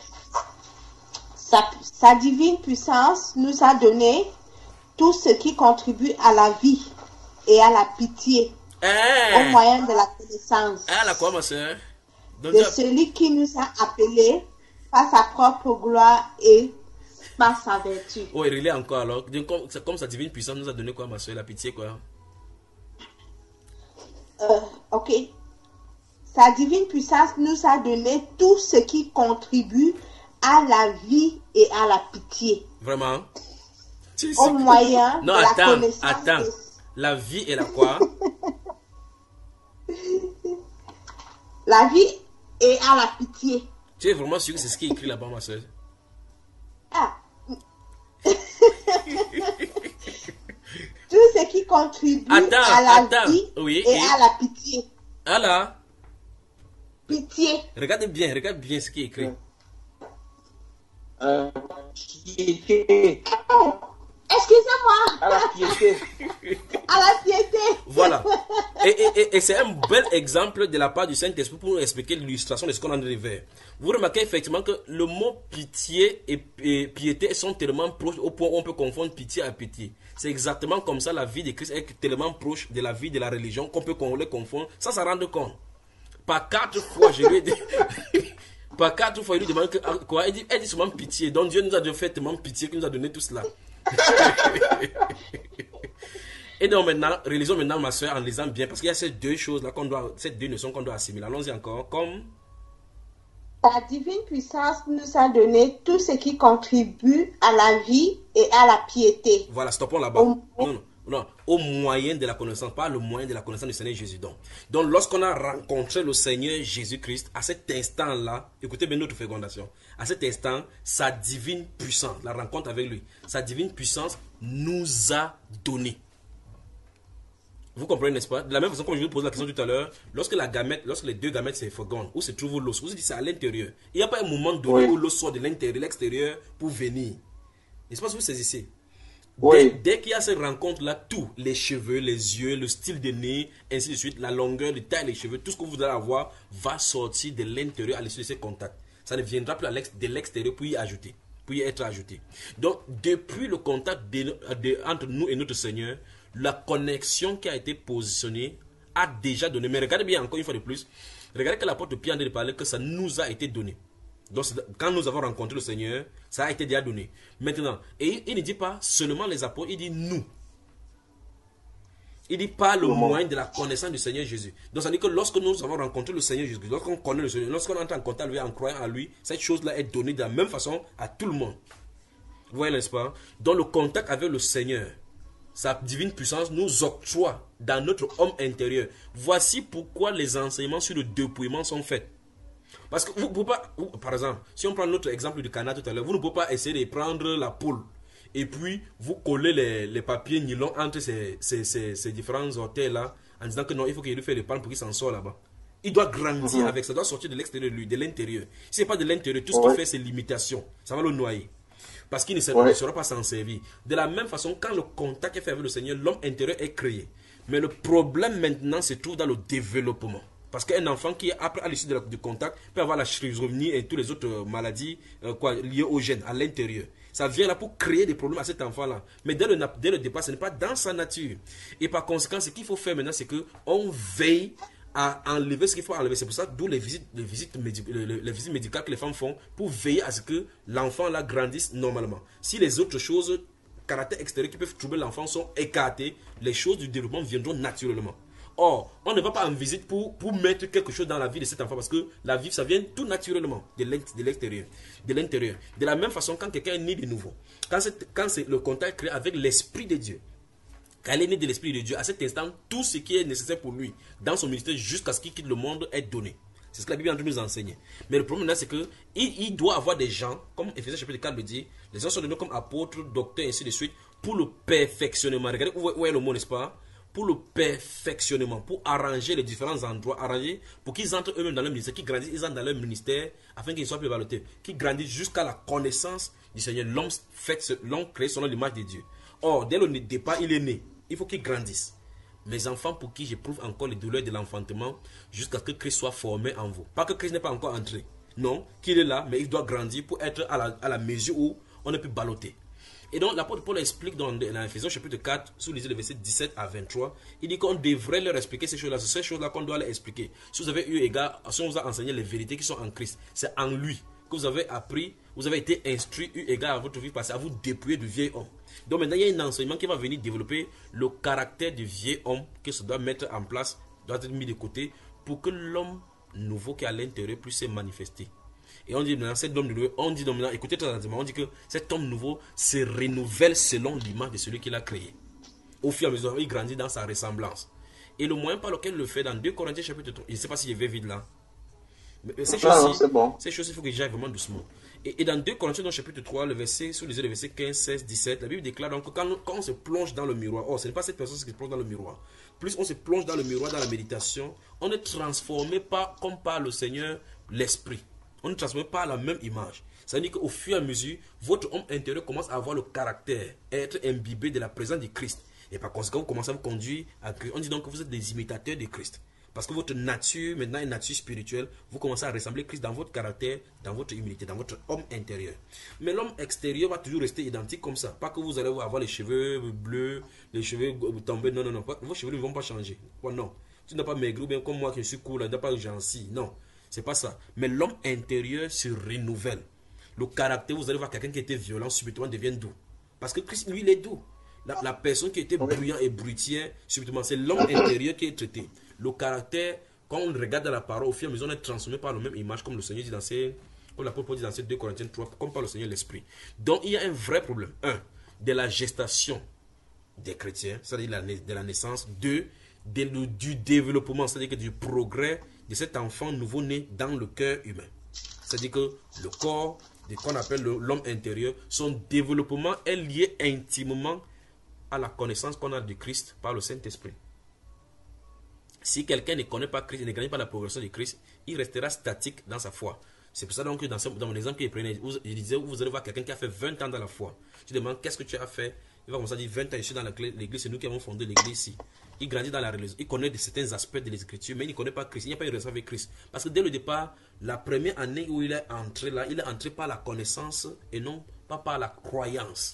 Sa, sa divine puissance nous a donné tout ce qui contribue à la vie et à la pitié au Eh, moyen de la connaissance elle a quoi, ma soeur? Donc, de tu as- celui qui nous a appelés par sa propre gloire et par sa vertu. Oh, il relit encore alors. Donc, comme, c'est comme sa divine puissance nous a donné quoi, ma soeur? La pitié, quoi. Euh, ok. Sa divine puissance nous a donné tout ce qui contribue à la vie et à la pitié Vraiment? Tu sais au que- moyen Non, de la attends, connaissance attends. de- La vie et la quoi? la vie et à la pitié. Tu es vraiment sûr que c'est ce qui est écrit là-bas, ma soeur? Ah. Tout ce qui contribue Attends, à la attends. vie Oui, et, et- à la pitié. Ah là, Pitié. regardez bien, regarde bien ce qui est écrit. Euh, piété. Excusez-moi. À la piété. À la piété. Voilà. Et, et, et, et c'est un bel exemple de la part du Saint-Esprit pour nous expliquer l'illustration de ce qu'on a de faire. Vous remarquez effectivement que le mot pitié et, et piété sont tellement proches au point où on peut confondre pitié à pitié. C'est exactement comme ça la vie de Christ est tellement proche de la vie de la religion qu'on peut les confondre sans s'en rendre compte. Par quatre fois, je lui ai dit... Par quatre fois, il lui demande que, quoi. Il dit, elle dit souvent pitié. Donc Dieu nous a fait tellement pitié qu'il nous a donné tout cela. Et donc maintenant, réalisons maintenant ma soeur en lisant bien, parce qu'il y a ces deux choses-là qu'on doit, ces deux notions qu'on doit assimiler. Allons-y encore, comme... La divine puissance nous a donné tout ce qui contribue à la vie et à la piété. Voilà, stoppons là-bas. Au- Non, non, non. Au moyen de la connaissance, pas le moyen de la connaissance du Seigneur Jésus. Donc, donc lorsqu'on a rencontré le Seigneur Jésus-Christ, à cet instant-là, écoutez bien notre fécondation, à cet instant, sa divine puissance, la rencontre avec lui, sa divine puissance nous a donné. Vous comprenez, n'est-ce pas? De la même façon, comme je vous pose la question tout à l'heure, lorsque la gamète, lorsque les deux gamètes se fécondent, où se trouve l'os, vous vous dites c'est à l'intérieur. Il n'y a pas un moment donné Oui. où l'os sort de l'intérieur, de l'extérieur pour venir. N'est-ce pas ce que vous saisissez? Oui. Dès, dès qu'il y a cette rencontre-là, tout, les cheveux, les yeux, le style de nez, ainsi de suite, la longueur, le taille des cheveux, tout ce que vous allez avoir va sortir de l'intérieur à l'issue de ces contacts. Ça ne viendra plus à l'ex- de l'extérieur pour y ajouter, pour y être ajouté. Donc, depuis le contact de- de- entre nous et notre Seigneur, la connexion qui a été positionnée a déjà donné. Mais regardez bien encore une fois de plus, regardez que l'apôtre Pierre a parlé que ça nous a été donné. Donc, quand nous avons rencontré le Seigneur, ça a été déjà donné. Maintenant, et il ne dit pas seulement les apôtres, il dit nous. Il dit pas le moyen de la connaissance du Seigneur Jésus. Donc, ça veut dire que lorsque nous avons rencontré le Seigneur Jésus, lorsqu'on connaît le Seigneur, lorsqu'on entre en contact avec lui, en croyant à lui, cette chose-là est donnée de la même façon à tout le monde. Vous voyez, n'est-ce pas? Dans le contact avec le Seigneur, sa divine puissance nous octroie dans notre homme intérieur. Voici pourquoi les enseignements sur le dépouillement sont faits. Parce que vous ne pouvez pas, vous, par exemple, si on prend notre exemple du canard tout à l'heure, vous ne pouvez pas essayer de prendre la poule et puis vous coller les, les papiers nylon entre ces, ces, ces, ces différents orteils-là en disant que non, il faut qu'il lui fasse le pan pour qu'il s'en sorte là-bas. Il doit grandir Mhm. avec ça, doit sortir de l'extérieur de lui, de l'intérieur. Si ce n'est pas de l'intérieur, tout ce Ouais. qu'il fait, c'est l'imitation. Ça va le noyer. Parce qu'il ne sera, Ouais. ne sera pas s'en servir. De la même façon, quand le contact est fait avec le Seigneur, l'homme intérieur est créé. Mais le problème maintenant se trouve dans le développement. Parce qu'un enfant qui, après, à l'issue de la- du contact, peut avoir la schizophrénie et toutes les autres euh, maladies euh, quoi, liées au gène, à l'intérieur. Ça vient là pour créer des problèmes à cet enfant-là. Mais dès le, na- dès le départ, ce n'est pas dans sa nature. Et par conséquent, ce qu'il faut faire maintenant, c'est qu'on veille à enlever ce qu'il faut enlever. C'est pour ça d'où les visites, les, visites médi- les, les- les visites médicales que les femmes font pour veiller à ce que l'enfant là grandisse normalement. Si les autres choses, caractères extérieurs qui peuvent troubler l'enfant sont écartés, les choses du développement viendront naturellement. Or, on ne va pas en visite pour, pour mettre quelque chose dans la vie de cet enfant parce que la vie, ça vient tout naturellement de l'ex- de l'extérieur. De l'intérieur. De la même façon, quand quelqu'un est né de nouveau, quand c'est quand c'est le contact créé avec l'Esprit de Dieu, quand il est né de l'Esprit de Dieu, à cet instant, tout ce qui est nécessaire pour lui, dans son ministère, jusqu'à ce qu'il quitte le monde, est donné. C'est ce que la Bible est en train de nous enseigner. Mais le problème là, c'est que il, il doit avoir des gens, comme Éphésiens chapitre quatre le dit, les gens sont donnés comme apôtres, docteurs, ainsi de suite, pour le perfectionnement. Regardez où est, où est le mot, n'est-ce pas? pour le perfectionnement, pour arranger les différents endroits, arranger pour qu'ils entrent eux-mêmes dans leur ministère, qu'ils grandissent, ils entrent dans leur ministère afin qu'ils soient plus valorisés, qu'ils grandissent jusqu'à la connaissance du Seigneur. L'homme fait, l'homme créé selon l'image de Dieu. Or, dès le départ, il est né. Il faut qu'il grandisse. Mes enfants pour qui j'éprouve encore les douleurs de l'enfantement jusqu'à ce que Christ soit formé en vous. Pas que Christ n'est pas encore entré. Non, qu'il est là, mais il doit grandir pour être à la, à la mesure où on ne peut balloter. Et donc l'apôtre Paul explique dans, dans Ephésiens chapitre quatre, sous les versets dix-sept à vingt-trois, il dit qu'on devrait leur expliquer ces choses-là. C'est ces choses-là qu'on doit leur expliquer. Si vous avez eu égard, si on vous a enseigné les vérités qui sont en Christ, c'est en lui que vous avez appris, vous avez été instruit, eu égard à votre vie passée, à vous dépouiller du vieil homme. Donc maintenant il y a un enseignement qui va venir développer le caractère du vieil homme que se doit mettre en place, doit être mis de côté pour que l'homme nouveau qui est à l'intérieur puisse se manifester. Et on dit maintenant, cet homme nouveau, on dit maintenant, écoutez très attentivement, on dit que cet homme nouveau se renouvelle selon l'image de celui qu'il a créé. Au fur et à mesure, il grandit dans sa ressemblance. Et le moyen par lequel il le fait dans deux Corinthiens chapitre trois, je ne sais pas si je vais vite là. Mais ces choses-ci, bon. Ces choses, il faut que j'aille vraiment doucement. Et, et dans deux Corinthiens chapitre trois, le verset, sous les yeux, le verset quinze, seize, dix-sept, la Bible déclare donc que quand, quand on se plonge dans le miroir, oh, ce n'est pas cette personne qui se plonge dans le miroir. Plus on se plonge dans le miroir, dans la méditation, on est transformé par, comme par le Seigneur, l'Esprit. On ne transforme pas la même image. Ça veut dire qu'au fur et à mesure, votre homme intérieur commence à avoir le caractère, à être imbibé de la présence de Christ. Et par conséquent, vous commencez à vous conduire à Christ. On dit donc que vous êtes des imitateurs de Christ. Parce que votre nature, maintenant, est une nature spirituelle. Vous commencez à ressembler à Christ dans votre caractère, dans votre humilité, dans votre homme intérieur. Mais l'homme extérieur va toujours rester identique comme ça. Pas que vous allez avoir les cheveux bleus, les cheveux tombés. Non, non, non. Vos cheveux ne vont pas changer. Oh, non. Tu n'as pas maigri ou bien comme moi qui suis cool, tu n'as pas gentil. Non. C'est pas ça. Mais l'homme intérieur se renouvelle. Le caractère, vous allez voir quelqu'un qui était violent, subitement devient doux. Parce que Christ, lui, il est doux. La, la personne qui était bruyant et brutière, subitement, c'est l'homme intérieur qui est traité. Le caractère, quand on regarde dans la parole, au fur et à mesure, on est transformé par la même image, comme le Seigneur dit dans ces, comme l'apôtre dit dans ces deux Corinthiens trois, comme par le Seigneur l'Esprit. Donc, il y a un vrai problème. Un, de la gestation des chrétiens, c'est-à-dire de la naissance. Deux, de, du développement, c'est-à-dire du progrès de cet enfant nouveau-né dans le cœur humain. C'est-à-dire que le corps, qu'on appelle l'homme intérieur, son développement est lié intimement à la connaissance qu'on a de Christ par le Saint-Esprit. Si quelqu'un ne connaît pas Christ, ne connaît pas la progression de Christ, il restera statique dans sa foi. C'est pour ça donc que dans, ce, dans mon exemple que je prenais, je disais, vous allez voir quelqu'un qui a fait vingt ans dans la foi. Tu demandes, qu'est-ce que tu as fait? Il va commencer à dire, vingt ans, je suis dans l'église, c'est nous qui avons fondé l'église ici. Il grandit dans la religion, il connaît de certains aspects de l'écriture, mais il ne connaît pas Christ, il n'y a pas eu de relation avec Christ. Parce que dès le départ, la première année où il est entré là, il est entré par la connaissance et non pas par la croyance.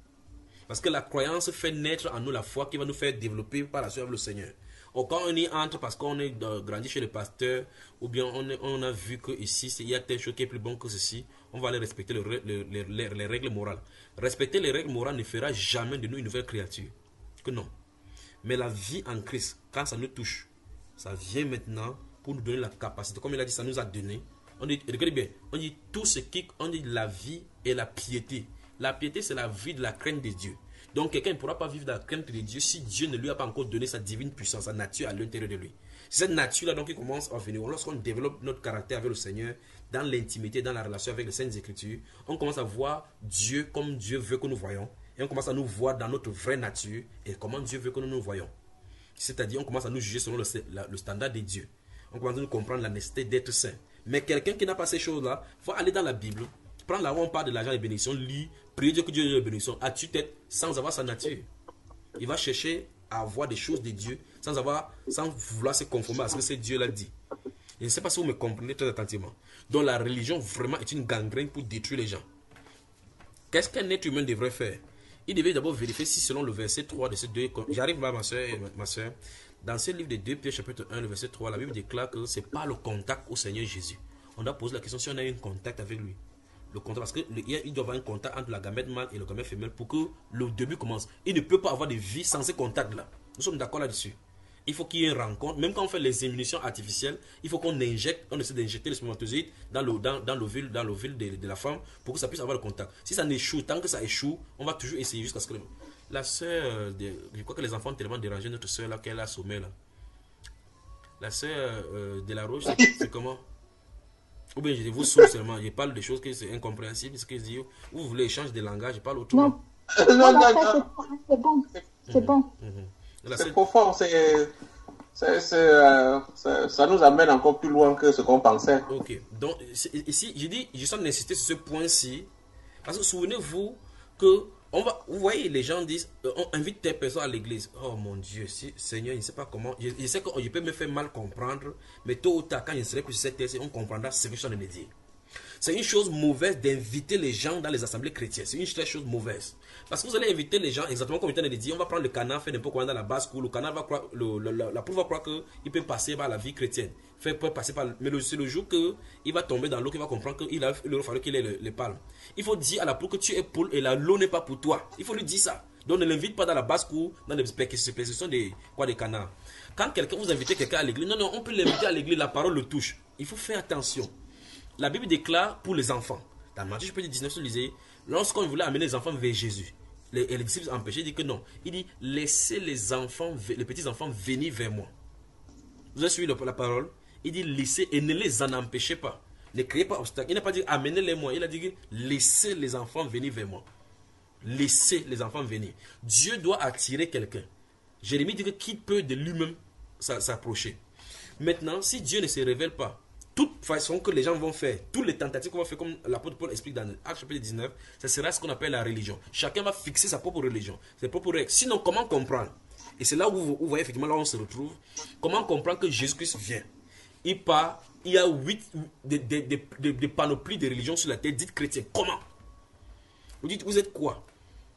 Parce que la croyance fait naître en nous la foi qui va nous faire développer par la suite avec le Seigneur. Or, quand on y entre parce qu'on est grandi chez le pasteur, ou bien on, est, on a vu que ici il y a telle chose qui est plus bon que ceci, on va aller respecter le, le, le, les, les règles morales. Respecter les règles morales ne fera jamais de nous une nouvelle créature. Que non. Mais la vie en Christ, quand ça nous touche, ça vient maintenant pour nous donner la capacité. Comme il a dit, ça nous a donné. On dit, regardez bien, on dit tout ce qui, on dit la vie et la piété. La piété, c'est la vie de la crainte de Dieu. Donc quelqu'un ne pourra pas vivre dans la crainte de Dieu si Dieu ne lui a pas encore donné sa divine puissance, sa nature à l'intérieur de lui. C'est cette nature-là donc qui commence à venir. Lorsqu'on développe notre caractère avec le Seigneur, dans l'intimité, dans la relation avec les Saintes Écritures, on commence à voir Dieu comme Dieu veut que nous voyons. Et on commence à nous voir dans notre vraie nature et comment Dieu veut que nous nous voyons. C'est-à-dire, on commence à nous juger selon le, la, le standard de Dieu. On commence à nous comprendre la nécessité d'être saint. Mais quelqu'un qui n'a pas ces choses-là, il faut aller dans la Bible, prendre là où on parle de l'argent et des bénédictions, lit, prier Dieu que Dieu donne les bénédictions, à tue-tête, sans avoir sa nature. Il va chercher à avoir des choses de Dieu, sans avoir, sans vouloir se conformer à ce que ce Dieu l'a dit. Je ne sais pas si vous me comprenez très attentivement. Donc la religion vraiment est une gangrène pour détruire les gens. Qu'est-ce qu'un être humain devrait faire? Il devait d'abord vérifier si selon le verset trois de ces deux... J'arrive là, ma soeur, ma soeur. Dans ce livre de deux Pierre, chapitre un, le verset trois, la Bible déclare que ce n'est pas le contact au Seigneur Jésus. On doit poser la question si on a eu un contact avec lui. Le contact, parce qu'il doit y avoir un contact entre la gamète mâle et le gamète femelle pour que le début commence. Il ne peut pas avoir de vie sans ces contacts-là. Nous sommes d'accord là-dessus. Il faut qu'il y ait une rencontre. Même quand on fait les émulations artificielles, il faut qu'on injecte, on essaie d'injecter le spermatozoïde dans l'ovule dans, dans dans de, de la femme pour que ça puisse avoir le contact. Si ça n'échoue, tant que ça échoue, on va toujours essayer jusqu'à ce que... La soeur, je crois que les enfants ont tellement dérangé notre soeur là qu'elle a assommé là. La soeur euh, de la Roche, c'est comment? Ou bien je vous sourds seulement, je parle de choses que c'est incompréhensible, ce que je dis. Ou vous voulez échanger de langage, je parle autrement. Non, non, non, non. C'est bon, c'est bon. Mm-hmm. La C'est scène- profond, c'est, c'est, c'est, euh, ça, ça nous amène encore plus loin que ce qu'on pensait. Ok, donc c'est- ici, j'ai dit, je sens d'insister sur ce point-ci, parce que souvenez-vous que, on va, vous voyez, les gens disent, euh, on invite telle personne à l'église. Oh mon Dieu, si, Seigneur, il ne sait pas comment, je, je sais que je peux me faire mal comprendre, mais tôt ou tard, quand je serai plus sur cette terre, on comprendra ce que je suis en train de dire. C'est une chose mauvaise d'inviter les gens dans les assemblées chrétiennes. C'est une très chose mauvaise. Parce que vous allez inviter les gens, exactement comme je t'ai dit, on va prendre le canard, faire n'importe quoi dans la basse cour. Le canard va croire, le, le, la, la pauvre va croire qu'il peut passer par la vie chrétienne. Fait, peut passer par, mais c'est le jour qu'il va tomber dans l'eau qu'il va comprendre qu'il a, il aurait fallu qu'il ait le, les palmes. Il faut dire à la poule que tu es poule et la l'eau n'est pas pour toi. Il faut lui dire ça. Donc ne l'invite pas dans la basse cour, dans les perquisitions des, quoi, des canards. Quand quelqu'un, vous invitez quelqu'un à l'église, non, non, on peut l'inviter à l'église, la parole le touche. Il faut faire attention. La Bible déclare pour les enfants. Dans Matthieu chapitre dix-neuf, vous lisez, lorsqu'on voulait amener les enfants vers Jésus, les, et les disciples empêchaient, il dit que non. Il dit, laissez les enfants, les petits enfants venir vers moi. Vous avez suivi la parole? Il dit, laissez et ne les en empêchez pas. Ne créez pas obstacle. Il n'a pas dit, amenez-les moi. Il a dit, laissez les enfants venir vers moi. Laissez les enfants venir. Dieu doit attirer quelqu'un. Jérémie dit que qui peut de lui-même s'approcher. Maintenant, si Dieu ne se révèle pas, toute façon que les gens vont faire, toutes les tentatives qu'on va faire, comme l'apôtre Paul explique dans Actes chapitre dix-neuf, ça sera ce qu'on appelle la religion. Chacun va fixer sa propre religion, ses propres règles. Sinon, comment comprendre? Et c'est là où vous, vous voyez effectivement, là où on se retrouve. Comment comprendre que Jésus-Christ vient? Il part, il y a huit des de, de, de, de panoplies de religions sur la terre, dites chrétiens. Comment? Vous dites, vous êtes quoi?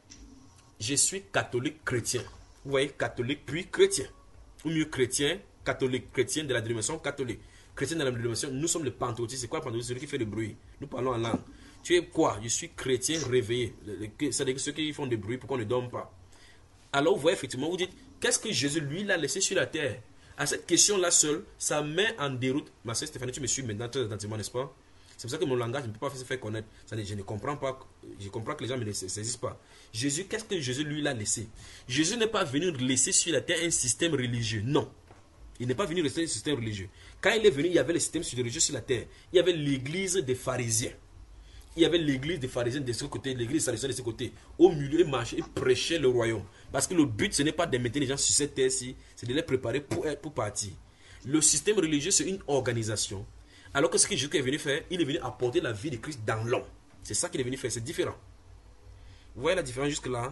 Je suis catholique chrétien. Vous voyez, catholique puis chrétien. Ou mieux chrétien, catholique, chrétien de la dénomination catholique. Chrétien de la dénomination, nous sommes les pentecôtistes. C'est quoi le pentecôtiste? Celui qui fait le bruit. Nous parlons en langue. Tu es quoi? Je suis chrétien réveillé. C'est-à-dire ceux qui font du bruit pour qu'on ne dorme pas. Alors vous voyez effectivement, vous dites, qu'est-ce que Jésus lui l'a laissé sur la terre? À cette question-là seule, ça met en déroute. Ma sœur Stéphanie, tu me suis maintenant très attentivement, n'est-ce pas? C'est pour ça que mon langage ne peut pas se faire connaître. Je ne comprends pas. Je comprends que les gens ne me saisissent pas. Jésus, qu'est-ce que Jésus lui l'a laissé? Jésus n'est pas venu laisser sur la terre un système religieux. Non. Il n'est pas venu rester un système religieux. Quand il est venu, il y avait le système religieux sur la terre. Il y avait l'église des pharisiens. Il y avait l'église des pharisiens de ce côté, l'église des pharisiens de ce côté. Au milieu, il marchait, il prêchait le royaume. Parce que le but, ce n'est pas de mettre les gens sur cette terre-ci, c'est de les préparer pour, être, pour partir. Le système religieux, c'est une organisation. Alors que ce que Jésus est venu faire, il est venu apporter la vie de Christ dans l'homme. C'est ça qu'il est venu faire, c'est différent. Vous voyez la différence jusque-là?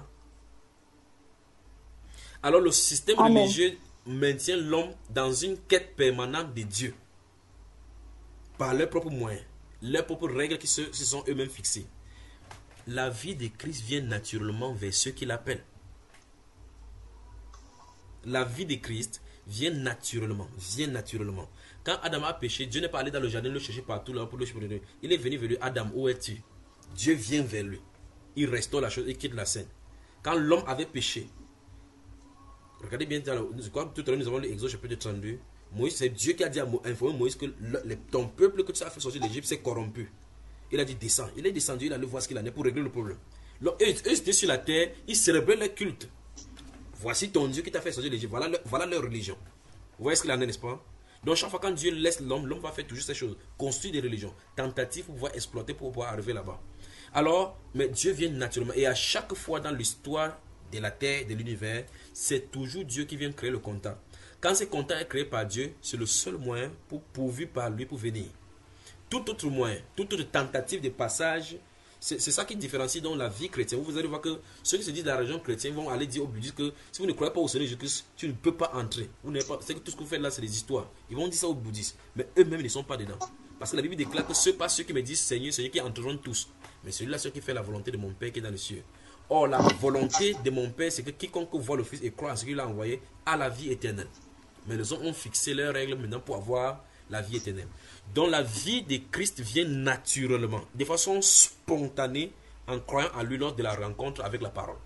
Alors le système Amen. religieux maintient l'homme dans une quête permanente de Dieu. Par leurs propres moyens, leurs propres règles qui se, se sont eux-mêmes fixées. La vie de Christ vient naturellement vers ceux qui l'appellent. La vie de Christ vient naturellement, vient naturellement. Quand Adam a péché, Dieu n'est pas allé dans le jardin le chercher partout là pour le chercher. Il est venu vers lui, Adam, où es-tu? Dieu vient vers lui. Il restaure la chose et quitte la scène. Quand l'homme avait péché, regardez bien, tout à l'heure nous avons l'Exode chapitre trente-deux. Moïse, c'est Dieu qui a dit à informer Moïse que le, le, ton peuple que tu as fait sortir d'Égypte s'est corrompu. Il a dit descends. Il est descendu, il a allé voir ce qu'il en est pour régler le problème. Alors, eux, eux étaient sur la terre, ils célébraient leur culte. Voici ton Dieu qui t'a fait sortir d'Égypte. Voilà, leur, voilà leur religion. Vous voyez ce qu'il en est, n'est-ce pas? Donc chaque fois quand Dieu laisse l'homme, l'homme va faire toujours ces choses. Construire des religions, tentatives pour pouvoir exploiter, pour pouvoir arriver là-bas. Alors, mais Dieu vient naturellement. Et à chaque fois dans l'histoire de la terre, de l'univers, c'est toujours Dieu qui vient créer le contact. Quand ce contact est créé par Dieu, c'est le seul moyen pour pourvu par lui pour venir. Tout autre moyen, toute autre tentative de passage, c'est ça qui différencie donc la vie chrétienne. Vous allez voir que ceux qui se disent de la religion chrétienne vont aller dire aux bouddhistes que si vous ne croyez pas au Seigneur Jésus-Christ, tu ne peux pas entrer. C'est que tout ce que vous faites là, c'est des histoires. Ils vont dire ça aux bouddhistes, mais eux-mêmes ne sont pas dedans. Parce que la Bible déclare que ce n'est pas ceux qui me disent Seigneur, Seigneur qui entreront tous, mais celui-là, ceux qui fait la volonté de mon Père qui est dans les cieux. Or, la volonté de mon Père, c'est que quiconque voit le Fils et croit à ce qu'il a envoyé a la vie éternelle. Mais les hommes ont fixé leurs règles maintenant pour avoir la vie éternelle. Donc la vie de Christ vient naturellement, de façon spontanée, en croyant à lui lors de la rencontre avec la parole.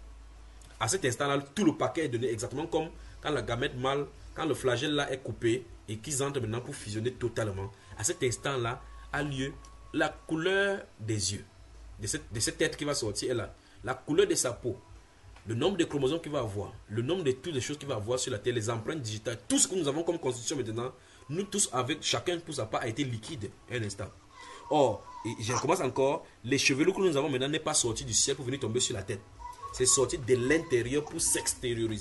À cet instant-là, tout le paquet est donné exactement comme quand la gamète mâle, quand le flagelle là est coupé et qu'ils entrent maintenant pour fusionner totalement. À cet instant-là a lieu la couleur des yeux de cette, de cette tête qui va sortir est là. La couleur de sa peau, le nombre de chromosomes qu'il va avoir, le nombre de toutes les choses qu'il va avoir sur la terre, les empreintes digitales, tout ce que nous avons comme constitution maintenant, nous tous avec chacun pour sa part a été liquide un instant. Or, et je recommence encore, les chevelures que nous avons maintenant n'est pas sorti du ciel pour venir tomber sur la tête. C'est sorti de l'intérieur pour s'extérioriser.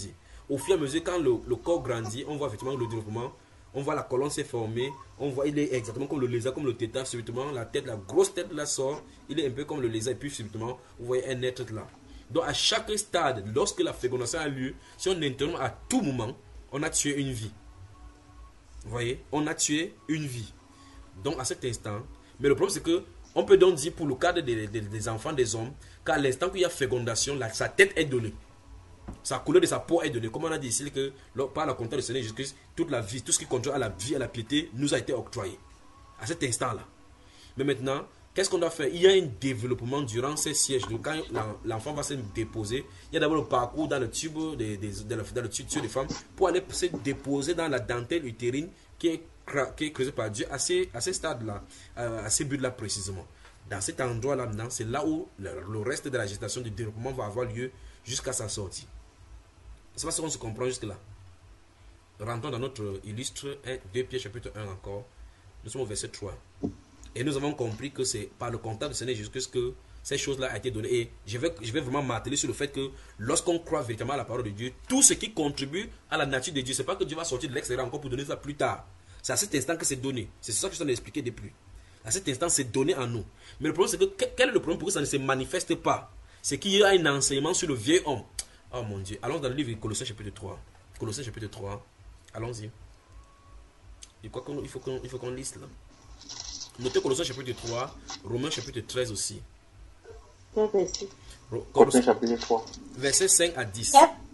au fur et à mesure, quand le, le corps grandit, on voit effectivement le développement. On voit la colonne s'est formée. On voit, il est exactement comme le lézard, comme le tétard. Subitement, la tête, la grosse tête là sort. Il est un peu comme le lézard. Et puis, subitement, vous voyez un être là. Donc, à chaque stade, lorsque la fécondation a lieu, si on interrompt à tout moment, on a tué une vie. Vous voyez, on a tué une vie. Donc, à cet instant, mais le problème, c'est que on peut donc dire pour le cadre des, des, des enfants, des hommes, qu'à l'instant qu'il y a fécondation, là, sa tête est donnée. Sa couleur de sa peau est donnée. Comme on a dit ici, que par la contact du Seigneur Jésus-Christ, toute la vie, tout ce qui contrôle à la vie, à la piété, nous a été octroyé. À cet instant-là. Mais maintenant, qu'est-ce qu'on doit faire? Il y a un développement durant ces sièges. Donc, quand l'enfant va se déposer, il y a d'abord le parcours dans le tube des, des, dans le, dans le tube des femmes pour aller se déposer dans la dentelle utérine qui est, qui est creusée par Dieu à ces, à ces stades-là, à ces buts-là précisément. Dans cet endroit-là, maintenant, c'est là où le, le reste de la gestation du développement va avoir lieu jusqu'à sa sortie. C'est pas ce qu'on se comprend jusque-là. Rentrons dans notre illustre deux Pierre chapitre un encore. Nous sommes au verset trois. Et nous avons compris que c'est par le contact du Seigneur Jésus-Christ que ces choses-là ont été données. Et je vais, je vais vraiment m'atteler sur le fait que lorsqu'on croit véritablement à la parole de Dieu, tout ce qui contribue à la nature de Dieu, c'est pas que Dieu va sortir de l'extérieur encore pour donner ça plus tard. C'est à cet instant que c'est donné. C'est ça que je t'en ai expliqué depuis. À cet instant, c'est donné en nous. Mais le problème, c'est que quel est le problème pour que ça ne se manifeste pas? C'est qu'il y a un enseignement sur le vieil homme. Oh mon Dieu. Allons dans le livre de Colossiens chapitre trois. Colossiens chapitre trois. Allons-y. Il faut qu'on, il faut qu'on, il faut qu'on lise là. Notez Colossiens chapitre trois. Romains chapitre treize aussi. Colossiens chapitre trois. Versets cinq à dix.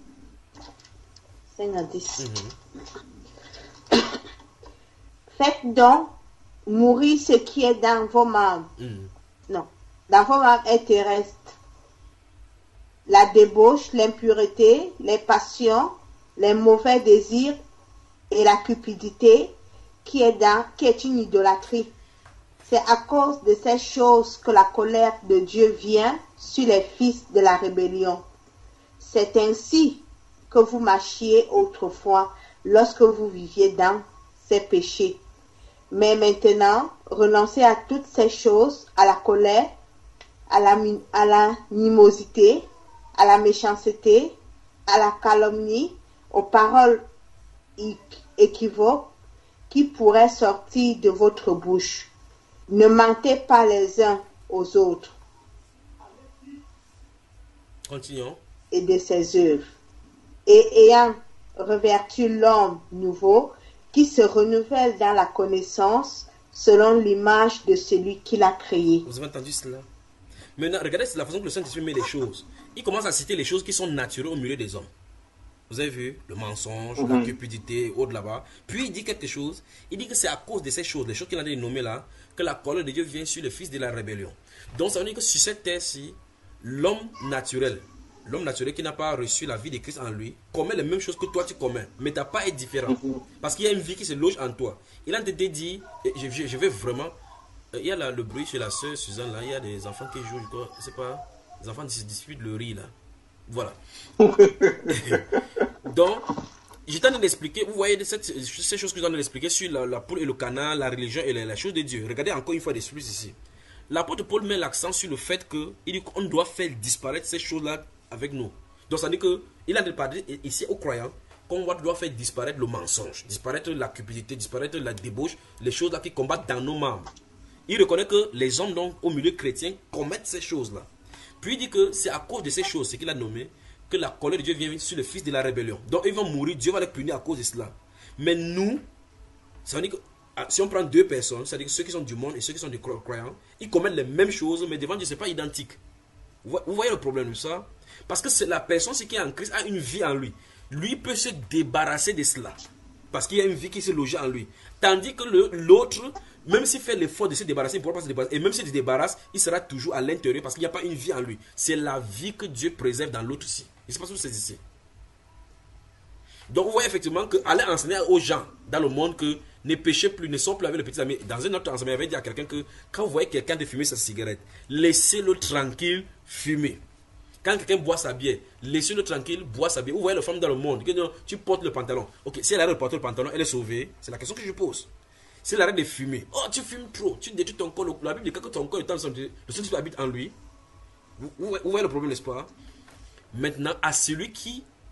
cinq à dix. Mm-hmm. Faites donc mourir ce qui est dans vos membres. Mm. Non. Dans vos membres est terrestre. La débauche, l'impureté, les passions, les mauvais désirs et la cupidité qui est, dans, qui est une idolâtrie. C'est à cause de ces choses que la colère de Dieu vient sur les fils de la rébellion. C'est ainsi que vous marchiez autrefois lorsque vous viviez dans ces péchés. Mais maintenant, renoncez à toutes ces choses, à la colère, à la, à l'animosité, à la méchanceté, à la calomnie, aux paroles équivoques qui pourraient sortir de votre bouche. Ne mentez pas les uns aux autres. Continuons. Et de ses œuvres. Et ayant revêtu l'homme nouveau, qui se renouvelle dans la connaissance selon l'image de celui qui l'a créé. Vous avez entendu cela? Maintenant, regardez la façon que le Saint-Esprit met les choses. Il commence à citer les choses qui sont naturelles au milieu des hommes. Vous avez vu le mensonge, mm-hmm. la cupidité, autres là-bas. Puis il dit quelque chose. Il dit que c'est à cause de ces choses, les choses qu'il a nommées là, que la colère de Dieu vient sur le fils de la rébellion. Donc ça veut dire que sur cette terre-ci, l'homme naturel, l'homme naturel qui n'a pas reçu la vie de Christ en lui, commet les mêmes choses que toi tu commets. Mais tu n'as pas à être différent. Mm-hmm. Parce qu'il y a une vie qui se loge en toi. Il a été dit, je, je, je vais vraiment... Il y a là, le bruit chez la soeur Suzanne, là, il y a des enfants qui jouent, je ne sais pas, les enfants qui se disputent le riz là. Voilà. Donc, j'étais en train d'expliquer, vous voyez cette, ces choses que je suis en train d'expliquer sur la, la poule et le canard, la religion et la, la chose de Dieu. Regardez encore une fois d'esprit ici. L'apôtre Paul met l'accent sur le fait qu'on doit faire disparaître ces choses-là avec nous. Donc, ça veut dire qu'il a parlé ici aux croyants qu'on doit faire disparaître le mensonge, disparaître la cupidité, disparaître la débauche, les choses là qui combattent dans nos membres. Il reconnaît que les hommes donc, au milieu chrétien commettent ces choses-là. Puis il dit que c'est à cause de ces choses, ce qu'il a nommé, que la colère de Dieu vient sur le fils de la rébellion. Donc ils vont mourir, Dieu va les punir à cause de cela. Mais nous, ça veut dire que si on prend deux personnes, c'est-à-dire ceux qui sont du monde et ceux qui sont des croyants, ils commettent les mêmes choses, mais devant Dieu, ce n'est pas identique. Vous voyez le problème de ça? Parce que c'est la personne qui est en Christ a une vie en lui. Lui peut se débarrasser de cela. Parce qu'il y a une vie qui se loge en lui. Tandis que l'autre, même s'il fait l'effort de se débarrasser, il ne pourra pas se débarrasser. Et même s'il se débarrasse, il sera toujours à l'intérieur parce qu'il n'y a pas une vie en lui. C'est la vie que Dieu préserve dans l'autre aussi. Je ne sais pas si vous saisissez. Donc vous voyez effectivement qu'aller enseigner aux gens dans le monde que ne péchez plus, ne sont plus avec les petits amis. Dans un autre enseignement, il avait dit à quelqu'un que quand vous voyez quelqu'un de fumer sa cigarette, laissez-le tranquille fumer. Quand quelqu'un boit sa bière, laissez-le tranquille boire sa bière. Vous voyez les femmes dans le monde, tu portes le pantalon. Ok, si elle arrête de porter le pantalon, elle est sauvée. C'est la question que je pose. Si elle arrête de fumer, oh tu fumes trop, tu détruis ton corps. La Bible dit que ton corps est dans le Saint-Esprit habite en lui. Vous, vous, vous voyez le problème, n'est-ce pas? Maintenant, à celui qui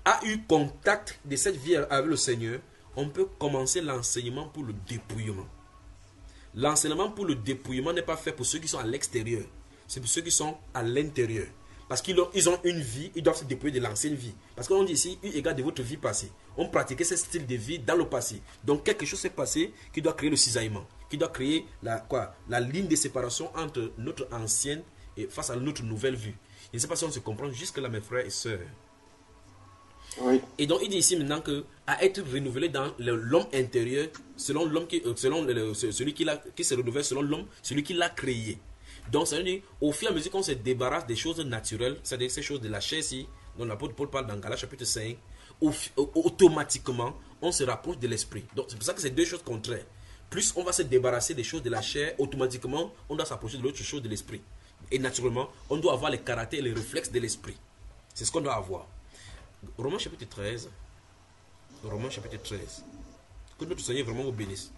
a eu contact de cette vie avec le Seigneur, on peut commencer l'enseignement pour le dépouillement. L'enseignement pour le dépouillement n'est pas fait pour ceux qui sont à l'extérieur. C'est pour ceux qui sont à l'intérieur. Parce qu'ils ont, ils ont une vie, ils doivent se dépouiller de l'ancienne vie. Parce qu'on dit ici, eu égard de votre vie passée. On pratiquait ce style de vie dans le passé. Donc quelque chose s'est passé qui doit créer le cisaillement. Qui doit créer la, quoi, la ligne de séparation entre notre ancienne et face à notre nouvelle vie. Je ne sais pas si on se comprend jusque là, mes frères et sœurs. Oui. Et donc il dit ici maintenant que à être renouvelé dans l'homme intérieur, selon l'homme qui, selon le, celui qui, l'a, qui se renouvelle selon l'homme, celui qui l'a créé. Donc ça veut dire au fur et à mesure qu'on se débarrasse des choses naturelles, c'est-à-dire ces choses de la chair ici, dont l'apôtre Paul parle dans Galates chapitre cinq, au, automatiquement on se rapproche de l'esprit. Donc c'est pour ça que c'est deux choses contraires. Plus on va se débarrasser des choses de la chair, automatiquement on doit s'approcher de l'autre chose de l'esprit. Et naturellement, on doit avoir les caractères et les réflexes de l'esprit. C'est ce qu'on doit avoir. Romains chapitre treize. Romains chapitre treize. Que notre Seigneur vraiment vous bénisse.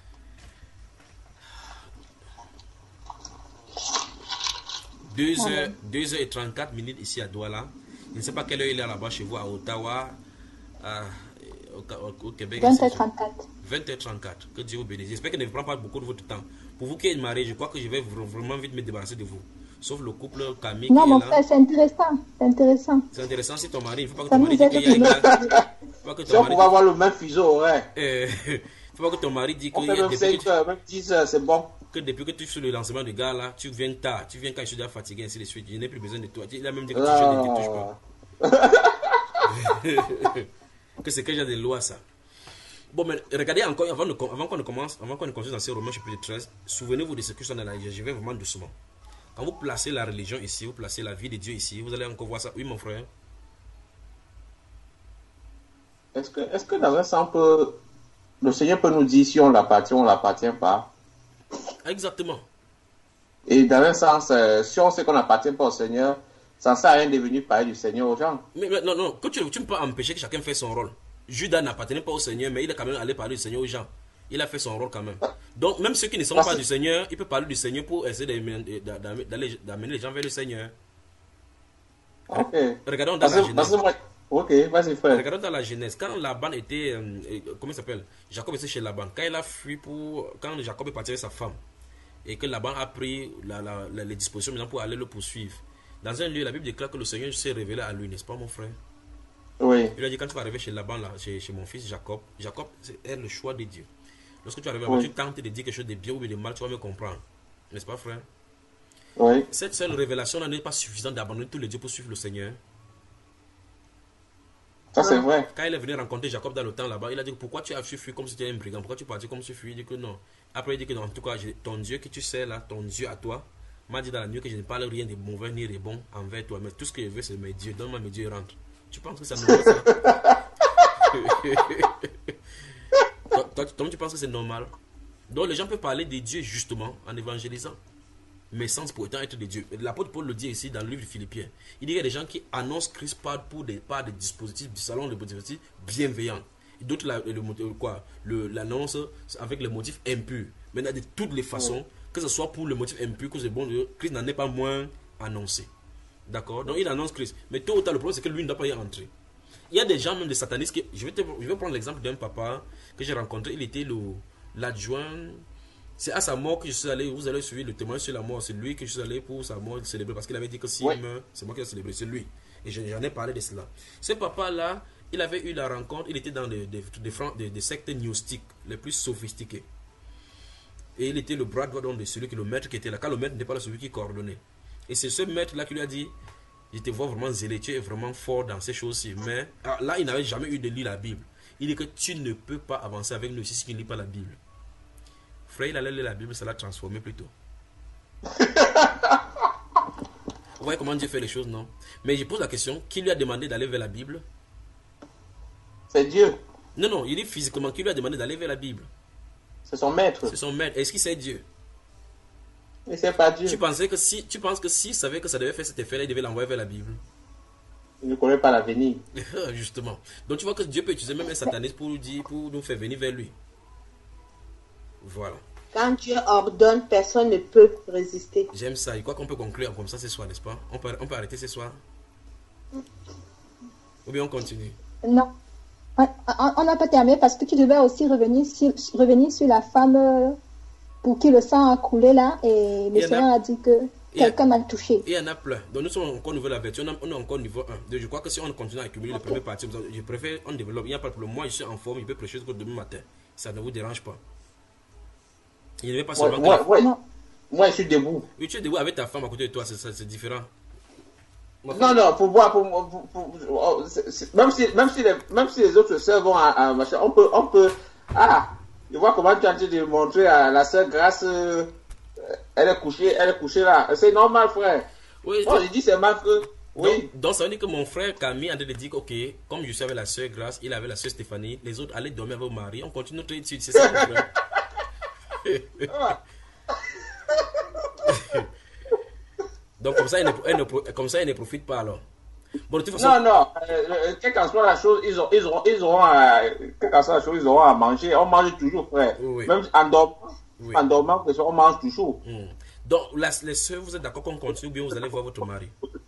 deux heures, deux heures et trente-quatre minutes ici à Douala. Je ne sais pas quelle heure il est là-bas chez vous à Ottawa, à, au, au Québec. vingt heures trente-quatre. vingt heures trente-quatre. Que Dieu vous bénisse. J'espère qu'il ne prend pas beaucoup de votre temps. Pour vous qui êtes mariés, je crois que je vais vraiment vite me débarrasser de vous. Sauf le couple Camille. Non, qui mon est là. frère, c'est intéressant. C'est intéressant. C'est intéressant si ton mari, il ne faut pas que Ça ton nous mari dise aide qu'il y a une classe. Si on pouvait avoir le même fuseau horaire. Il ne faut pas que ton mari dise On qu'il fait y a même depuis cinq que, heures, même dix heures, c'est bon. que depuis que tu fais le lancement de gars là, tu viens tard, tu viens quand je suis déjà fatigué, ainsi de suite. Je n'ai plus besoin de toi. Il a même dit que tu jeûnes, ne te touche pas. Que c'est quel genre de loi ça? Bon, mais regardez encore, avant, de, avant qu'on ne commence, avant qu'on ne continue dans ces Romains chapitre treize, souvenez-vous de ce que sont dans la je vais vraiment doucement. Quand vous placez la religion ici, vous placez la vie de Dieu ici, vous allez encore voir ça. Oui, mon frère. Est-ce que, est-ce que dans un sens, peut, le Seigneur peut nous dire si on l'appartient ou on ne l'appartient pas? Exactement. Et dans un sens, euh, si on sait qu'on n'appartient pas au Seigneur, ça ne sert à rien de venir parler du Seigneur aux gens. Mais, mais non, non, que tu, tu ne peux pas empêcher que chacun fasse son rôle. Judas n'appartenait pas au Seigneur, mais il est quand même allé parler du Seigneur aux gens. Il a fait son rôle quand même. Donc, même ceux qui ne sont Parce pas que... du Seigneur, il peut parler du Seigneur pour essayer d'amener les gens vers le Seigneur. Ok. Regardons dans Parce la que, Genèse. parce que moi... Ok, vas-y, frère. Regardons dans la Genèse. Quand Laban était. Euh, comment il s'appelle? Jacob était chez Laban. Quand il a fui pour. Quand Jacob est parti avec sa femme, et que Laban a pris la, la, la, les dispositions maintenant pour aller le poursuivre. Dans un lieu, la Bible déclare que le Seigneur s'est révélé à lui, n'est-ce pas, mon frère? Oui. Il a dit quand tu vas arriver chez Laban, là, chez, chez mon fils Jacob, Jacob, c'est le choix de Dieu. Lorsque tu arrives là-bas, Oui. tu tentes de dire quelque chose de bien ou de mal, tu vas me comprendre. N'est-ce pas, frère? Oui. Cette seule révélation-là n'est pas suffisante d'abandonner tous les dieux pour suivre le Seigneur. Ça, c'est vrai. Quand il est venu rencontrer Jacob dans le temps là-bas, il a dit pourquoi tu as fui comme si tu étais un brigand, pourquoi tu partais comme si tu fuis? Il dit que non. Après, il dit que non, en tout cas, ton Dieu que tu sais là, ton Dieu à toi, m'a dit dans la nuit que je ne parle rien de mauvais ni de bon envers toi, mais tout ce que je veux, c'est mes dieux. Donne-moi mes dieux et rentre. Tu penses que c'est normal ça? toi, toi, toi, tu penses que c'est normal? Donc les gens peuvent parler des dieux justement en évangélisant, mais sans pour autant être des dieux. L'apôtre Paul le dit ici dans le livre de Philippiens. Il dit qu'il y a des gens qui annoncent Christ par, pour des, par des dispositifs du salon de dispositifs bienveillants. Et d'autres la, le, quoi, le, l'annoncent avec les motifs impurs. Maintenant, de toutes les façons, ouais. Que ce soit pour le motif impur, que c'est bon, Christ n'en est pas moins annoncé. D'accord? Donc il annonce Christ. Mais tôt ou tard, le problème c'est que lui ne doit pas y entrer. Il y a des gens, même des satanistes, qui, je, vais te, je vais prendre l'exemple d'un papa que j'ai rencontré. Il était le, l'adjoint. C'est à sa mort que je suis allé. Vous allez suivre le témoin sur la mort. C'est lui que je suis allé pour sa mort célébrer. Parce qu'il avait dit que s'il ouais. meurt, c'est moi qui vais célébrer. C'est lui. Et j'en ai parlé de cela. Ce papa-là, il avait eu la rencontre. Il était dans des, des, des, des, des sectes gnostiques les plus sophistiqués. Et il était le bras droit de celui qui le maître qui était là. Quand le maître n'était pas là, celui qui coordonnait. Et c'est ce maître-là qui lui a dit: je te vois vraiment zélé, tu es vraiment fort dans ces choses-ci. Mais alors là, il n'avait jamais eu de lire la Bible. Il dit que tu ne peux pas avancer avec nous si tu ne lis pas la Bible. Frère, il allait lire la Bible, ça l'a transformé plutôt. Vous voyez comment Dieu fait les choses, non? Mais je pose la question, qui lui a demandé d'aller vers la Bible? C'est Dieu. Non, non, il dit physiquement, qui lui a demandé d'aller vers la Bible? C'est son maître. C'est son maître. Est-ce qu'il sait Dieu? Il sait pas Dieu. Tu pensais que si, tu penses que s'il savait que ça devait faire cet effet-là, il devait l'envoyer vers la Bible? Il ne connaît pas l'avenir. Justement. Donc tu vois que Dieu peut utiliser même un sataniste pour nous dire, pour nous faire venir vers lui. Voilà. Quand Dieu ordonne, personne ne peut résister. J'aime ça. Je crois qu'on peut conclure comme ça ce soir, n'est-ce pas? On peut, on peut arrêter ce soir? Ou bien on continue? Non. On on n'a pas terminé parce que tu devais aussi revenir sur, revenir sur la femme euh, pour qui le sang a coulé là et le Il y en a- Seigneur a dit que Il y a- quelqu'un m'a touché. Et il y en a plein. Donc nous sommes encore au niveau de la vertu, on, a- on est encore au niveau un. Donc je crois que si on continue à accumuler les premières parties, je préfère on développe. Il n'y a pas de problème. Moi je suis en forme, je peux prêcher jusqu'au demain matin. Ça ne vous dérange pas. Il n'y avait pas Ouais, seulement que ouais, la- ouais. Non. Moi, je suis debout. Oui, tu es debout avec ta femme à côté de toi, c'est ça, c'est différent. Ma Non, femme- non, pour voir, pour, pour- pour- oh, c'est- c'est- même, si, même, si les, même si les autres sœurs vont à, à machin, on peut, on peut, ah, je vois comment tu es en train de montrer à la sœur Grâce, euh, elle est couchée, elle est couchée là. C'est normal, frère. Oui, Moi, je dis c'est mal que, oui. Donc, donc ça veut dire que mon frère Camille a dit que, ok, comme je suis avec la soeur Grâce, il avait la soeur Stéphanie, les autres allaient dormir avec vos maris, on continue notre étude, c'est ça mon frère. Donc comme ça, elle ne, elle ne pro- comme ça, elle ne profite pas alors. Bon, de toute façon, Non, non, euh, euh, quelle qu'en soit la chose, ils, ont, ils, auront, ils auront à, quelle qu'en soit la chose, ils auront à manger. On mange toujours, frère. Oui, oui. Même en dormant, Oui. en dormant, on mange toujours. hmm. Donc la- les soeurs, vous êtes d'accord qu'on continue ou bien vous allez voir votre mari?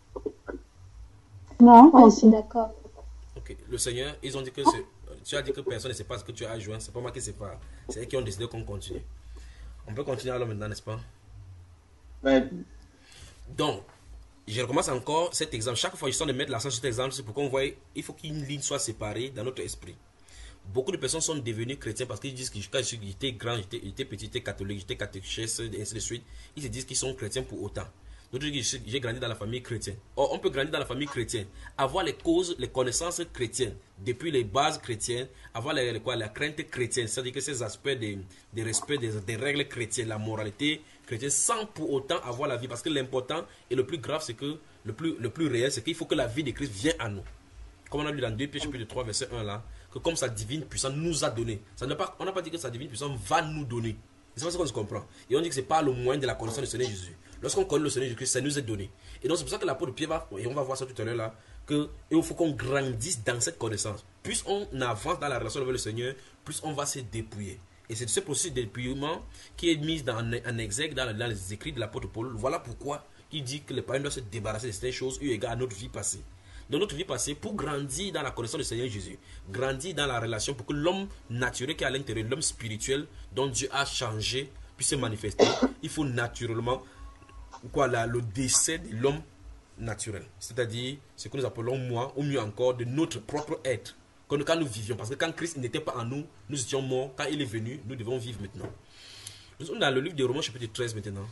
Non, Moi on je suis d'accord. Ok, le Seigneur, ils ont dit que c'est- tu as dit que personne ne sait pas ce que tu as joint, c'est pas moi qui sais pas, c'est eux qui ont décidé qu'on continue. On peut continuer alors maintenant, n'est-ce pas? Mais, Donc, je recommence encore cet exemple. Chaque fois, je sens de mettre l'accent sur cet exemple, c'est pour qu'on voit, il faut qu'une ligne soit séparée dans notre esprit. Beaucoup de personnes sont devenues chrétiens parce qu'ils disent que quand j'étais grand, j'étais j'étais petit, j'étais catholique, j'étais catéchiste, et ainsi de suite. Ils se disent qu'ils sont chrétiens pour autant. D'autres disent que j'ai grandi dans la famille chrétienne. Or, on peut grandir dans la famille chrétienne, avoir les causes, les connaissances chrétiennes, depuis les bases chrétiennes, avoir les, les quoi, la crainte chrétienne, c'est-à-dire que ces aspects de, de respect des, des règles chrétiennes, la moralité chrétienne, sans pour autant avoir la vie. Parce que l'important et le plus grave, c'est que le plus, le plus réel, c'est qu'il faut que la vie de Christ vienne à nous. Comme on a lu dans deux Pierre chapitre trois, verset un là, que comme sa divine puissance nous a donné. Ça n'a pas, on n'a pas dit que sa divine puissance va nous donner. C'est pas ça qu'on se comprend. Et on dit que c'est pas le moyen de la connaissance du Seigneur Jésus. Lorsqu'on connaît le Seigneur Jésus, ça nous est donné. Et donc c'est pour ça que l'apôtre Pierre va, et on va voir ça tout à l'heure là, que il faut qu'on grandisse dans cette connaissance. Plus on avance dans la relation avec le Seigneur, plus on va se dépouiller. Et c'est ce processus de dépouillement qui est mis dans, en exergue dans, dans les écrits de l'apôtre Paul. Voilà pourquoi il dit que les parents doivent se débarrasser de certaines choses eu égard à notre vie passée. Dans notre vie passée, pour grandir dans la connaissance du Seigneur Jésus, grandir dans la relation, pour que l'homme naturel qui est à l'intérieur, l'homme spirituel dont Dieu a changé, puisse se manifester, il faut naturellement quoi, la, le décès de l'homme naturel. C'est-à-dire ce que nous appelons moi, ou mieux encore, de notre propre être. Quand, quand nous vivions, parce que quand Christ n'était pas en nous, nous étions morts. Quand il est venu, nous devons vivre maintenant. Nous sommes dans le livre de Romains chapitre treize maintenant.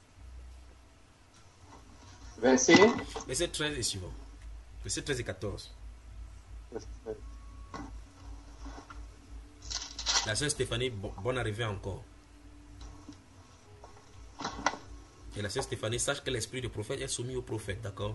verset. Verset treize et suivant. Verset treize et quatorze. La sœur Stéphanie, bon, bonne arrivée encore. Et la sœur Stéphanie, sache que l'esprit du prophète est soumis au prophète, d'accord?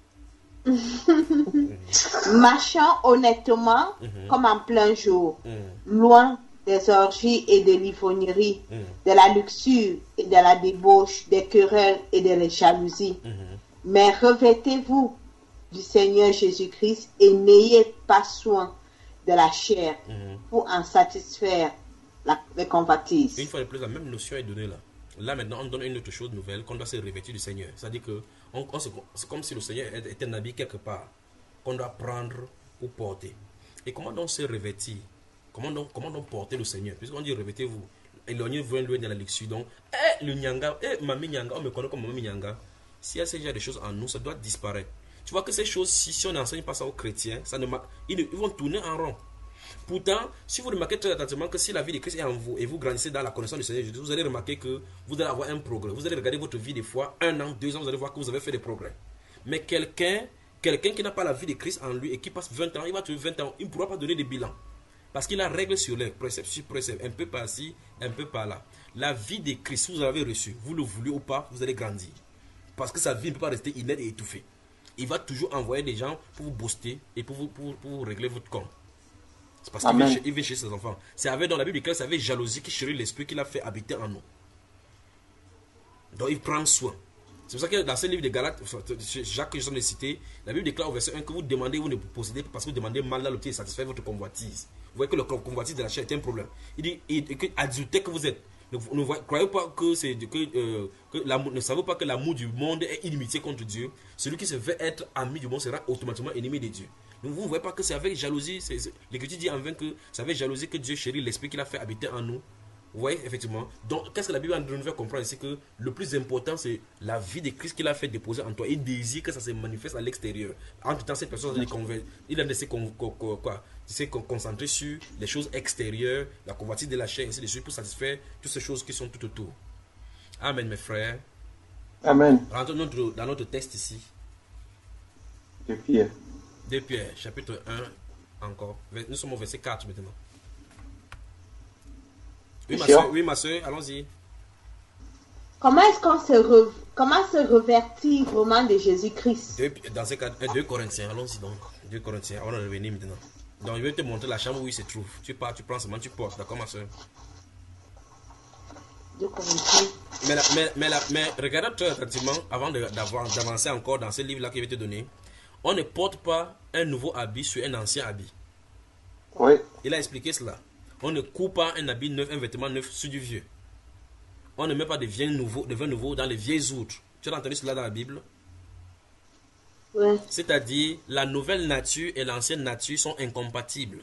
Marchant honnêtement Mhm. comme en plein jour, Mhm. loin des orgies et de l'ivrognerie, Mhm. de la luxure et de la débauche, des querelles et de la jalousie. Mhm. Mais revêtez-vous du Seigneur Jésus-Christ et n'ayez pas soin de la chair Mhm. pour en satisfaire la, les convoitises. Une fois de plus, la même notion est donnée là. Là maintenant, on donne une autre chose nouvelle, qu'on doit se revêtir du Seigneur. C'est-à-dire que on, on se- c'est comme si le Seigneur était un habit quelque part, qu'on doit prendre ou porter. Et comment donc se revêtir? Comment donc, comment donc porter le Seigneur? Puisqu'on dit revêtez-vous, éloignez-vous loin de la luxure. Donc, eh, le nyanga, eh, mamie nyanga, on me connaît comme mamie nyanga. S'il y a ce genre de choses en nous, ça doit disparaître. Tu vois que ces choses, si, si on n'enseigne pas ça aux chrétiens, ça ne, ma- ils, ne- ils vont tourner en rond. Pourtant, si vous remarquez très attentivement que si la vie de Christ est en vous et vous grandissez dans la connaissance du Seigneur Jésus, vous allez remarquer que vous allez avoir un progrès. Vous allez regarder votre vie des fois, un an, deux ans, vous allez voir que vous avez fait des progrès. Mais quelqu'un quelqu'un qui n'a pas la vie de Christ en lui et qui passe vingt ans, il va trouver vingt ans, il ne pourra pas donner de bilan. Parce qu'il a règle sur les préceptes sur préceptes, un peu par-ci, un peu par-là. La vie de Christ, vous l'avez reçue, vous le voulez ou pas, vous allez grandir. Parce que sa vie ne peut pas rester inerte et étouffée. Il va toujours envoyer des gens pour vous booster et pour vous, pour, pour vous régler votre compte. C'est parce qu'il Amen. veut, chez- il veut chez ses enfants. C'est avec, dans la Bible, c'est avec jalousie qui chérit l'esprit qu'il a fait habiter en nous. Donc il prend soin. C'est pour ça que dans ce livre de Galates, enfin, Jacques que je viens de citer, la Bible déclare au verset un que vous demandez, vous ne possédez pas parce que vous demandez mal là, le pied satisfaire votre convoitise. Vous voyez que le convoitise de la chair est un problème. Il dit, il, que adulte que vous êtes, ne, ne voyez, croyez pas que c'est que, euh, que l'amour, ne savez pas que l'amour du monde est inimitié contre Dieu. Celui qui se veut être ami du monde sera automatiquement ennemi de Dieu. Vous ne voyez pas que c'est avec jalousie, l'Écriture dit en vain que c'est avec jalousie que Dieu chérit l'esprit qu'il a fait habiter en nous. Vous voyez, effectivement. Donc, qu'est-ce que la Bible nous fait comprendre ici? Que le plus important, c'est la vie de Christ qu'il a fait déposer en toi. Il désire que ça se manifeste à l'extérieur. Entre temps, cette personne, il a laissé quoi, se concentrer sur les choses extérieures, la convoitise de la chair, ainsi de suite, pour satisfaire toutes ces choses qui sont tout autour. Amen, mes frères. Amen. Rentrons notre, dans notre texte ici. De Pierre. De Pierre, chapitre un, encore. Nous sommes au verset quatre maintenant. Oui, ma soeur, oui, ma soeur, allons-y. Comment est-ce qu'on se, re... Comment se revertit vraiment de Jésus-Christ? Dans ce cas, deux Corinthiens, allons-y donc. deux Corinthiens, on va revenir maintenant. Donc, je vais te montrer la chambre où il se trouve. Tu pars, tu prends seulement, tu portes, d'accord, ma soeur? deux Corinthiens. Mais, la, mais, mais, la, mais regarde très attentivement, avant d'avancer encore dans ce livre-là que je vais te donner, on ne porte pas un nouveau habit sur un ancien habit. Oui. Il a expliqué cela. On ne coupe pas un habit neuf, un vêtement neuf sur du vieux. On ne met pas de vin nouveau, de vin nouveau dans les vieilles outres. Tu as entendu cela dans la Bible? Oui. C'est-à-dire, la nouvelle nature et l'ancienne nature sont incompatibles.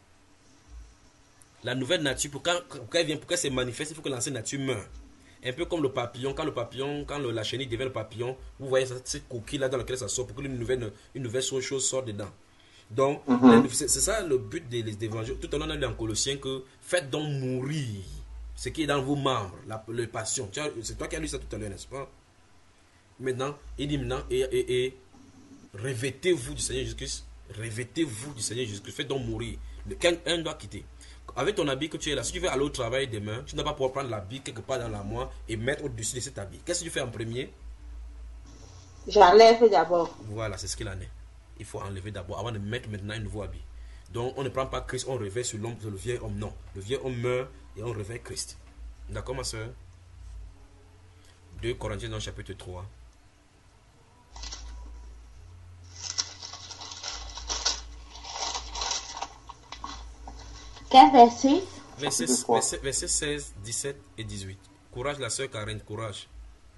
La nouvelle nature, pour qu'elle vienne, pour qu'elle se manifeste, il faut que l'ancienne nature meure. Un peu comme le papillon, quand le papillon, quand le, la chenille devient le papillon, vous voyez cette coquille là dans laquelle ça sort, pour que une nouvelle, une nouvelle chose sorte dedans. Donc, mm-hmm. c'est ça le but des, des évangiles. Tout à l'heure, on a lu en Colossiens que faites donc mourir ce qui est dans vos membres, la, les passions. C'est toi qui as lu ça tout à l'heure, n'est-ce pas? Maintenant, il dit maintenant, et, et, et revêtez-vous du Seigneur Jésus-Christ. Revêtez-vous du Seigneur Jésus-Christ. Faites donc mourir. Un doit quitter. Avec ton habit que tu es là, si tu veux aller au travail demain, tu ne dois pas pouvoir prendre l'habit quelque part dans l'armoire et mettre au-dessus de cet habit. Qu'est-ce que tu fais en premier? J'enlève d'abord. Voilà, c'est ce qu'il en est. Il faut enlever d'abord avant de mettre maintenant un nouveau habit. Donc, on ne prend pas Christ, on revêt sur l'homme, sur le vieil homme. Non, le vieil homme meurt et on revêt Christ. D'accord, ma soeur? deux Corinthiens dans le chapitre trois. Quel verset? Verset, verset, verset seize, dix-sept et dix-huit. Courage la soeur Karen, courage.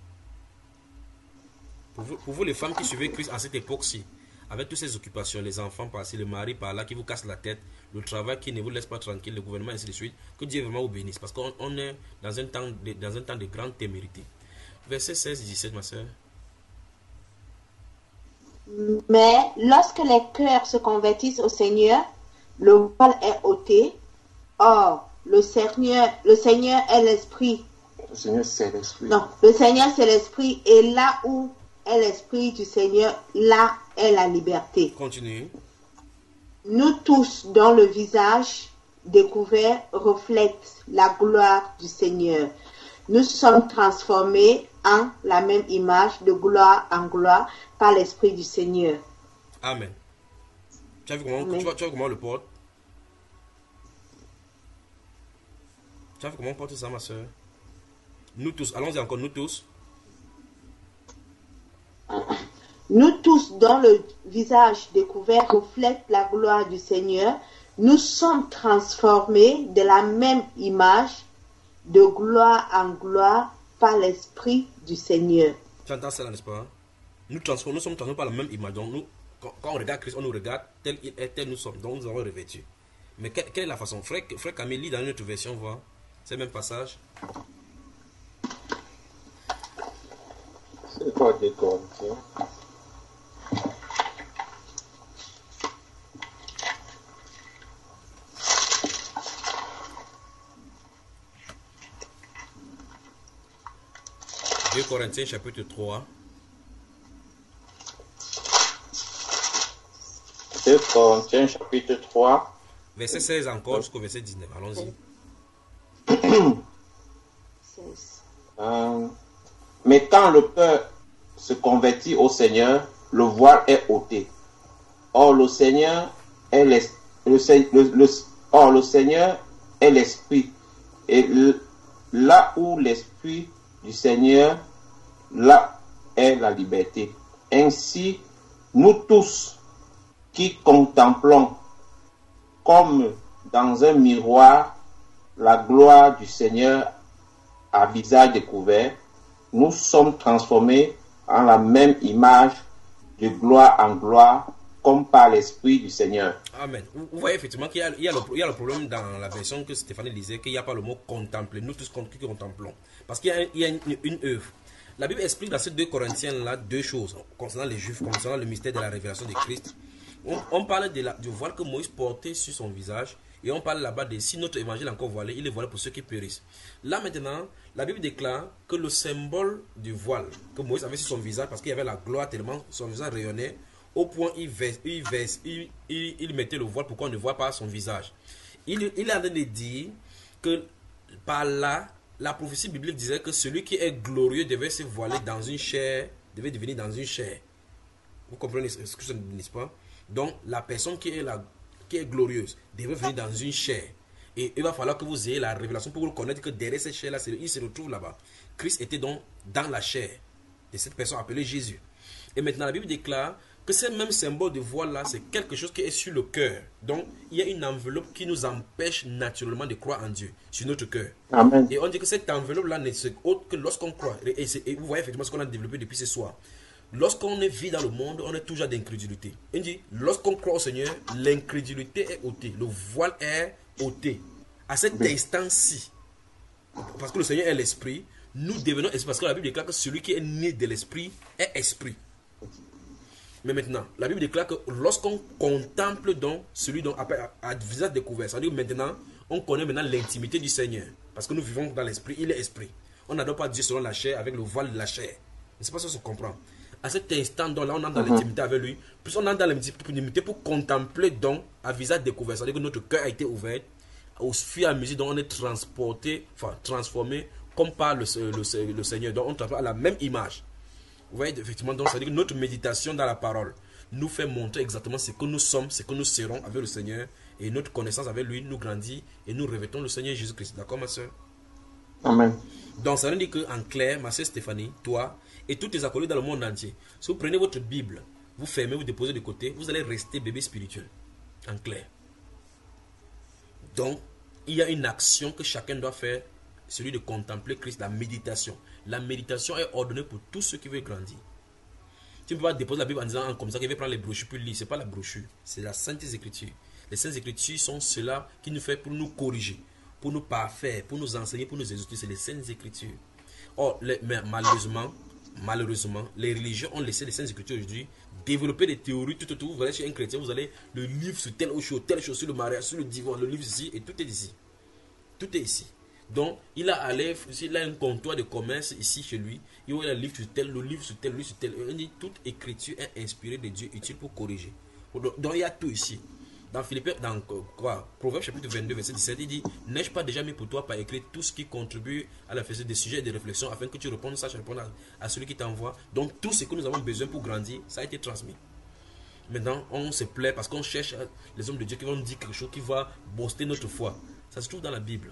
Pour vous, pour vous les femmes qui suivez Christ à cette époque-ci, avec toutes ces occupations, les enfants par-ci, le mari par-là qui vous casse la tête, le travail qui ne vous laisse pas tranquille, le gouvernement, ainsi de suite, que Dieu vraiment vous bénisse. Parce qu'on on est dans un, temps de, dans un temps de grande témérité. Verset seize et dix-sept, ma soeur. Mais lorsque les cœurs se convertissent au Seigneur, le voile est ôté. Or, le Seigneur, le Seigneur est l'Esprit. Le Seigneur, c'est l'Esprit. Non, le Seigneur, c'est l'Esprit. Et là où est l'Esprit du Seigneur, là est la liberté. Continue. Nous tous, dont le visage découvert reflète la gloire du Seigneur, nous sommes transformés en la même image de gloire en gloire par l'Esprit du Seigneur. Amen. Tu as vu comment, tu vois, tu vois comment on le porte? Tu as vu comment on porte ça, ma soeur? Nous tous, allons-y encore, nous tous. Nous tous, dont le visage découvert reflète la gloire du Seigneur, nous sommes transformés de la même image de gloire en gloire par l'Esprit du Seigneur. Tu entends cela, n'est-ce pas? Nous, transformons, nous sommes transformés par la même image. Donc, nous, quand, quand on regarde Christ, on nous regarde tel qu'il est, tel nous sommes. Donc, nous avons revêtu. Mais quelle, quelle est la façon? Frère, frère Camille, lit dans une autre version, voir. C'est le même passage. C'est pas des Corinthiens. deux Corinthiens chapitre trois. deux Corinthiens chapitre trois. Verset seize encore jusqu'au verset dix-neuf. Allons-y. euh, mais quand le cœur se convertit au Seigneur, le voile est ôté. Or le Seigneur est l'esprit. Le, le, le, or le Seigneur est l'esprit. Et le, là où l'esprit du Seigneur, là est la liberté. Ainsi, nous tous qui contemplons comme dans un miroir la gloire du Seigneur à visage découvert, nous sommes transformés en la même image de gloire en gloire comme par l'Esprit du Seigneur. Amen. Vous, vous voyez effectivement qu'il y a, il y, a le, il y a le problème dans la version que Stéphanie lisait, qu'il n'y a pas le mot contempler. Nous tous qui contemplons. Parce qu'il y a, il y a une, une œuvre. La Bible explique dans ces deux Corinthiens-là deux choses concernant les Juifs, concernant le mystère de la révélation de Christ. On, on parle de la, du voile que Moïse portait sur son visage. Et on parle là-bas de si notre évangile est encore voilé, il est voilé pour ceux qui périssent. Là maintenant, la Bible déclare que le symbole du voile que Moïse avait sur son visage, parce qu'il y avait la gloire tellement son visage rayonnait, au point il, vers, il, vers, il, il, il mettait le voile pour qu'on ne voit pas son visage. Il, il a de dire que par là, la prophétie biblique disait que celui qui est glorieux devait se voiler dans une chair, devait devenir dans une chair. Vous comprenez ce que je ne dis pas? Donc la personne qui est la qui est glorieuse, devait venir dans une chair. Et il va falloir que vous ayez la révélation pour reconnaître que derrière cette chair-là, il se retrouve là-bas. Christ était donc dans la chair de cette personne appelée Jésus. Et maintenant, la Bible déclare que ce même symbole de voile-là, c'est quelque chose qui est sur le cœur. Donc, il y a une enveloppe qui nous empêche naturellement de croire en Dieu, sur notre cœur. Amen. Et on dit que cette enveloppe-là n'est autre que lorsqu'on croit. Et, et, et vous voyez effectivement ce qu'on a développé depuis ce soir. Lorsqu'on est vit dans le monde, on est toujours d'incrédulité. Il dit, lorsqu'on croit au Seigneur, l'incrédulité est ôtée. Le voile est ôté. À cet oui. instant-ci, parce que le Seigneur est l'Esprit, nous devenons esprit. Parce que la Bible déclare que celui qui est né de l'Esprit est Esprit. Mais maintenant, la Bible déclare que lorsqu'on contemple donc celui dont à, à visage découvert, c'est-à-dire maintenant, on connaît maintenant l'intimité du Seigneur. Parce que nous vivons dans l'Esprit, il est Esprit. On n'adore pas Dieu selon la chair avec le voile de la chair. Je ne sais pas si on se comprend. À cet instant, donc, là, on entre dans uh-huh. l'intimité avec lui. Plus on entre dans l'intimité pour contempler, donc, à visage découvert. C'est-à-dire que notre cœur a été ouvert. Au fur et à mesure, donc, on est transporté, enfin, transformé, comme par le, le, le Seigneur. Donc, on transforme à la même image. Vous voyez, effectivement, donc, c'est-à-dire que notre méditation dans la parole nous fait montrer exactement ce que nous sommes, ce que nous serons avec le Seigneur. Et notre connaissance avec lui nous grandit et nous revêtons le Seigneur Jésus-Christ. D'accord, ma soeur? Amen. Donc, ça veut dire qu'en clair, ma soeur Stéphanie, toi, et tous tes acolytes dans le monde entier, si vous prenez votre Bible, vous fermez, vous déposez de côté, vous allez rester bébé spirituel. En clair. Donc, il y a une action que chacun doit faire, celui de contempler Christ, la méditation. La méditation est ordonnée pour tous ceux qui veulent grandir. Tu ne peux pas déposer la Bible en disant comme ça qu'il va prendre les brochures pour lire. Ce n'est pas la brochure, c'est la Sainte Écriture. Les Saintes Écritures sont cela qui nous fait pour nous corriger, pour nous parfaire, pour nous enseigner, pour nous exaucer. C'est les Saintes Écritures. Or, les, mais malheureusement, Malheureusement, les religions ont laissé les Saintes Écritures aujourd'hui développer des théories tout autour. Vous allez chez un chrétien, vous allez le livre sur telle chose, telle chose, sur le mariage, sur le divorce, le livre ici, et tout est ici. Tout est ici. Donc, il a allé, il a un comptoir de commerce ici chez lui, il y a le livre sur tel, le livre sur tel, le livre sur tel. On dit toute écriture est inspirée de Dieu, utile pour corriger. Donc, donc il y a tout ici. Dans Philippiens, dans quoi, Proverbes chapitre vingt-deux, verset dix-sept, il dit: n'ai-je pas déjà mis pour toi par écrit tout ce qui contribue à la faisée des sujets et des réflexions, afin que tu répondes, saches répondre à, à celui qui t'envoie. Donc tout ce que nous avons besoin pour grandir, ça a été transmis. Maintenant, on se plaît parce qu'on cherche les hommes de Dieu qui vont nous dire quelque chose qui va booster notre foi. Ça se trouve dans la Bible.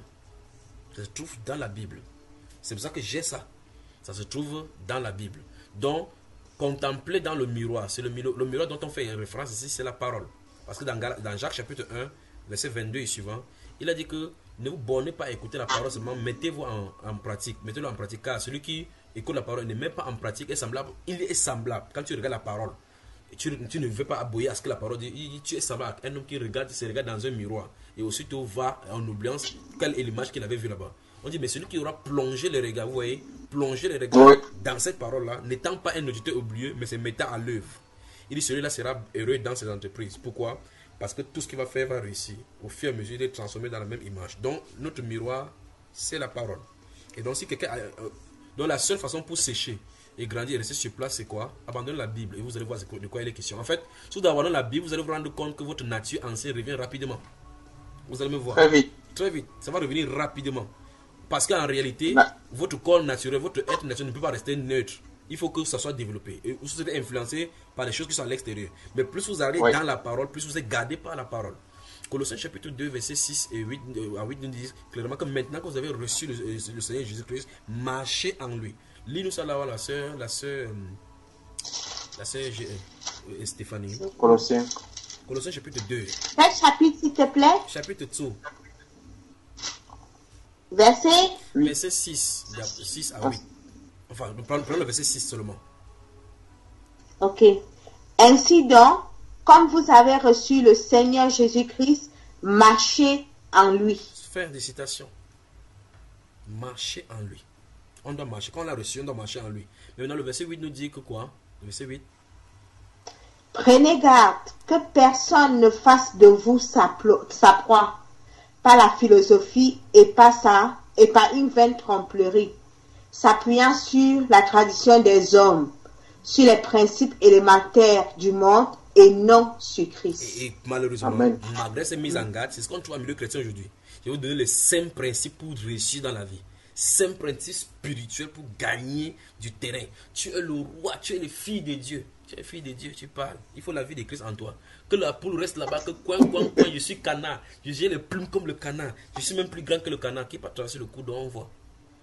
Ça se trouve dans la Bible. C'est pour ça que j'ai ça. Ça se trouve dans la Bible. Donc, contempler dans le miroir. C'est le miroir, le miroir dont on fait une référence ici, c'est la parole. Parce que dans, dans Jacques chapitre un, verset vingt-deux et suivant, il a dit que ne vous bornez pas à écouter la parole seulement, mettez-vous en, en pratique. Mettez-le en pratique, car celui qui écoute la parole et ne met pas en pratique est semblable. Il est semblable. Quand tu regardes la parole, et tu, tu ne veux pas aboyer à ce que la parole dit, tu es semblable à un homme qui regarde, se regarde dans un miroir et aussitôt va en oubliant quelle est l'image qu'il avait vue là-bas. On dit, mais celui qui aura plongé le regard, vous voyez, plongé le regard oui. dans cette parole-là, n'étant pas un auditeur oublieux, mais se mettant à l'œuvre. Il dit, celui-là sera heureux dans ses entreprises. Pourquoi? Parce que tout ce qu'il va faire va réussir. Au fur et à mesure, il est transformé dans la même image. Donc, notre miroir, c'est la parole. Et donc, si quelqu'un a, euh, donc la seule façon pour sécher et grandir et rester sur place, c'est quoi? Abandonner la Bible et vous allez voir de quoi il est question. En fait, si vous abandonnez la Bible, vous allez vous rendre compte que votre nature ancienne revient rapidement. Vous allez me voir. Très vite. Très vite. Ça va revenir rapidement. Parce qu'en réalité, non. votre corps naturel, votre être naturel ne peut pas rester neutre. Il faut que ça soit développé. Et vous serez influencé par les choses qui sont à l'extérieur. Mais plus vous allez oui. dans la parole, plus vous êtes gardé par la parole. Colossiens chapitre deux, versets six et huit, à huit nous disent clairement que maintenant que vous avez reçu le, le Seigneur Jésus-Christ, marchez en lui. Lis-nous ça là-bas, la sœur, la sœur, la sœur euh, Stéphanie. Colossiens. Colossiens chapitre deux. Quel chapitre, s'il te plaît? Chapitre deux. Verset Verset six, six à huit. Enfin, nous prenons le verset six seulement. Ok. Ainsi donc, comme vous avez reçu le Seigneur Jésus-Christ, marchez en lui. Faire des citations. Marcher en lui. On doit marcher. Quand on l'a reçu, on doit marcher en lui. Mais maintenant, le verset huit nous dit que quoi? Le verset huit. Prenez garde que personne ne fasse de vous sa, sa proie, par la philosophie et pas ça, et par une vaine tromperie, s'appuyant sur la tradition des hommes, sur les principes élémentaires du monde et non sur Christ. Et, et malheureusement, Amen. malgré ces mises en garde, c'est ce qu'on trouve en milieu chrétien aujourd'hui. Je vais vous donner les cinq principes pour réussir dans la vie. Cinq principes spirituels pour gagner du terrain. Tu es le roi, tu es le fils de Dieu. Tu es fille de Dieu, tu parles. Il faut la vie de Christ en toi. Que la poule reste là-bas, que coin, coin, coin, je suis canard. J'ai les plumes comme le canard. Je suis même plus grand que le canard qui peut traverser le cou dont on voit.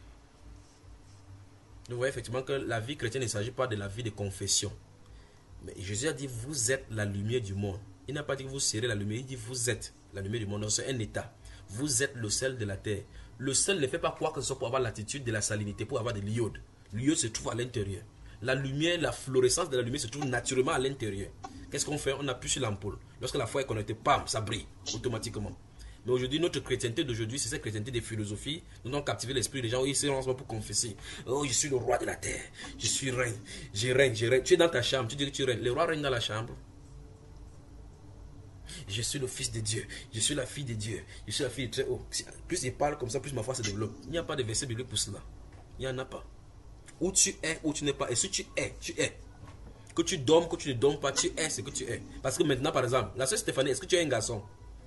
Vous voyez effectivement que la vie chrétienne ne s'agit pas de la vie de confession. Mais Jésus a dit, vous êtes la lumière du monde. Il n'a pas dit que vous serez la lumière, il dit, vous êtes la lumière du monde. C'est un état. Vous êtes le sel de la terre. Le sel ne fait pas croire que ce soit pour avoir l'attitude de la salinité, pour avoir de l'iode. L'iode se trouve à l'intérieur. La lumière, la fluorescence de la lumière se trouve naturellement à l'intérieur. Qu'est-ce qu'on fait? On appuie sur l'ampoule. Lorsque la foi est connectée, pam, ça brille automatiquement. Mais aujourd'hui, notre chrétienté d'aujourd'hui, c'est cette chrétienté des philosophies. Nous avons captivé l'esprit des gens. Ils sont pour confesser. Oh, je suis le roi de la terre. Je suis reine. Je règne, je règne. Tu es dans ta chambre. Tu dis que tu règnes. Le roi règne dans la chambre. Je suis le fils de Dieu. Je suis la fille de Dieu. Je suis la fille de très haut. Plus il parle comme ça, plus ma foi se développe. Il n'y a pas de verset biblique pour cela. Il n'y en a pas. Où tu es, où tu n'es pas. Et si tu es, tu es. Que tu dormes, que tu ne dormes pas, tu es ce que tu es. Parce que maintenant, par exemple, la sœur Stéphanie, est-ce que tu es un garçon?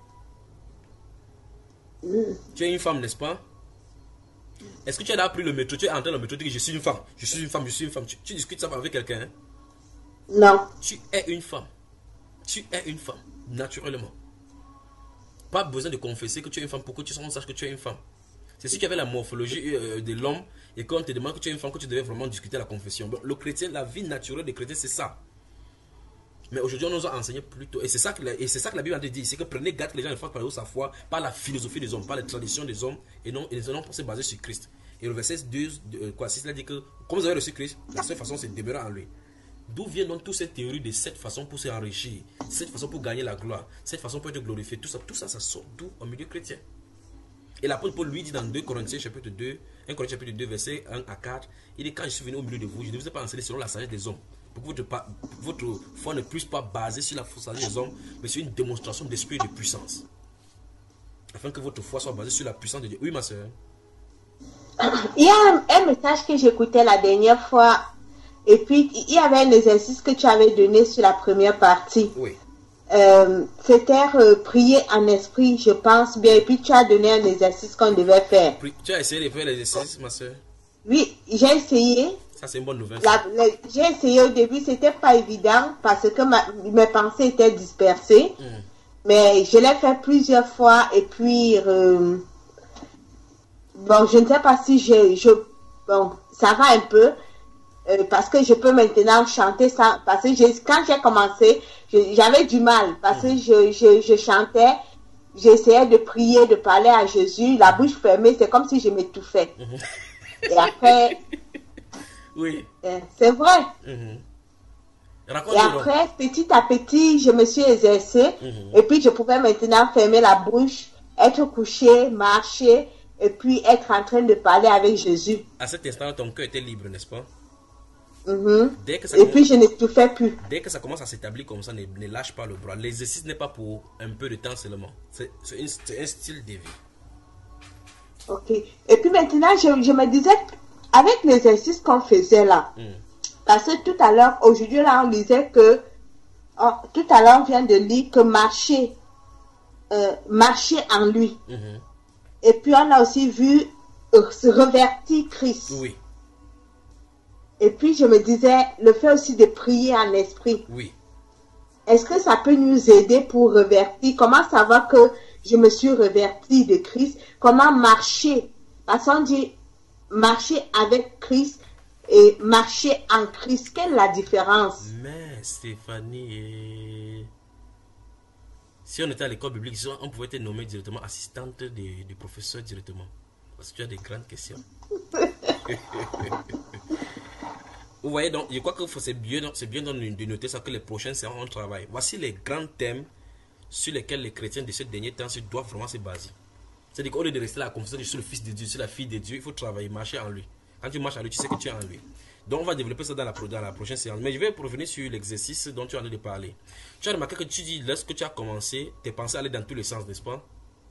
Mm. Tu es une femme, n'est-ce pas? Est-ce que tu as appris le métro? Tu es entré dans le métro, tu dis je suis une femme, je suis une femme, je suis une femme. Tu, tu discutes ça avec quelqu'un? Hein? Non. Tu es une femme. Tu es une femme, naturellement. Pas besoin de confesser que tu es une femme pour que tu saches que tu es une femme. C'est si tu avais la morphologie euh, de l'homme et qu'on te demande que tu es une femme, que tu devais vraiment discuter à la confession. Donc, le chrétien, la vie naturelle des chrétiens, c'est ça. Mais aujourd'hui, on nous a enseigné plutôt, et c'est ça que la, et c'est ça que la Bible a dit, c'est que prenez garde que les gens ne fassent pas sa foi par la philosophie des hommes, par les traditions des hommes, et non, et non pour se baser sur Christ. Et le verset deux, euh, quoi, six, il a dit que, comme vous avez reçu Christ, la seule façon, c'est de demeurer en lui. D'où vient donc toute cette théorie de cette façon pour s'enrichir, cette façon pour gagner la gloire, cette façon pour être glorifié, tout ça, tout ça, ça sort d'où au milieu chrétien. Et l'apôtre Paul lui dit dans deux Corinthiens chapitre deux, un Corinthiens chapitre deux, verset un à quatre, il dit quand je suis venu au milieu de vous, je ne vous ai pas enseigné selon la sagesse des hommes, pour que votre, votre foi ne puisse pas baser sur la sagesse des hommes, mais sur une démonstration d'esprit et de puissance. Afin que votre foi soit basée sur la puissance de Dieu. Oui, ma soeur. Il y a un, un message que j'écoutais la dernière fois, et puis il y avait un exercice que tu avais donné sur la première partie. Oui. Euh, c'était euh, prier en esprit, je pense bien, et puis tu as donné un exercice qu'on devait faire. Tu as essayé de faire l'exercice, ma soeur? Oui, j'ai essayé. Ça, c'est une bonne nouvelle. La, la, j'ai essayé au début, c'était pas évident parce que ma, mes pensées étaient dispersées, mm. mais je l'ai fait plusieurs fois et puis euh, bon, je ne sais pas si je, je bon, ça va un peu. Euh, parce que je peux maintenant chanter ça, parce que j'ai, quand j'ai commencé, je, j'avais du mal, parce que je, je, je chantais, j'essayais de prier, de parler à Jésus, la bouche fermée, c'est comme si je m'étouffais. Mm-hmm. Et après, oui. Euh, c'est vrai. Mm-hmm. Et après, petit à petit, je me suis exercée, mm-hmm. et puis je pouvais maintenant fermer la bouche, être couché, marcher, et puis être en train de parler avec Jésus. À cet instant, ton cœur était libre, n'est-ce pas? Mm-hmm. Dès que ça et commence, puis je n'étouffais plus. Dès que ça commence à s'établir comme ça, ne, ne lâche pas le bras. L'exercice n'est pas pour un peu de temps seulement. C'est, c'est, un, c'est un style de vie. Ok. Et puis maintenant, je, je me disais, avec l'exercice qu'on faisait là, mm. parce que tout à l'heure, aujourd'hui là, on disait que, oh, tout à l'heure, on vient de lire que marcher, euh, marcher en lui. Mm-hmm. Et puis on a aussi vu euh, se revertir Christ. Oui. Et puis je me disais, le fait aussi de prier en esprit. Oui. Est-ce que ça peut nous aider pour revertir? Comment savoir que je me suis reverti de Christ? Comment marcher? Parce qu'on dit marcher avec Christ et marcher en Christ. Quelle est la différence? Mais Stéphanie, si on était à l'école biblique, on pouvait te nommer directement assistante du professeur directement. Parce que tu as des grandes questions. Vous voyez, donc, je crois que c'est bien, c'est bien de noter ça, que les prochaines séances, on travaille. Voici les grands thèmes sur lesquels les chrétiens de ces derniers temps doivent vraiment se baser. C'est-à-dire qu'au lieu de rester là, confesser sur le Fils de Dieu, sur la fille de Dieu, il faut travailler, marcher en lui. Quand tu marches en lui, tu sais que tu es en lui. Donc, on va développer ça dans la, dans la prochaine séance. Mais je vais revenir sur l'exercice dont tu en as de parler. Tu as remarqué que tu dis, lorsque tu as commencé, tes pensées allaient dans tous les sens, n'est-ce pas?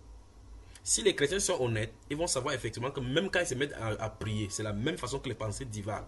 Si les chrétiens sont honnêtes, ils vont savoir effectivement que même quand ils se mettent à, à prier, c'est la même façon que les pensées divaguent.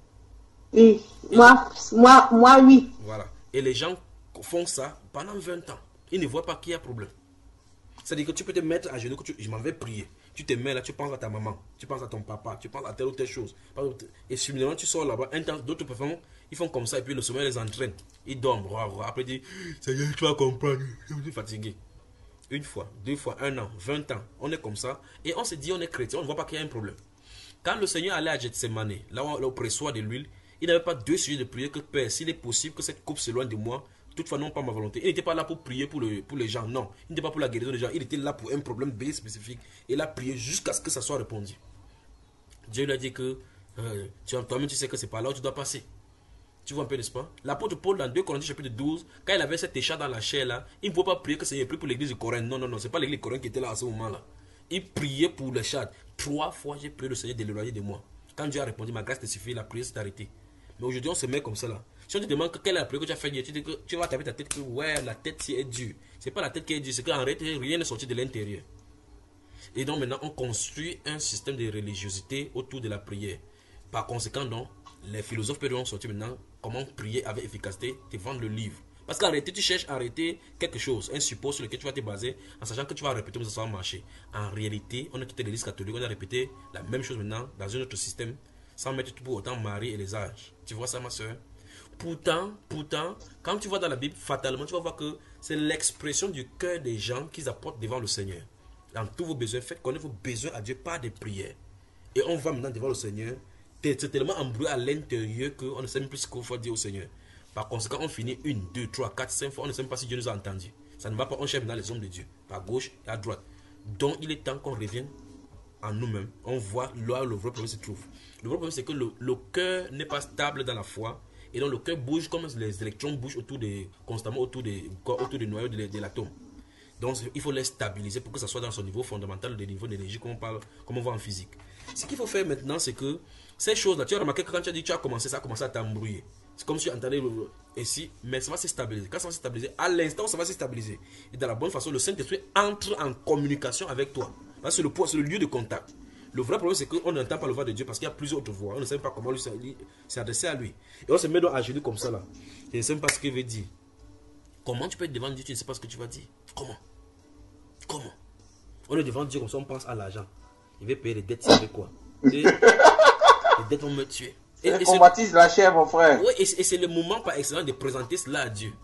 Oui, moi, moi, moi, oui. Voilà. Et les gens font ça pendant vingt ans. Ils ne voient pas qu'il y a problème. C'est-à-dire que tu peux te mettre à genoux, que tu, je m'en vais prier. Tu te mets là, tu penses à ta maman, tu penses à ton papa, tu penses à telle ou telle chose. Et subitement, tu sors là-bas. D'autres personnes, ils font comme ça et puis le sommeil les entraîne. Ils dorment. Après, ils disent, Seigneur, tu vas comprendre. Je suis fatigué. Une fois, deux fois, un an, vingt ans, on est comme ça. Et on se dit, on est chrétien, on ne voit pas qu'il y a un problème. Quand le Seigneur allait à Gethsemane, là où on pressoit de l'huile, il n'avait pas deux sujets de prière que Père, s'il est possible que cette coupe s'éloigne de moi, toutefois non pas ma volonté. Il n'était pas là pour prier pour, le, pour les gens, non. Il n'était pas pour la guérison des gens, il était là pour un problème bien spécifique. Et il a prié jusqu'à ce que ça soit répondu. Dieu lui a dit que euh, toi-même tu sais que c'est par là où tu dois passer. Tu vois un peu, n'est-ce pas? L'apôtre Paul, dans deux Corinthiens chapitre douze, quand il avait cet échat dans la chair là, il ne faut pas prier que Seigneur prie pour l'église de Corinthe. Non, non, non, c'est pas l'église de Corinthe qui était là à ce moment-là. Il priait pour les chats. Trois fois, j'ai prié le Seigneur de l'éloigner de moi. Quand Dieu a répondu, ma grâce te suffit, la prière s'est arrêtée. Mais aujourd'hui, on se met comme ça là. Si on te demande quelle est la prière que tu as fait hier, tu dis que tu vas taper ta tête que ouais, la tête si est dure. C'est pas la tête qui est dure, c'est qu'en réalité, rien n'est sorti de l'intérieur. Et donc maintenant, on construit un système de religiosité autour de la prière. Par conséquent, donc, les philosophes peuvent sortir maintenant comment prier avec efficacité, te vendre le livre. Parce qu'en réalité, tu cherches à arrêter quelque chose, un support sur lequel tu vas te baser, en sachant que tu vas répéter, mais ça va marcher. En réalité, on a quitté l'église catholique, on a répété la même chose maintenant dans un autre système, sans mettre tout pour autant Marie et les âges. Tu vois ça, ma soeur? Pourtant, pourtant, quand tu vas dans la Bible, fatalement, tu vas voir que c'est l'expression du cœur des gens qu'ils apportent devant le Seigneur. Dans tous vos besoins, faites connaître vos besoins à Dieu par des prières. Et on va maintenant devant le Seigneur. C'est tellement embrouillé à l'intérieur qu'on ne sait même plus ce qu'il faut dire au Seigneur. Par conséquent, on finit une, deux, trois, quatre, cinq fois. On ne sait même pas si Dieu nous a entendus. Ça ne va pas. On cherche maintenant les hommes de Dieu, par gauche et à droite. Donc, il est temps qu'on revienne en nous-mêmes. On voit là où le vrai problème se trouve. Le vrai problème, c'est que le, le cœur n'est pas stable dans la foi. Et donc, le cœur bouge comme les électrons bougent autour des, constamment autour des, autour des noyaux de, de l'atome. Donc, il faut les stabiliser pour que ça soit dans son niveau fondamental, le niveau d'énergie, comme on parle, comme on voit en physique. Ce qu'il faut faire maintenant, c'est que ces choses-là, tu as remarqué que quand tu as dit que tu as commencé, ça a commencé à t'embrouiller. C'est comme si tu entendais ici, mais ça va se stabiliser. Quand ça va se stabiliser, à l'instant, ça va se stabiliser. Et de la bonne façon, le Saint-Esprit entre en communication avec toi. C'est le point, c'est le lieu de contact. Le vrai problème, c'est qu'on n'entend pas le voix de Dieu parce qu'il y a plusieurs autres voix. On ne sait pas comment lui s'adresser à lui. Et on se met donc à genoux comme ça là. Et on ne sait pas ce qu'il veut dire. Comment tu peux être devant Dieu, tu ne sais pas ce que tu vas dire? Comment? Comment? On est devant Dieu comme ça, on pense à l'argent. Il va payer les dettes, c'est quoi? Et les dettes vont me tuer. Et, et combattise la chair, mon frère. Oui, et, et c'est le moment par excellence de présenter cela à Dieu.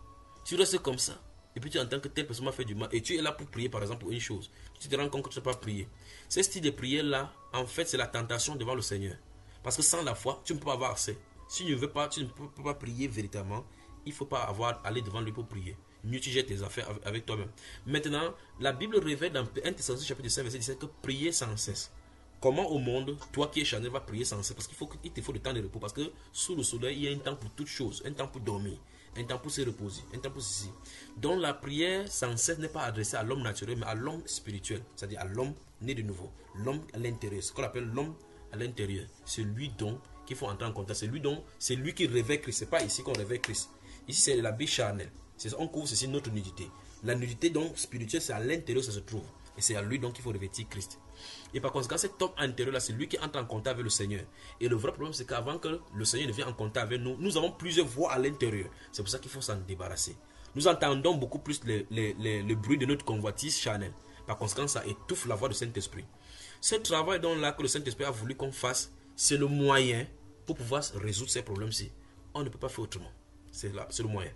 Tu restes comme ça. Et puis tu entends que telle personne m'a fait du mal. Et tu es là pour prier, par exemple, pour une chose. Tu te rends compte que tu ne peux pas prier. Ce style de prière-là, en fait, c'est la tentation devant le Seigneur. Parce que sans la foi, tu ne peux pas avoir accès. Si tu ne veux pas, tu ne peux pas prier véritablement. Il ne faut pas avoir, aller devant lui pour prier. Mieux tu jettes tes affaires avec toi-même. Maintenant, la Bible révèle dans un Thessaloniciens chapitre cinq, verset dix-sept que prier sans cesse. Comment au monde, toi qui es charnel, va prier sans cesse? Parce qu'il faut, il te faut du temps de repos. Parce que sous le soleil, il y a un temps pour toutes choses. Un temps pour dormir, un temps pour se reposer, un temps pour ceci. Donc la prière sans cesse n'est pas adressée à l'homme naturel, mais à l'homme spirituel. C'est-à-dire à, à l'homme né de nouveau. L'homme à l'intérieur. Ce qu'on appelle l'homme à l'intérieur. C'est lui donc qu'il faut entrer en contact. C'est lui donc, c'est lui qui réveille Christ. Ce n'est pas ici qu'on réveille Christ. Ici, c'est la vie charnelle. On couvre ceci notre nudité. La nudité donc spirituelle, c'est à l'intérieur que ça se trouve. Et c'est à lui donc qu'il faut revêtir Christ. Et par conséquent, cet homme intérieur là, c'est lui qui entre en contact avec le Seigneur. Et le vrai problème, c'est qu'avant que le Seigneur ne vienne en contact avec nous, nous avons plusieurs voix à l'intérieur. C'est pour ça qu'il faut s'en débarrasser. Nous entendons beaucoup plus le, le, le, le bruit de notre convoitise charnelle. Par conséquent, ça étouffe la voix du Saint-Esprit. Ce travail donc là que le Saint-Esprit a voulu qu'on fasse, c'est le moyen pour pouvoir résoudre ces problèmes-ci. On ne peut pas faire autrement. C'est là, c'est le moyen.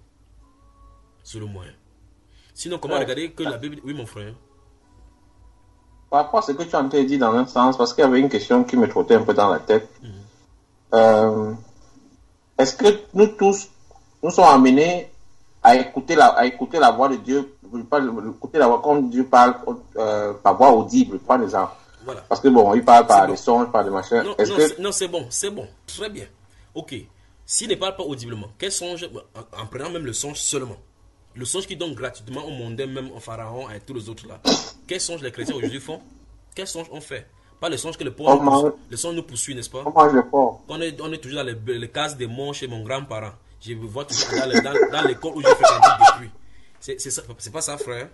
C'est le moyen. Sinon, comment ouais. regarder que la Bible... Oui, mon frère. Par rapport à ce que tu as dit dans un sens, parce qu'il y avait une question qui me trottait un peu dans la tête. Mm-hmm. euh, Est-ce que nous tous, nous sommes amenés à écouter la, à écouter la voix de Dieu, pas écouter la voix comme Dieu parle euh, par voix audible, par exemple. Voilà. Parce que bon, il parle par des bon. sons, par des machins. Non, Est-ce non, que... c'est, non, c'est bon, c'est bon, très bien. Ok, s'il ne parle pas audiblement, quel songe, en prenant même le songe seulement, le songe qui donne gratuitement au mondain, même au pharaon et tous les autres là, quel songe les chrétiens aujourd'hui font? Quel songe on fait? Pas le songe que le pauvre, mange- nous, le songe nous poursuit, n'est-ce pas? On mange le porc. On est, on est toujours dans les, les cases des morts chez mon grand-parent. Je me vois toujours dans, le- dans, dans l'école où j'ai fréquenté depuis. C'est c'est ça- c'est pas ça, frère.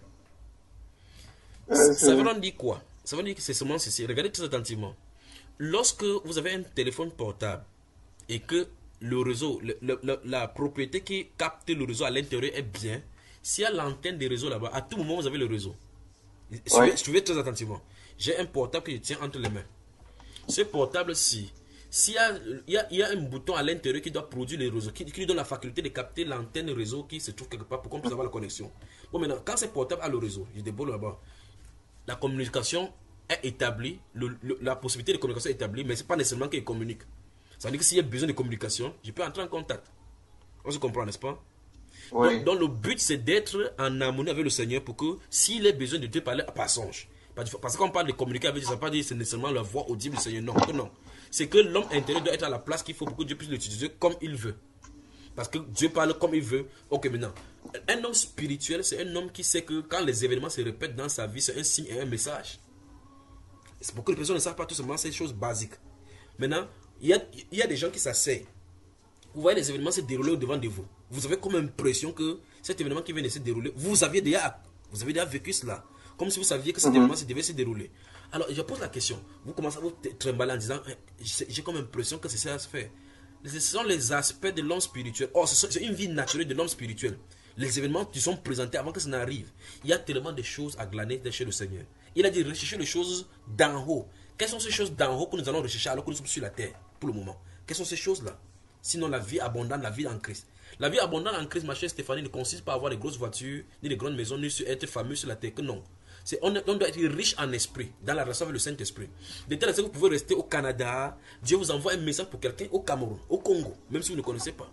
Euh, Ça veut donc dire quoi? Ça veut dire que c'est seulement ceci. Regardez très attentivement. Lorsque vous avez un téléphone portable et que le réseau, le- le- le- la propriété qui capte le réseau à l'intérieur est bien, s'il y a l'antenne des réseaux là-bas, à tout moment vous avez le réseau. Suivez, Ouais. suivez très attentivement. J'ai un portable que je tiens entre les mains. Ce portable-ci, s'il y a, il y, a, il y a un bouton à l'intérieur qui doit produire les réseaux, qui, qui lui donne la faculté de capter l'antenne réseau qui se trouve quelque part pour qu'on puisse avoir la connexion. Bon, maintenant, quand ce portable a le réseau, je déborde là-bas, la communication est établie, le- le- la possibilité de communication est établie, mais ce n'est pas nécessairement qu'il communique. Ça veut dire que s'il y a besoin de communication, je peux entrer en contact. On se comprend, n'est-ce pas? Oui. Donc, donc le but, c'est d'être en harmonie avec le Seigneur pour que s'il a besoin de te parler, par songe. Parce parce qu'on parle de communiquer avec Dieu, ça ne veut pas dire que c'est nécessairement la voix audible du Seigneur. Non, que non. C'est que l'homme intérieur doit être à la place qu'il faut pour que Dieu puisse l'utiliser comme il veut. Parce que Dieu parle comme il veut. Ok, maintenant, un homme spirituel, c'est un homme qui sait que quand les événements se répètent dans sa vie, c'est un signe et un message. C'est beaucoup de personnes ne savent pas tout simplement ces choses basiques. Maintenant, il y a, il y a des gens qui s'asseyent. Vous voyez les événements se dérouler au devant de vous. Vous avez comme impression que cet événement qui vient de se dérouler, vous aviez déjà, vous avez déjà vécu cela. Comme si vous saviez que cet Mhm. événement se devait se dérouler. Alors, je pose la question. Vous commencez à vous trembler en disant, eh, j'ai j'ai comme impression que c'est ça à se faire. Ce sont les aspects de l'homme spirituel. Or, ce sont- c'est une vie naturelle de l'homme spirituel. Les événements qui sont présentés avant que ça n'arrive. Il y a tellement de choses à glaner chez le Seigneur. Il a dit rechercher les choses d'en haut. Quelles sont ces choses d'en haut que nous allons rechercher alors que nous sommes sur la terre pour le moment? Quelles sont ces choses-là? Sinon, la vie abondante, la vie en Christ. La vie abondante en Christ, ma chère Stéphanie, ne consiste pas à avoir de grosses voitures, ni de grandes maisons, ni à être fameux sur la terre. Que non. C'est, on, on doit être riche en esprit, dans la relation avec le Saint-Esprit. De telle sorte que vous pouvez rester au Canada, Dieu vous envoie un message pour quelqu'un au Cameroun, au Congo, même si vous ne connaissez pas.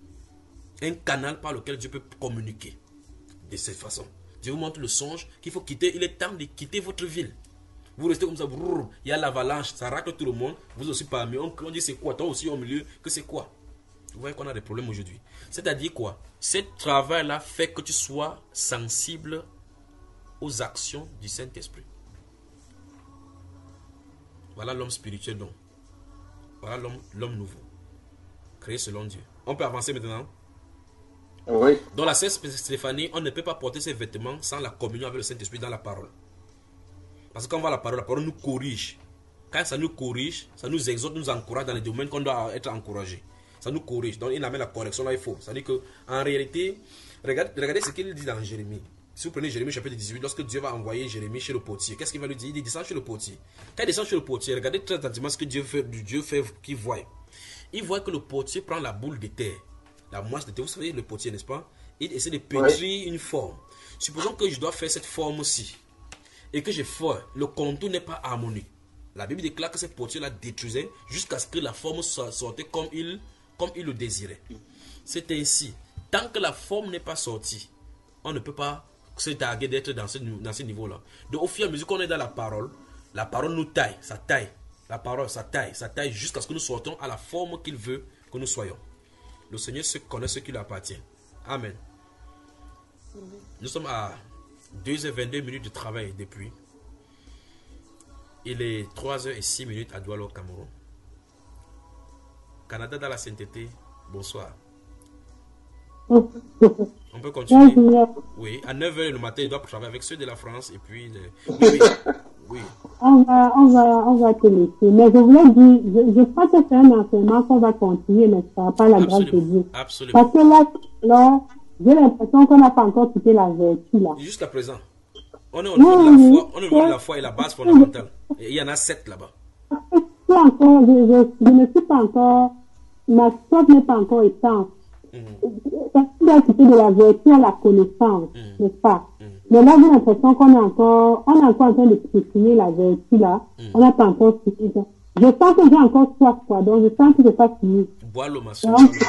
Un canal par lequel Dieu peut communiquer de cette façon. Dieu vous montre le songe qu'il faut quitter. Il est temps de quitter votre ville. Vous restez comme ça, brrr, il y a l'avalanche, ça racle tout le monde. Vous aussi parmi, on, on dit c'est quoi, toi aussi au milieu, que c'est quoi. Vous voyez qu'on a des problèmes aujourd'hui. C'est-à-dire quoi? Ce travail-là fait que tu sois sensible aux actions du Saint-Esprit. Voilà l'homme spirituel donc. Voilà l'homme, l'homme nouveau. Créé selon Dieu. On peut avancer maintenant. Oui. Dans la sœur Stéphanie, on ne peut pas porter ses vêtements sans la communion avec le Saint-Esprit dans la parole. Parce que quand on voit la parole, la parole nous corrige. Quand ça nous corrige, ça nous exhorte, nous encourage dans les domaines qu'on doit être encouragé. Ça nous corrige. Donc il amène la correction là, il faut. C'est-à-dire qu'en réalité, regardez, regardez ce qu'il dit dans Jérémie. Si vous prenez Jérémie chapitre dix-huit, lorsque Dieu va envoyer Jérémie chez le potier, qu'est-ce qu'il va lui dire? Il dit descend chez le potier. Quand il descend chez le potier, regardez très attentivement ce que Dieu fait, Dieu fait qu'il voit. Il voit que le potier prend la boule de terre, la moisse de terre, vous savez le potier, n'est-ce pas? Il essaie de pétrir une forme. Supposons que je dois faire cette forme-ci et que je fais, le contour n'est pas harmonieux. La Bible déclare que ce potier-là détruisait jusqu'à ce que la forme sortait comme il, comme il le désirait. C'est ainsi. Tant que la forme n'est pas sortie, on ne peut pas se targuer d'être dans ce, dans ce niveau-là. Donc au fur et à mesure qu'on est dans la parole, la parole nous taille, ça taille. La parole, ça taille, ça taille jusqu'à ce que nous sortons à la forme qu'il veut que nous soyons. Le Seigneur se connaît ce qui lui appartient. Amen. Nous sommes à deux heures vingt-deux minutes de travail depuis. Il est trois heures six minutes à Douala au Cameroun. Canada dans la sainteté, bonsoir. On peut continuer. Oui, à neuf heures le matin, il doit travailler avec ceux de la France et puis... Le... Oui, oui, oui. On va, on va, on va te laisser. Mais je voulais dire, je, je crois que c'est un enseignement qu'on va continuer, n'est-ce pas, par la grâce de Dieu. Absolument. Parce que là, là j'ai l'impression qu'on n'a pas encore quitté la vertu, là. Jusqu'à présent. On est au niveau de la foi, on est au niveau de la foi et la base fondamentale. Et il y en a sept là-bas. Je, encore, je, je, je ne suis pas encore, ma soif n'est pas encore étanche. Parce qu'on doit quitter de la vertu à la connaissance, mm. n'est-ce pas? Mm. Mais là, j'ai l'impression qu'on est encore, on est encore en train de pétrir la vertu là. Mm. On n'a pas encore fini. Je sens que j'ai encore soif, quoi. Donc, je sens que je n'ai pas fini. Bois l'eau, ma soeur.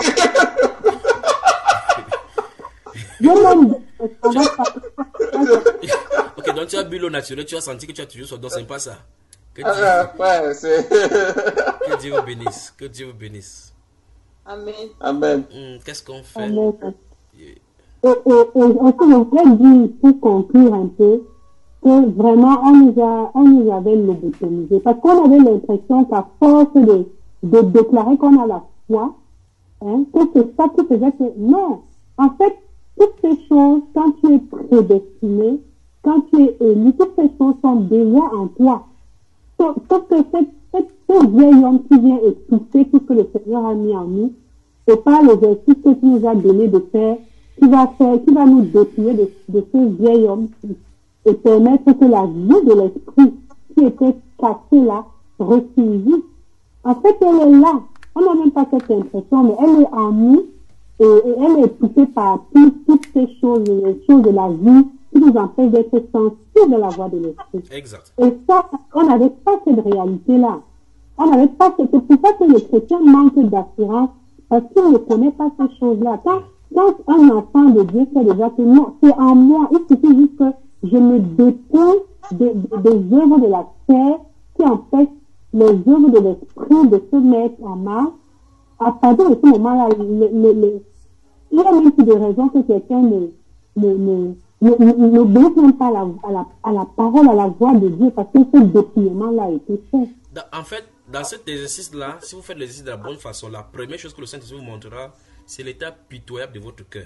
Ok, donc tu as bu l'eau naturelle, tu as senti que tu as toujours soif. Donc, c'est pas ça. Que Dieu, ah, ouais, c'est... que Dieu vous bénisse. Que Dieu vous bénisse. Amen. Amen. Hum, Qu'est-ce qu'on fait? Amen. Et- Et, et, et aussi, je voudrais dire, pour conclure un peu, que vraiment, on nous, a, on nous avait lobotomisés. Parce qu'on avait l'impression qu'à force de, de déclarer qu'on a la foi, hein, que c'est ça qui faisait que... Non. En fait, toutes ces choses, quand tu es prédestiné, quand tu es élu, toutes ces choses sont déjà en toi. Sauf sauf que cette, cette, ce vieil homme qui vient étouffer tout ce que le Seigneur a mis en nous, c'est pas l'exercice que tu nous as donné de faire, qui va faire, qui va nous dépouiller de, de ce vieil homme et permettre que la vie de l'esprit qui était cachée là ressurgisse. En fait, elle est là. On n'a même pas cette impression, mais elle est en nous et, et elle est étouffée par toutes, toutes ces choses, les choses de la vie qui nous empêchent d'être sensibles de la voix de l'esprit. Exact. Et ça, on n'avait pas cette réalité-là. On n'avait pas cette... C'est pour ça que les chrétiens manquent d'assurance, parce qu'ils ne connaissent pas ces choses-là. Quand, quand un enfant de Dieu sait déjà que non, c'est en moi, il suffit juste que je me dépouille des, des, des œuvres de la chair qui empêchent les œuvres de l'esprit de se mettre en marche. À partir de ce moment-là, le, le, le, il y a même plus de raison que quelqu'un ne, ne, ne, ne, n'obéisse même pas à la, à, la, à la parole, à la voix de Dieu, parce que ce dépouillement-là a été fait. Dans- En fait, dans cet exercice-là, si vous faites l'exercice de la bonne façon, la première chose que le Saint-Esprit vous montrera, c'est l'état pitoyable de votre cœur.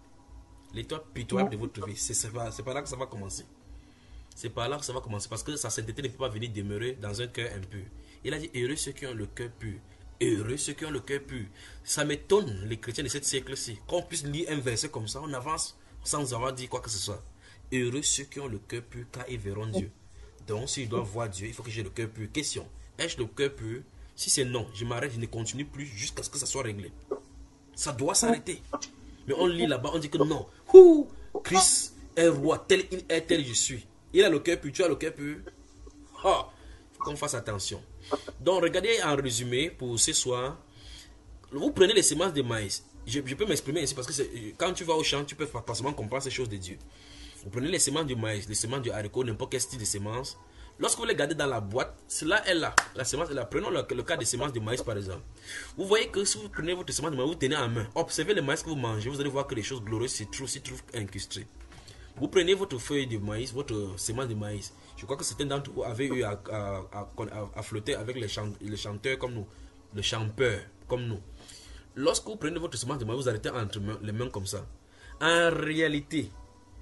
L'état pitoyable de votre vie. C'est c'est par, c'est par là que ça va commencer. C'est par là que ça va commencer. Parce que sa sainteté ne peut pas venir demeurer dans un cœur impur. Il a dit, heureux ceux qui ont le cœur pur. Heureux ceux qui ont le cœur pur. Ça m'étonne, les chrétiens de ce siècle-ci, qu'on puisse lire un verset comme ça, on avance sans avoir dit quoi que ce soit. Heureux ceux qui ont le cœur pur, car ils verront Dieu. Donc, si je dois voir Dieu, il faut que j'ai le cœur pur. Question, ai-je le cœur pur? Si c'est non, je m'arrête, je ne continue plus jusqu'à ce que ça soit réglé. Ça doit s'arrêter. Mais on lit là-bas, on dit que non. Ouh, Christ est roi, tel il est, tel je suis. Il a le cœur pur, tu as le cœur pur. Ah, il faut qu'on fasse attention. Donc, regardez en résumé pour ce soir. Vous prenez les semences de maïs. Je, je peux m'exprimer ainsi parce que c'est- quand tu vas au champ, tu peux facilement comprendre ces choses de Dieu. Vous prenez les semences de maïs, les semences de haricot, n'importe quel style de semences. Lorsque vous les gardez dans la boîte, cela est là. La semence est là. Prenons le, le cas des semences de maïs par exemple. Vous voyez que si vous prenez votre semence de maïs, vous tenez en main. Observez le maïs que vous mangez, vous allez voir que les choses glorieuses s'y trouvent, s'y trouvent incrustées. Vous prenez votre feuille de maïs, votre semence de maïs. Je crois que certains d'entre vous avaient eu à, à, à, à- à flotter avec les, chant- les chanteurs comme nous, les chanteurs comme nous. Lorsque vous prenez votre semence de maïs, vous arrêtez entre mains- les mains comme ça. En réalité,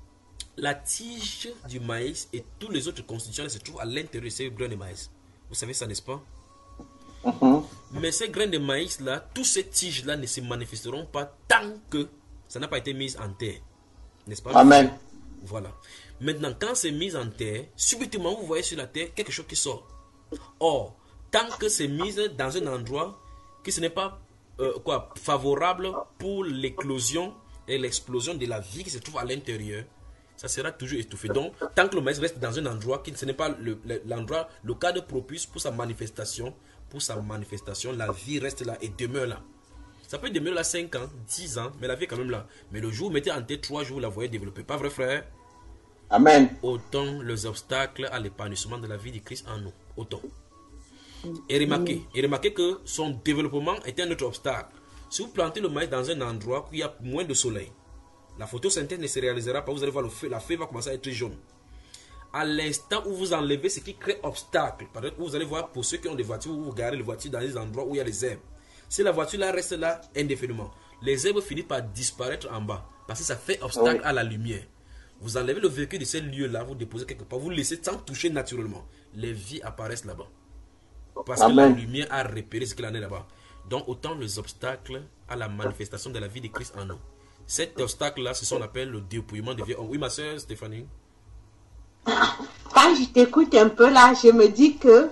la tige du maïs et tous les autres constituants se trouvent à l'intérieur de ces grains de maïs. Vous savez ça, n'est-ce pas? Mhm. Mais ces grains de maïs là, tous ces tiges là ne se manifesteront pas tant que ça n'a pas été mis en terre. N'est-ce pas? Amen. Voilà. Maintenant, quand c'est mis en terre, subitement vous voyez sur la terre quelque chose qui sort. Or, tant que c'est mis dans un endroit qui ce n'est pas euh, quoi, favorable pour l'éclosion et l'explosion de la vie qui se trouve à l'intérieur, ça sera toujours étouffé. Donc, tant que le maïs reste dans un endroit qui ce n'est pas le- le- l'endroit, le cadre propice pour sa manifestation, pour sa manifestation, la vie reste là et demeure là. Ça peut demeurer là cinq ans, dix ans, mais la vie est quand même là. Mais le jour où vous mettez en tête trois jours, vous la voyez développer. Pas vrai, frère? Amen. Autant les obstacles à l'épanouissement de la vie de Christ en nous. Autant. Et remarquez, et remarquez que son développement est un autre obstacle. Si vous plantez le maïs dans un endroit où il y a moins de soleil, la photosynthèse ne se réalisera pas. Vous allez voir, le feu, la feuille va commencer à être jaune. À l'instant où vous enlevez ce qui crée obstacle, par exemple, vous allez voir, pour ceux qui ont des voitures, vous garez les voitures dans des endroits où il y a les herbes. Si la voiture là reste là indéfiniment, les herbes finissent par disparaître en bas parce que ça fait obstacle Oui. à la lumière. Vous enlevez le véhicule de ces lieux-là, vous déposez quelque part, vous laissez sans toucher naturellement. Les vies apparaissent là-bas. Parce que la Amen. lumière a repéré ce qu'il en est là-bas. Donc autant les obstacles à la manifestation de la vie de Christ en nous. Cet obstacle-là, c'est ce qu'on appelle le dépouillement de vie. Oh, oui, ma soeur Stéphanie. Quand je t'écoute un peu là, je me dis que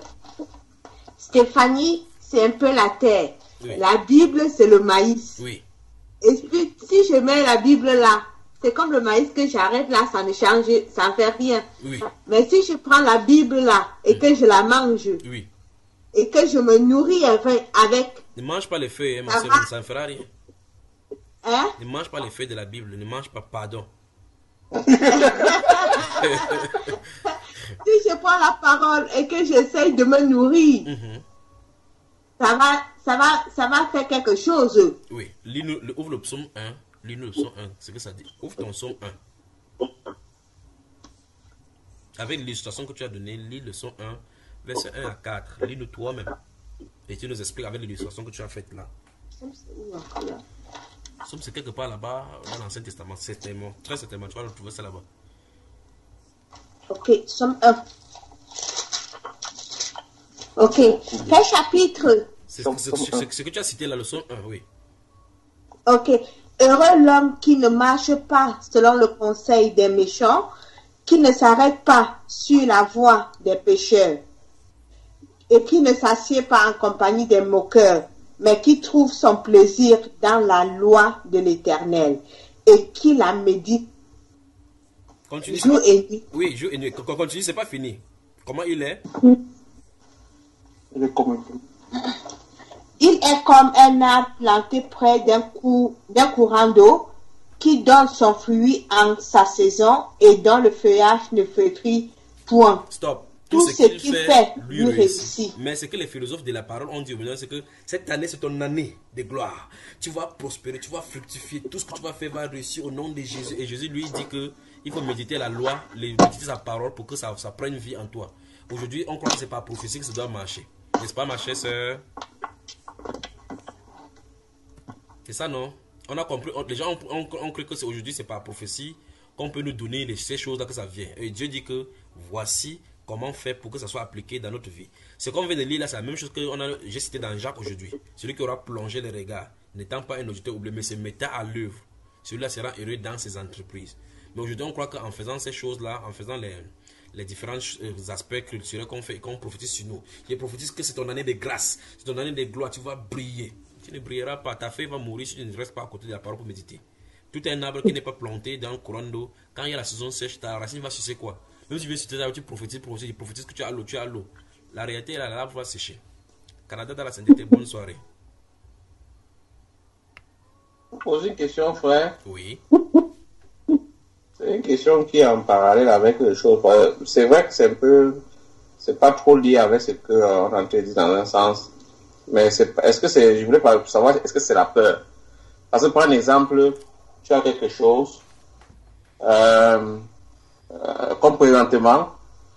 Stéphanie, c'est un peu la terre. Oui. La Bible, c'est le maïs. Oui. Et puis, si je mets la Bible là, c'est comme le maïs que j'arrête là, ça ne change, ça ne fait rien. Oui. Mais si je prends la Bible là et que je la mange Oui. et que je me nourris avec, avec Ne mange pas les feuilles, hein, ma Ça soeur, va. ça ne fera rien. hein, Ne mange pas les feuilles de la Bible, ne mange pas, pardon. si je prends la parole et que j'essaye de me nourrir, Mhm. ça va, ça va, ça va faire quelque chose. Oui, lis-nous, le- ouvre le psaume un. Lis-nous le psaume un. C'est ce que ça dit. Ouvre ton psaume un. Avec l'illustration que tu as donnée, lis le psaume un, verset un à quatre. Lis-nous toi-même. Et tu nous expliques avec l'illustration que tu as faite là. Psaume, c'est quelque part là-bas dans l'Ancien Testament. Certainement, très certainement, tu vas retrouver ça là-bas. Ok, somme un. Ok, quel chapitre? C'est c'est- c'est- c'est- ce que tu as cité là, le psaume un, oui. Ok, heureux l'homme qui ne marche pas selon le conseil des méchants, qui ne s'arrête pas sur la voie des pécheurs, et qui ne s'assied pas en compagnie des moqueurs, mais qui trouve son plaisir dans la loi de l'Éternel, et qui la médite Continue. jour et nuit. Oui, jour et nuit. Quand continue, c'est pas fini. Comment il est? Il est comme un fruit. Il est comme un arbre planté près d'un cou- d'un courant d'eau, qui donne son fruit en sa saison et dont le feuillage ne flétrit point. Stop. Tout ce qu'il fait lui réussit. Mais ce que les philosophes de la parole ont dit au moment, c'est que cette année, c'est ton année de gloire. Tu vas prospérer, tu vas fructifier. Tout ce que tu vas faire va réussir au nom de Jésus. Et Jésus lui dit que il faut méditer la loi, les- méditer sa parole pour que ça, ça prenne vie en toi. Aujourd'hui, on croit que c'est par prophétie que ça doit marcher. N'est-ce pas, ma chère sœur? C'est ça, non? On a compris. on- les gens ont, ont- ont cru que c'est aujourd'hui, c'est par prophétie qu'on peut nous donner les, ces choses-là que ça vient. Et Dieu dit que voici comment faire pour que ça soit appliqué dans notre vie. Ce qu'on vient de lire là, c'est la même chose que on a, j'ai cité dans Jacques aujourd'hui. Celui qui aura plongé les regards, n'étant pas un auditeur oublié, mais se mettant à l'œuvre, celui-là sera heureux dans ses entreprises. Mais aujourd'hui, on croit qu'en faisant ces choses-là, en faisant les, les différents euh, aspects culturels qu'on fait et qu'on prophétise sur nous, je prophétise que c'est ton année de grâce, c'est ton année de gloire, tu vas briller. Tu ne brilleras pas, ta feuille va mourir si tu ne restes pas à côté de la parole pour méditer. Tout un arbre qui n'est pas planté dans le courant d'eau, quand il y a la saison sèche, ta racine va sucer quoi? Même si tu veux sucer, tu prophétises, prophétises, tu prophétises que tu as l'eau, tu as l'eau. La réalité, là, l'arbre va sécher. Canada dans la sainteté, bonne soirée. Poser une question, frère. Oui. C'est une question qui est en parallèle avec les choses. C'est vrai que c'est un peu, c'est pas trop lié avec ce que euh, on a entendu dans un sens. Mais c'est, est-ce que c'est, je voulais pas savoir, est-ce que c'est la peur? Parce que, pour un exemple, tu as quelque chose, euh, euh, comme présentement,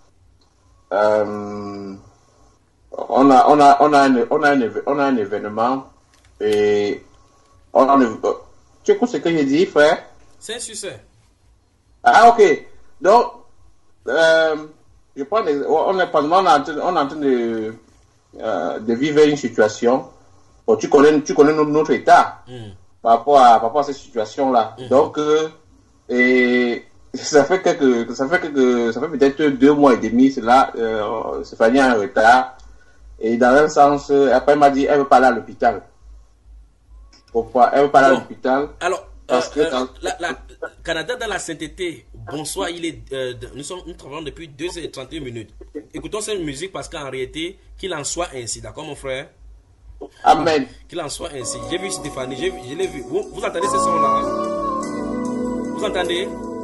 euh, on a, on a, on a, un, on a, un, on a un événement et on a un, tu écoutes ce que j'ai dit, frère? C'est un succès. Ah, ok. Donc, euh, je prends des, on est pendant, on est en train, on est en train de, euh, de vivre une situation. Bon, tu connais, tu connais notre, notre état Mm. par rapport à, par rapport à cette situation-là. Mhm. Donc, euh, et ça fait quelques, ça fait quelques, ça fait peut-être deux mois et demi, cela, euh, Stéphanie a un retard. Et dans un sens, euh, après, elle m'a dit, elle veut pas aller à l'hôpital. Pourquoi? Elle veut pas aller à Bon. l'hôpital. Alors, Parce euh, que euh, dans- la, la- Canada dans la sainteté, bonsoir, il est, euh, de- nous, sommes, nous travaillons depuis deux heures trente et un minutes. Écoutons cette musique parce qu'en réalité, qu'il en soit ainsi, d'accord mon frère? Amen. Qu'il en soit ainsi. J'ai vu Stéphanie, j'ai vu- je l'ai vu. Vous, vous entendez ce son-là? Hein? Vous entendez?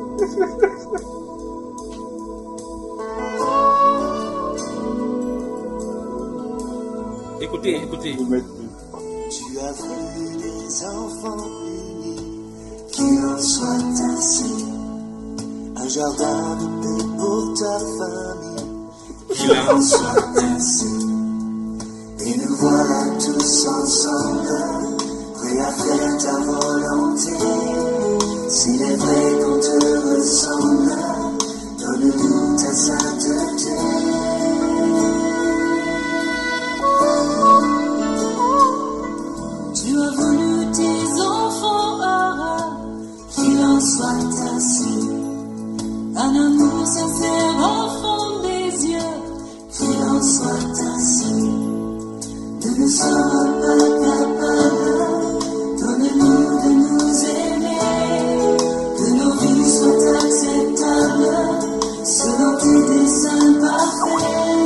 Écoutez, écoutez. Tu as voulu des enfants unis, qu'il en soit ainsi. Un jardin de paix pour ta famille, qu'il en soit ainsi. Et nous voilà tous ensemble, prêts à faire ta volonté. S'il est vrai qu'on te ressemble, donne-nous ta sainteté. Tu as voulu tes enfants heureux, qu'il en soit ainsi. Un amour sincère au fond des yeux, qu'il en soit ainsi. Nous ne sommes pas capables, donne-nous de nous aimer, que nos vies soient acceptables, selon tes desseins parfaits.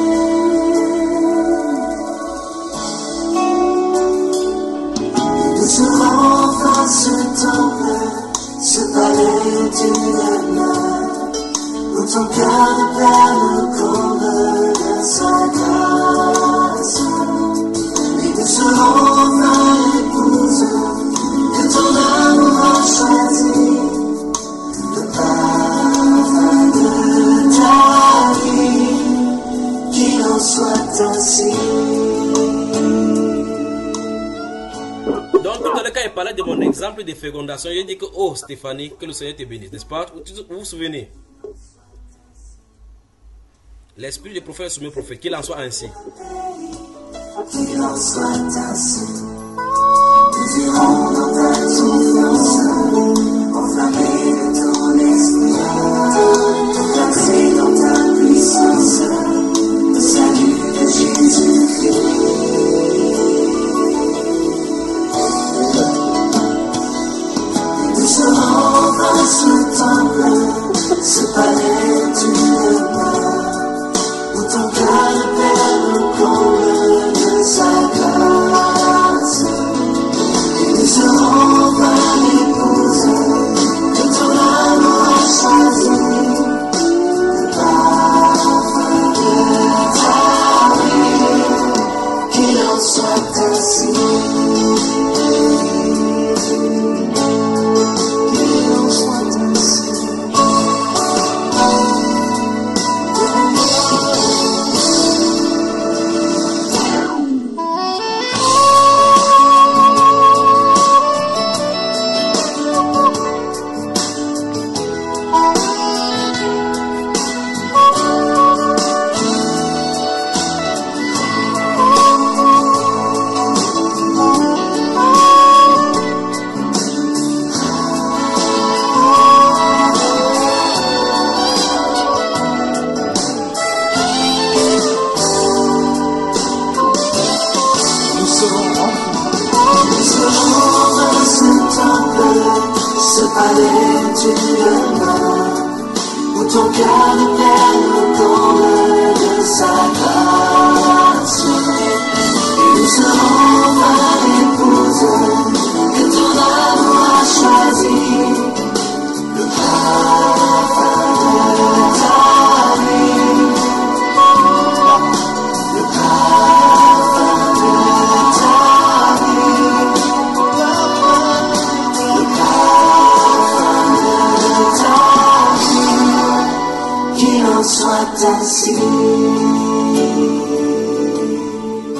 Nous serons enfin ce temple, ce palais où tu demeures, où ton cœur de père nous comble de sa grâce. Et nous serons même quand il parlait de mon exemple de fécondation, j'ai dit que, oh Stéphanie, que le Seigneur te bénisse, n'est-ce pas? Vous vous, vous souvenez? L'esprit du prophète soumet au prophète, qu'il en soit ainsi. Qu'il en soit ainsi. Nous irons dans ta confiance, enflammés de ton esprit, placés dans ta puissance, le salut de Jésus-Christ. Nous serons dans ce temple, ce palais du demeure, où ton cœur perd le comble de sa grâce. Et nous serons dans l'épouse que ton amour a choisie, le parfum de ta vie, qu'il en soit ainsi.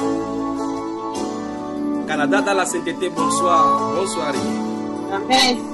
Canada dans la sainteté, bonsoir, bonsoir. Amen.